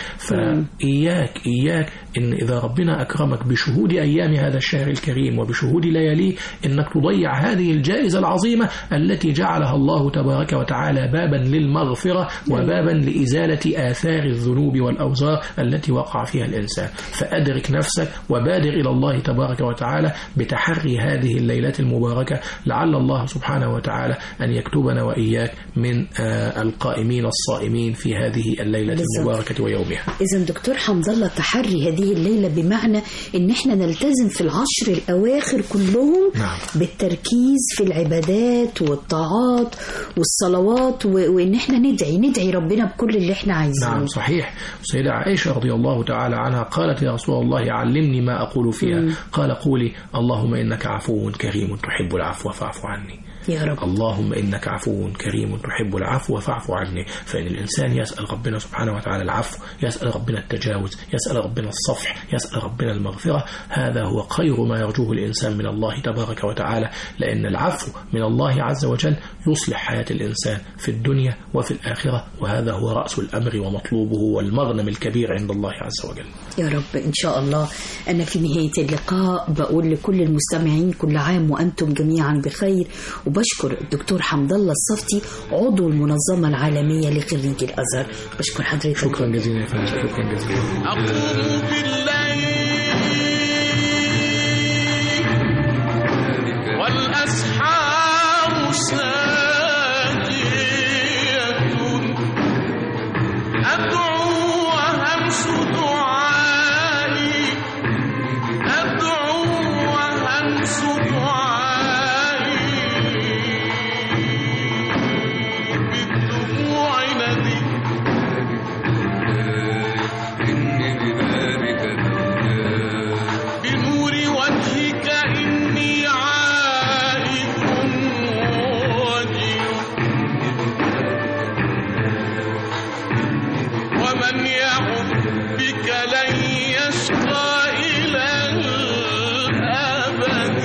فإياك إن إذا ربنا أكرمك بشهود أيام هذا الشهر الكريم وبشهود لياليه إنك تضيع هذه الجائزة العظيمة التي جعلها الله تبارك وتعالى بابا للمغفرة وبابا لإزالة آثار الذنوب والأوزار التي وقع فيها الإنسان. فأدرك نفسك وبادر إلى الله تبارك وتعالى بتحري هذه الليلة المباركة، لعل الله سبحانه وتعالى أن يكتبنا وإياك من القائمين الصائمين في هذه الليلة المباركة ويومها. إذن دكتور حمد الله، تحري هذه الليلة بمعنى إن احنا نلتزم في العشر الأواخر كلهم بالتركيز في العبادات والطاعات والصلوات، وإن احنا ندعي ربنا بكل اللي احنا عايزينه. نعم صحيح. سيدة عائشة رضي الله تعالى عنها قالت: يا رسول الله علمني ما أقول فيها. قال: قولي اللهم إنك عفو كريم تحب العفو فاعف عني. يا رب. اللهم إنك عفو كريم تحب العفو فاعف عني. فإن الإنسان يسأل ربنا سبحانه وتعالى العفو، يسأل ربنا التجاوز، يسأل ربنا الصفح، يسأل ربنا المغفرة، هذا هو خير ما يرجوه الإنسان من الله تبارك وتعالى، لأن العفو من الله عز وجل يصلح حياة الإنسان في الدنيا وفي الآخرة، وهذا هو رأس الأمر ومطلوبه والمغنم الكبير عند الله عز وجل. يا رب إن شاء الله. أنا في نهاية اللقاء بقول لكل المستمعين كل عام وأنتم جميعا بخير، وبشكر الدكتور حمد الله الصفتي عضو المنظمة العالمية لخريجي الأزهر. بشكر حضرتك. شكرا جزيلا يا فندم. شكرا جزيلا. أقوم بالليل والأسحار ساجية أدعو وهمس دعائي، أدعو وهمس دعائي بالدموع ندي بنور وجهك إني عائد وجل، ومن يعد بك لن يشقى إلى الأبد،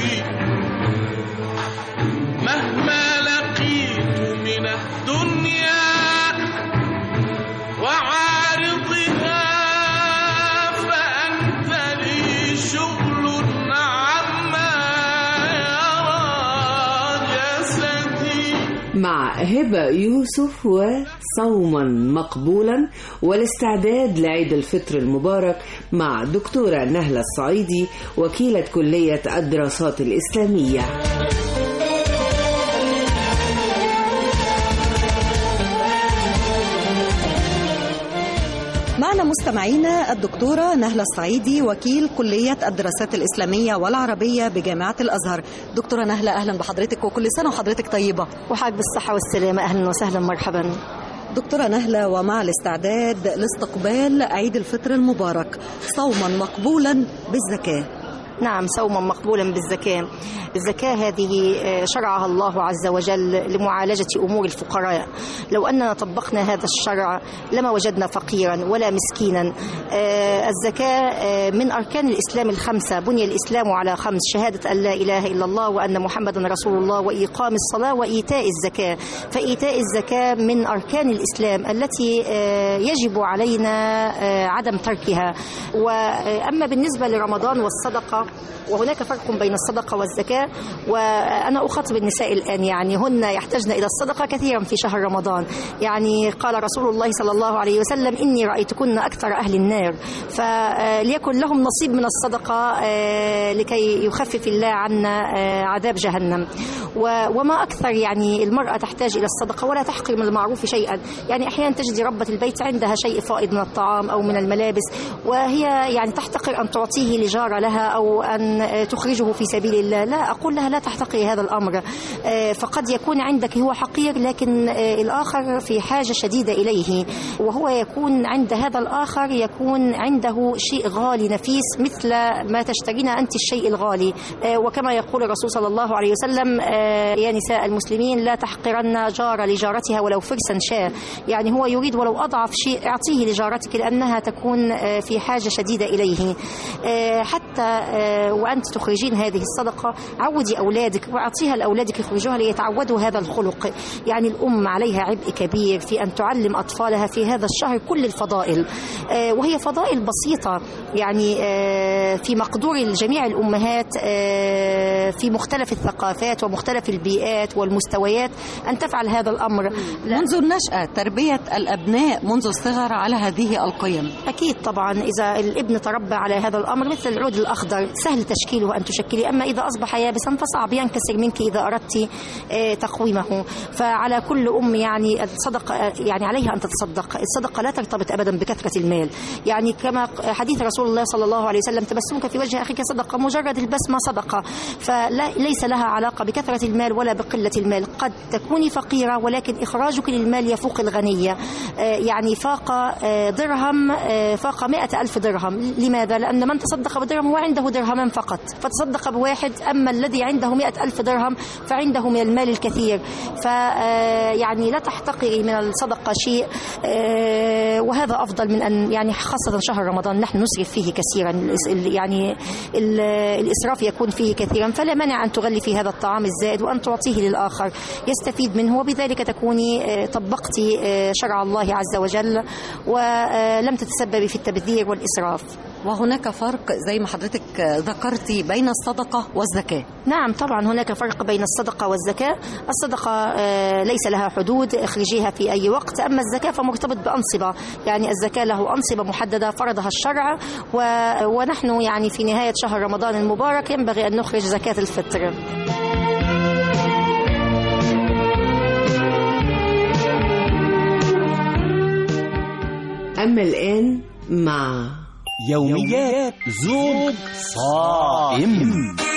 مهما لقيت من الدنيا وعارضها فأنت لي شغل عما يرى جسدي. مع هبة يوسف وصوما مقبولا والاستعداد لعيد الفطر المبارك مع دكتورة نهلة الصعيدي وكيلة كلية الدراسات الإسلامية. معنا مستمعينا الدكتورة نهلة الصعيدي وكيل كلية الدراسات الإسلامية والعربية بجامعة الأزهر. دكتورة نهلة أهلا بحضرتك وكل سنة وحضرتك طيبة. وحاجة بالصحة والسلامة. أهلا وسهلا مرحبا. دكتورة نهلة، ومع الاستعداد لاستقبال عيد الفطر المبارك، صوما مقبولا بالزكاة. نعم، صوما مقبولا بالزكاة. الزكاة هذه شرعها الله عز وجل لمعالجة أمور الفقراء. لو أننا طبقنا هذا الشرع لما وجدنا فقيرا ولا مسكينا. الزكاة من أركان الإسلام الخمسة، بني الإسلام على خمس: شهادة أن لا إله إلا الله وأن محمد رسول الله وإقام الصلاة وإيتاء الزكاة. فإيتاء الزكاة من أركان الإسلام التي يجب علينا عدم تركها. وأما بالنسبة لرمضان والصدقة، وهناك فرق بين الصدقة والزكاة، وأنا أخاطب النساء الآن، يعني هن يحتاجن إلى الصدقة كثيرا في شهر رمضان. يعني قال رسول الله صلى الله عليه وسلم: إني رأيتكن أكثر أهل النار، فليكن لهم نصيب من الصدقة لكي يخفف الله عنا عذاب جهنم. وما أكثر يعني المرأة تحتاج إلى الصدقة ولا تحقر من المعروف شيئا. يعني أحيانا تجد ربة البيت عندها شيء فائض من الطعام أو من الملابس، وهي يعني تحتقر أن تعطيه لجارة لها أو أو أن تخرجه في سبيل الله. لا، أقول لها لا تحتقري هذا الأمر، فقد يكون عندك هو حقير لكن الآخر في حاجة شديدة إليه، وهو يكون عند هذا الآخر يكون عنده شيء غالي نفيس مثل ما تشترين أنت الشيء الغالي. وكما يقول الرسول صلى الله عليه وسلم: يا نساء المسلمين لا تحقرن جار لجارتها ولو فرسا شاة. يعني هو يريد ولو أضعف شيء اعطيه لجارتك لأنها تكون في حاجة شديدة إليه. حتى وأنت تخرجين هذه الصدقة عودي أولادك وأعطيها لأولادك يخرجوها ليتعودوا هذا الخلق. يعني الأم عليها عبء كبير في أن تعلم أطفالها في هذا الشهر كل الفضائل، وهي فضائل بسيطة يعني في مقدور جميع الأمهات في مختلف الثقافات ومختلف البيئات والمستويات أن تفعل هذا الأمر. منذ النشأة تربية الأبناء منذ الصغر على هذه القيم. أكيد طبعا، إذا الابن تربى على هذا الأمر مثل العود الأخضر سهل تشكيله أن تشكلي، أما إذا أصبح يابسا فصعب ينكسر منك إذا أردت تقويمه. فعلى كل أم يعني الصدقة يعني عليها أن تتصدق. الصدقة لا ترتبط أبدا بكثرة المال، يعني كما حديث رسول الله صلى الله عليه وسلم: تبسمك في وجه أخيك صدقة. مجرد البسمة صدقة، فليس لها علاقة بكثرة المال ولا بقلة المال. قد تكوني فقيرة ولكن إخراجك للمال يفوق الغنية، يعني فاق درهم فاق 100,000 درهم. لماذا؟ لأن من تصدق بدرهم هو عنده درهمان فقط، فتصدق بواحد، أما الذي عنده 100,000 درهم فعنده من المال الكثير. فيعني لا تحتقري من الصدقة شيء، وهذا أفضل من أن يعني خاصة شهر رمضان نحن نسرف فيه كثيرا، يعني الإسراف يكون فيه كثيرا، فلا مانع أن تغلي في هذا الطعام الزائد وأن تعطيه للآخر يستفيد منه، وبذلك تكوني طبقتي شرع الله عز وجل ولم تتسببي في التبذير والإسراف. وهناك فرق زي ما حضرتك ذكرتي بين الصدقة والزكاة. نعم طبعا هناك فرق بين الصدقة والزكاة. الصدقة ليس لها حدود، اخرجيها في أي وقت، أما الزكاة فمرتبط بأنصبة، يعني الزكاة له أنصبة محددة فرضها الشرع، ونحن يعني في نهاية شهر رمضان المبارك ينبغي أن نخرج زكاة الفطر. أما الآن مع يوميات زوج صائم.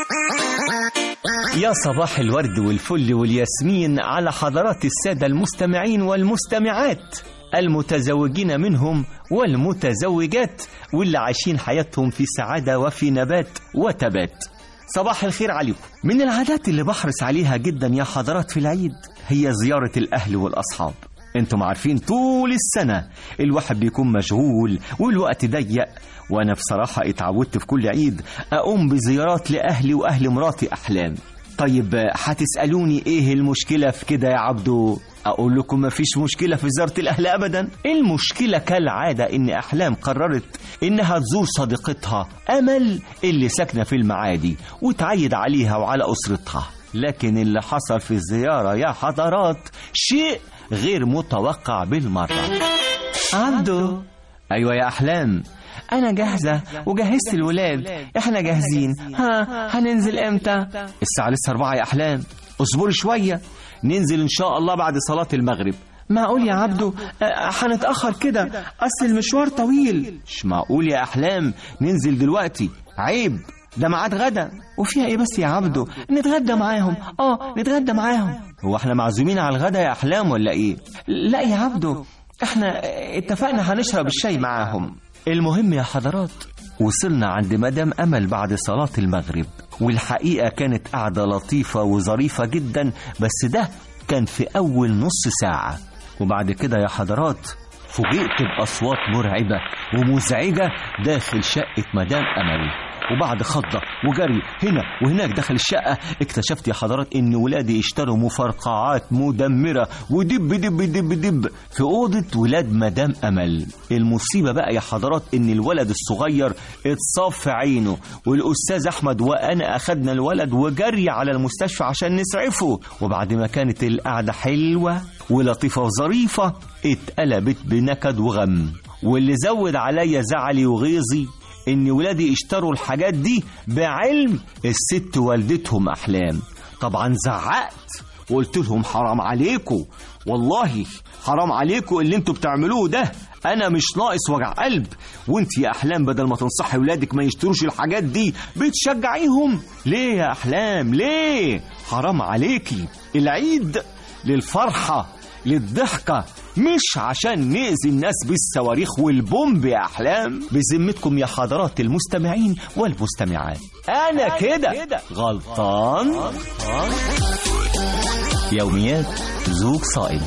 يا صباح الورد والفل والياسمين على حضرات السادة المستمعين والمستمعات، المتزوجين منهم والمتزوجات، واللي عايشين حياتهم في سعادة وفي نبات وتبات. صباح الخير عليكم. من العادات اللي بحرص عليها جدا يا حضرات في العيد هي زيارة الأهل والأصحاب. انتم عارفين طول السنة الواحد بيكون مشغول والوقت ضيق، وانا بصراحة اتعودت في كل عيد اقوم بزيارات لأهلي وأهل مراتي أحلام. طيب هتسألوني ايه المشكلة في كده يا عبدو؟ اقول لكم مفيش مشكلة في زيارة الأهل ابدا. المشكلة كالعادة ان أحلام قررت انها تزور صديقتها أمل اللي ساكنة في المعادي وتعيد عليها وعلى أسرتها، لكن اللي حصل في الزيارة يا حضرات شيء غير متوقع بالمرة. عبدو. ايوه يا أحلام، أنا جاهزة وجهزت الولاد، إحنا جاهزين. هننزل إمتى؟ الساعة لسه 4 يا أحلام، اصبري شوية، ننزل إن شاء الله بعد صلاة المغرب. معقول يا عبدو هنتأخر كده؟ أصل المشوار طويل. مش معقول يا أحلام ننزل دلوقتي، عيب، ده ميعاد غدا. وفيها ايه بس يا عبدو؟ نتغدى معاهم. نتغدى معاهم. هو احنا معزومين على الغدا يا أحلام ولا ايه؟ لا يا عبدو، احنا اتفقنا هنشرب الشاي معاهم. المهم يا حضرات وصلنا عند مدام أمل بعد صلاة المغرب، والحقيقة كانت قعدة لطيفة وظريفة جدا، بس ده كان في أول نص ساعة. وبعد كده يا حضرات فوجئت بأصوات مرعبة ومزعجة داخل شقة مدام أمل، وبعد خضة وجري هنا وهناك داخل الشقة اكتشفت يا حضرات ان ولادي اشتروا مفرقعات مدمرة ودب دب دب دب في أوضة ولاد مدام أمل. المصيبة بقى يا حضرات ان الولد الصغير اتصاب في عينه، والأستاذ أحمد وأنا أخدنا الولد وجري على المستشفى عشان نسعفه، وبعد ما كانت القعدة حلوة ولطيفة وظريفة اتقلبت بنكد وغم. واللي زود عليا زعلي وغيظي ان ولادي اشتروا الحاجات دي بعلم الست والدتهم أحلام. طبعا زعقت وقلت لهم حرام عليكم، والله حرام عليكم اللي انتوا بتعملوه ده، انا مش ناقص وجع قلب. وانت يا احلام بدل ما تنصحي ولادك ما يشتروش الحاجات دي بتشجعيهم ليه يا احلام؟ ليه؟ حرام عليكي. العيد للفرحة للضحكة، مش عشان نأذي الناس بالصواريخ والبومب يا أحلام. بذمتكم يا حضرات المستمعين والمستمعات، أنا كده غلطان؟ يوميات زوج صائم،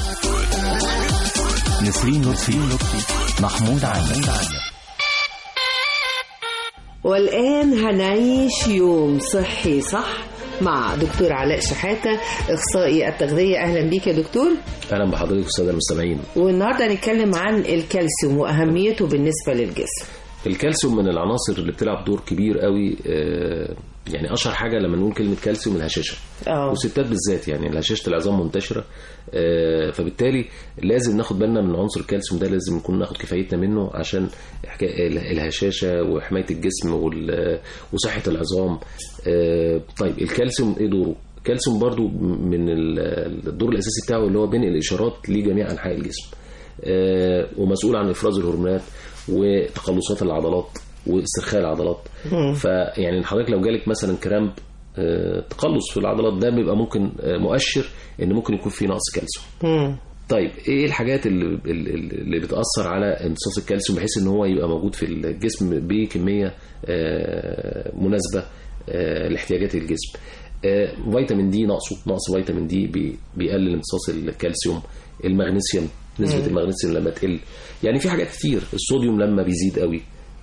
نسرين لطفي، محمود عامر. والآن هنعيش يوم صحي صح مع دكتور علاء شحاتة، إخصائي التغذية. أهلا بيك يا دكتور. أهلا بحضرتك السادة المستمعين. والنهاردة هنتكلم عن الكالسيوم وأهميته بالنسبة للجسم. الكالسيوم من العناصر اللي بتلعب دور كبير قوي. يعني أشهر حاجة لما نقول كلمة كالسيوم الهشاشة، والستات بالذات، يعني الهشاشة العظام منتشرة، فبالتالي لازم ناخد بالنا من عنصر الكالسيوم ده، لازم نكون ناخد كفايتنا منه عشان الهشاشة وحماية الجسم وصحة العظام. طيب الكالسيوم ايه دوره؟ الكالسيوم برضو من الدور الأساسي بتاعه اللي هو بينقل الإشارات لجميع أنحاء الجسم، ومسؤول عن إفراز الهرمونات وتقلصات العضلات واسترخاء العضلات. فيعني حضرتك لو جالك مثلا كرامب، تقلص في العضلات، ده بيبقى ممكن مؤشر ان ممكن يكون في نقص كالسيوم. طيب ايه الحاجات اللي بتأثر على امتصاص الكالسيوم بحيث ان هو يبقى موجود في الجسم بكمية مناسبة لاحتياجات الجسم؟ فيتامين دي نقص فيتامين دي بيقلل امتصاص الكالسيوم. المغنيسيوم، نسبة المغنيسيوم لما تقل، يعني في حاجات كتير. الصوديوم لما بيزيد قوي،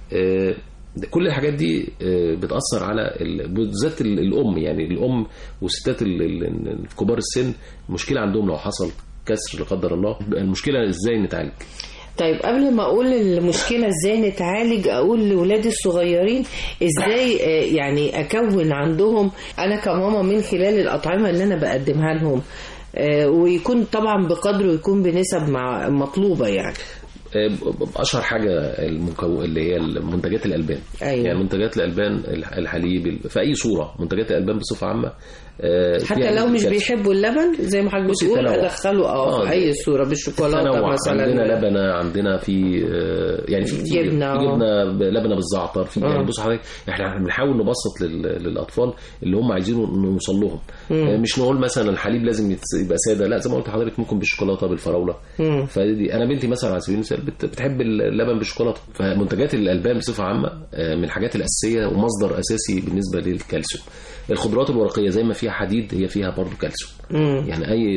كل الحاجات دي بتأثر على بالذات الأم، يعني الأم والستات كبار السن، مشكلة عندهم لو حصل كسر لا قدر الله. المشكلة ازاي نتعالج؟ طيب قبل ما اقول المشكلة ازاي نتعالج، اقول لولادي الصغيرين ازاي يعني اكون عندهم انا كماما من خلال الأطعمة اللي انا بقدمها لهم، ويكون طبعا بقدر ويكون بنسب مطلوبة. يعني اشهر حاجه اللي هي منتجات الالبان. أيوة. يعني منتجات الالبان، الحليب في اي صوره، منتجات الالبان بصفه عامه، حتى لو مش بيحبوا اللبن زي ما حضرتك بتقول ادخله في اي صوره، بالشوكولاته مثلا، عندنا لبنه، عندنا في يعني في كتير، جبنه لبنه بالزعتر، في يعني بص حضرتك احنا بنحاول نبسط للاطفال اللي هم عايزينه نوصل لهم. مش نقول مثلا الحليب لازم يبقى ساده، لا زي ما قلت لحضرتك ممكن بالشوكولاته بالفراوله. فدي انا بنتي مثلا على سبيل المثال بتحب اللبن بالشوكولاته. فمنتجات الالبان بصفه عامه من الحاجات الاساسيه ومصدر اساسي بالنسبه للكالسيوم. الخضروات الورقيه زي ما فيها حديد هي فيها برضو كالسيوم. يعني اي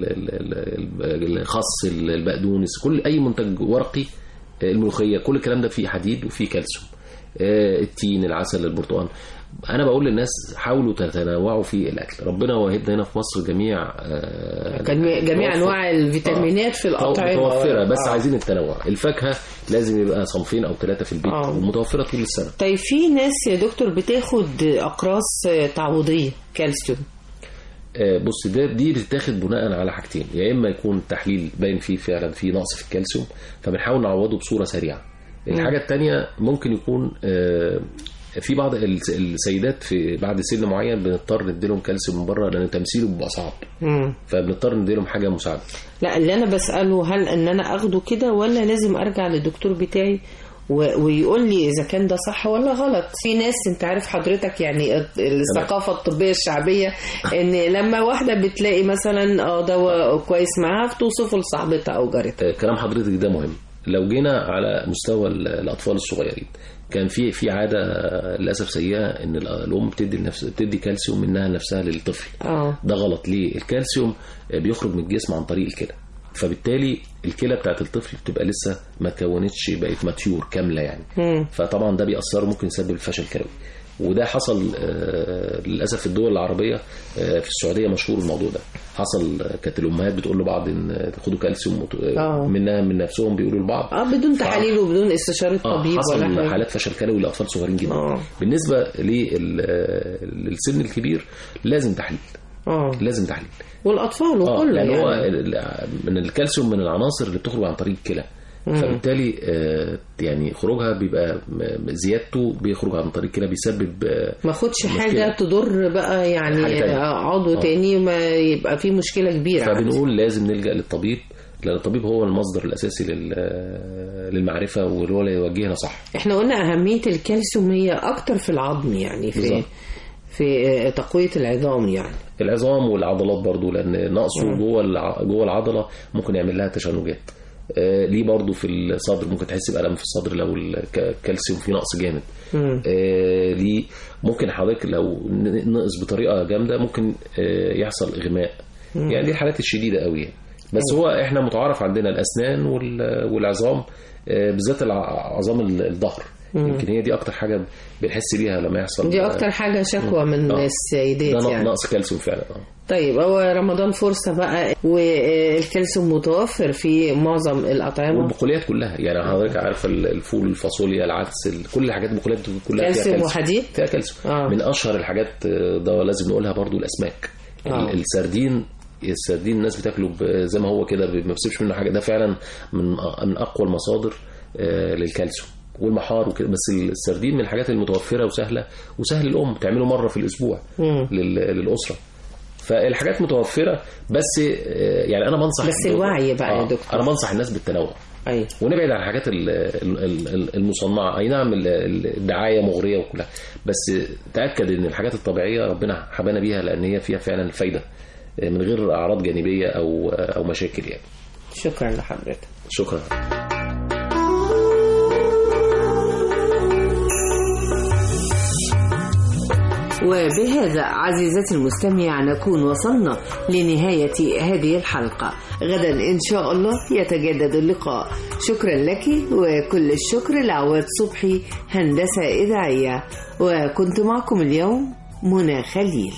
الخس، البقدونس، كل اي منتج ورقي، الملوخيه، كل الكلام ده فيه حديد وفيه كالسيوم. التين، العسل، البرتقال. انا بقول للناس حاولوا تتنوعوا في الاكل. ربنا واهبنا هنا في مصر جميع انواع الفيتامينات في الاطعمه متوفره، بس عايزين التنوع. الفاكهه لازم يبقى صنفين او 3 في البيت ومتوفره طول السنه. طيب في ناس يا دكتور بتاخد اقراص تعويضيه كالسيوم. بص دي بتتاخد بناء على حاجتين، يا اما يكون تحليل باين فيه فعلا في نقص في الكالسيوم فبنحاول نعوضه بصوره سريعه. الحاجه الثانيه ممكن يكون في بعض السيدات في بعد سن معين بنضطر نديلهم كالسيوم من بره لان تمثيله بيبقى صعب، فبنضطر نديلهم حاجه مساعده. لا اللي انا بساله هل ان انا اخده كده ولا لازم ارجع للدكتور بتاعي ويقول لي اذا كان ده صح ولا غلط؟ في ناس انت عارف حضرتك يعني الثقافه الطبيه الشعبيه ان لما واحده بتلاقي مثلا دواء كويس معاها بتوصفه لصاحبتها او جارتها. كلام حضرتك ده مهم. لو جينا على مستوى الاطفال الصغيرين، كان في عاده للاسف سيئه ان الام بتدي كالسيوم منها لنفسها للطفل. ده غلط. ليه؟ الكالسيوم بيخرج من الجسم عن طريق الكلى، فبالتالي الكلى بتاعت الطفل بتبقى لسه ما تكونتش، بقت ماتيور كامله يعني. فطبعا ده بيأثر، ممكن يسبب فشل كلوي. وده حصل للاسف في الدول العربيه. في السعوديه مشهور الموضوع ده حصل. كانت الامهات بتقول لبعض ان خدوا كالسيوم منها من نفسهم، بيقولوا لبعض بدون تحاليل وبدون استشاره طبيب. حصل حالات فشل كلوي لاطفال صغيرين جدا. بالنسبه للسن الكبير لازم تحليل. لازم تحليل. والاطفال وكله يعني هو من الكالسيوم من العناصر اللي بتخرج عن طريق الكلى. فبالتالي يعني خروجها بيبقى زيادته بيخرج عن طريق كده بيسبب ما خدش حاجة تضر بقى يعني عضو تاني ما يبقى فيه مشكلة كبيرة. فبنقول لازم نلجأ للطبيب، لأن الطبيب هو المصدر الأساسي للمعرفة واللي هو اللي يوجهنا صح. احنا قلنا أهمية الكالسيوم هي أكتر في العظم يعني في تقوية العظام يعني العظام والعضلات برضو، لأن نقصه جوه العضلة ممكن يعمل لها تشنجات. ليه برضو في الصدر ممكن تحس بألم في الصدر لو الكالسيوم فيه نقص جامد. ليه ممكن حضرتك لو نقص بطريقة جامدة ممكن يحصل إغماء. يعني دي الحالات الشديدة قوي يعني. بس هو احنا متعارف عندنا الأسنان والعظام، بالذات عظام الظهر يمكن هي دي اكتر حاجه بنحس بيها لما يحصل، دي اكتر حاجه شكوى من السيدات يعني نقص كالسيوم فعلا. طيب هو رمضان فرصه بقى، والكالسيوم متوفر في معظم الاطعمه والبقوليات كلها. يعني حضرتك عارفه الفول، الفاصوليا، العدس، كل الحاجات البقوليات كلها كالسيوم وحديد، فيها كالسيوم. من اشهر الحاجات ده لازم نقولها برضو الاسماك. السردين الناس بتاكله زي ما هو كده، ما بيسيبش منه حاجه. ده فعلا من اقوى المصادر للكالسيوم. والمحار وكده. بس السردين من الحاجات المتوفره وسهله، وسهل الام تعمله مره في الاسبوع للاسره. فالحاجات متوفره، بس يعني انا بنصح بس الوعي بقى يا دكتور، انا بنصح الناس بالتنوع. أيوة. ونبعد عن الحاجات المصنعه. اي نعم الدعايه مغريه وكلها، بس تاكد ان الحاجات الطبيعيه ربنا حبانا بيها، لان هي فيها فعلا الفايده من غير اعراض جانبيه او مشاكل يعني. شكرا لحضرتك. شكرا. وبهذا عزيزتي المستمع نكون وصلنا لنهاية هذه الحلقة. غدا إن شاء الله يتجدد اللقاء. شكرا لك، وكل الشكر لعواد صبحي هندسة إذاعية، وكنت معكم اليوم منى خليل.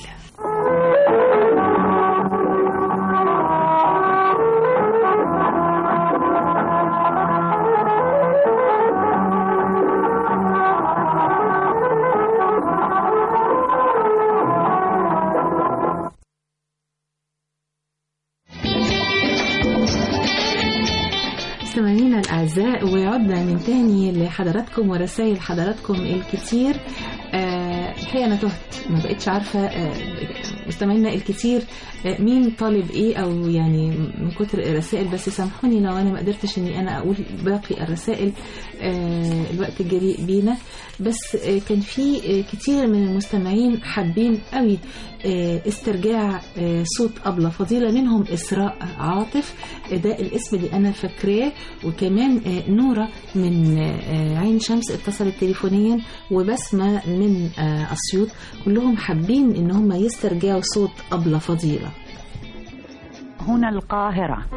مستمعينا الأعزاء، وعدنا من تاني لحضراتكم ورسائل حضراتكم الكتير. الحقيقة أنا تهت، ما بقتش عارفة مستمعينا الكتير مين طالب إيه، أو يعني من كتر الرسائل. بس سامحوني لو أنا ما قدرتش إني أنا أقول باقي الرسائل، الوقت الجريء بينا. بس كان في كتير من المستمعين حابين قوي استرجاع صوت أبلة فضيلة، منهم إسراء عاطف، ده الاسم اللي أنا فاكراه، وكمان نورة من عين شمس اتصلت تليفونيا، وبسمة من أسيوط. كلهم حابين إن هم يسترجعوا صوت أبلة فضيلة. هنا القاهرة.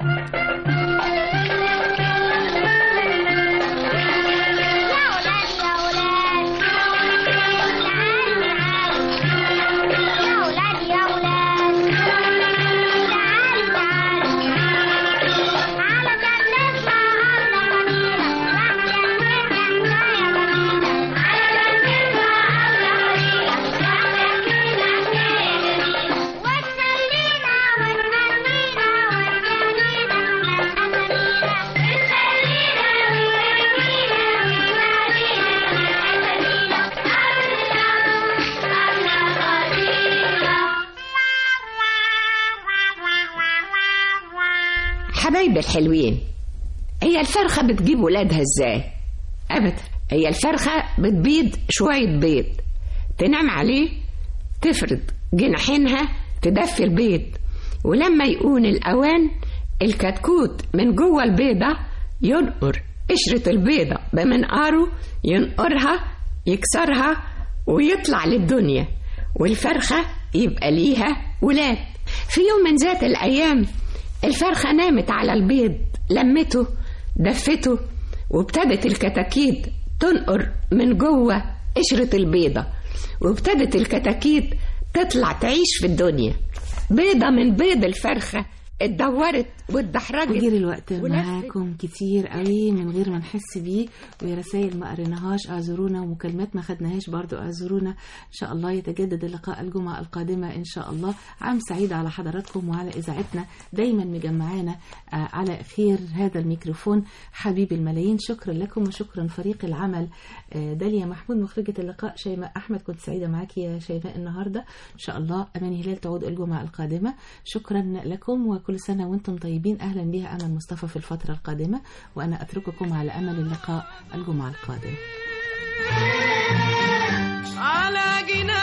حبايب الحلوين، هي الفرخة بتجيب ولادها ازاي؟ ابدا، هي الفرخة بتبيض شوية بيض، تنام عليه، تفرد جناحينها، تدفي البيض، ولما يكون الاوان الكتكوت من جوه البيضة ينقر قشرة البيضة بمنقاره، ينقرها يكسرها ويطلع للدنيا، والفرخة يبقى ليها ولاد. في يوم من ذات الايام الفرخة نامت على البيض، لمته دفته، وابتدت الكتاكيت تنقر من جوه قشرة البيضة، وابتدت الكتاكيت تطلع تعيش في الدنيا. بيضة من بيض الفرخة اتدورت واتدحرجت وجري الوقت معاكم كتير قوي من غير ما نحس بيه، ورسائل ما قريناهاش اعذرونا، ومكالمات ما خدناهاش برضو اعذرونا. ان شاء الله يتجدد اللقاء الجمعة القادمة ان شاء الله. عام سعيد على حضراتكم وعلى اذاعتنا دايما مجمعانا على خير هذا الميكروفون. حبيبي الملايين، شكرا لكم وشكرا فريق العمل. داليا محمود مخرجة اللقاء، شيماء احمد كنت سعيدة معاكي يا شيماء النهاردة. ان شاء الله أماني هلال تعود الجمعة القادمة. شكرا لكم وكل سنة وانتم طيبين. أهلا بها أمل مصطفى في الفترة القادمة، وأنا أترككم على أمل اللقاء الجمعة القادمة. على جنان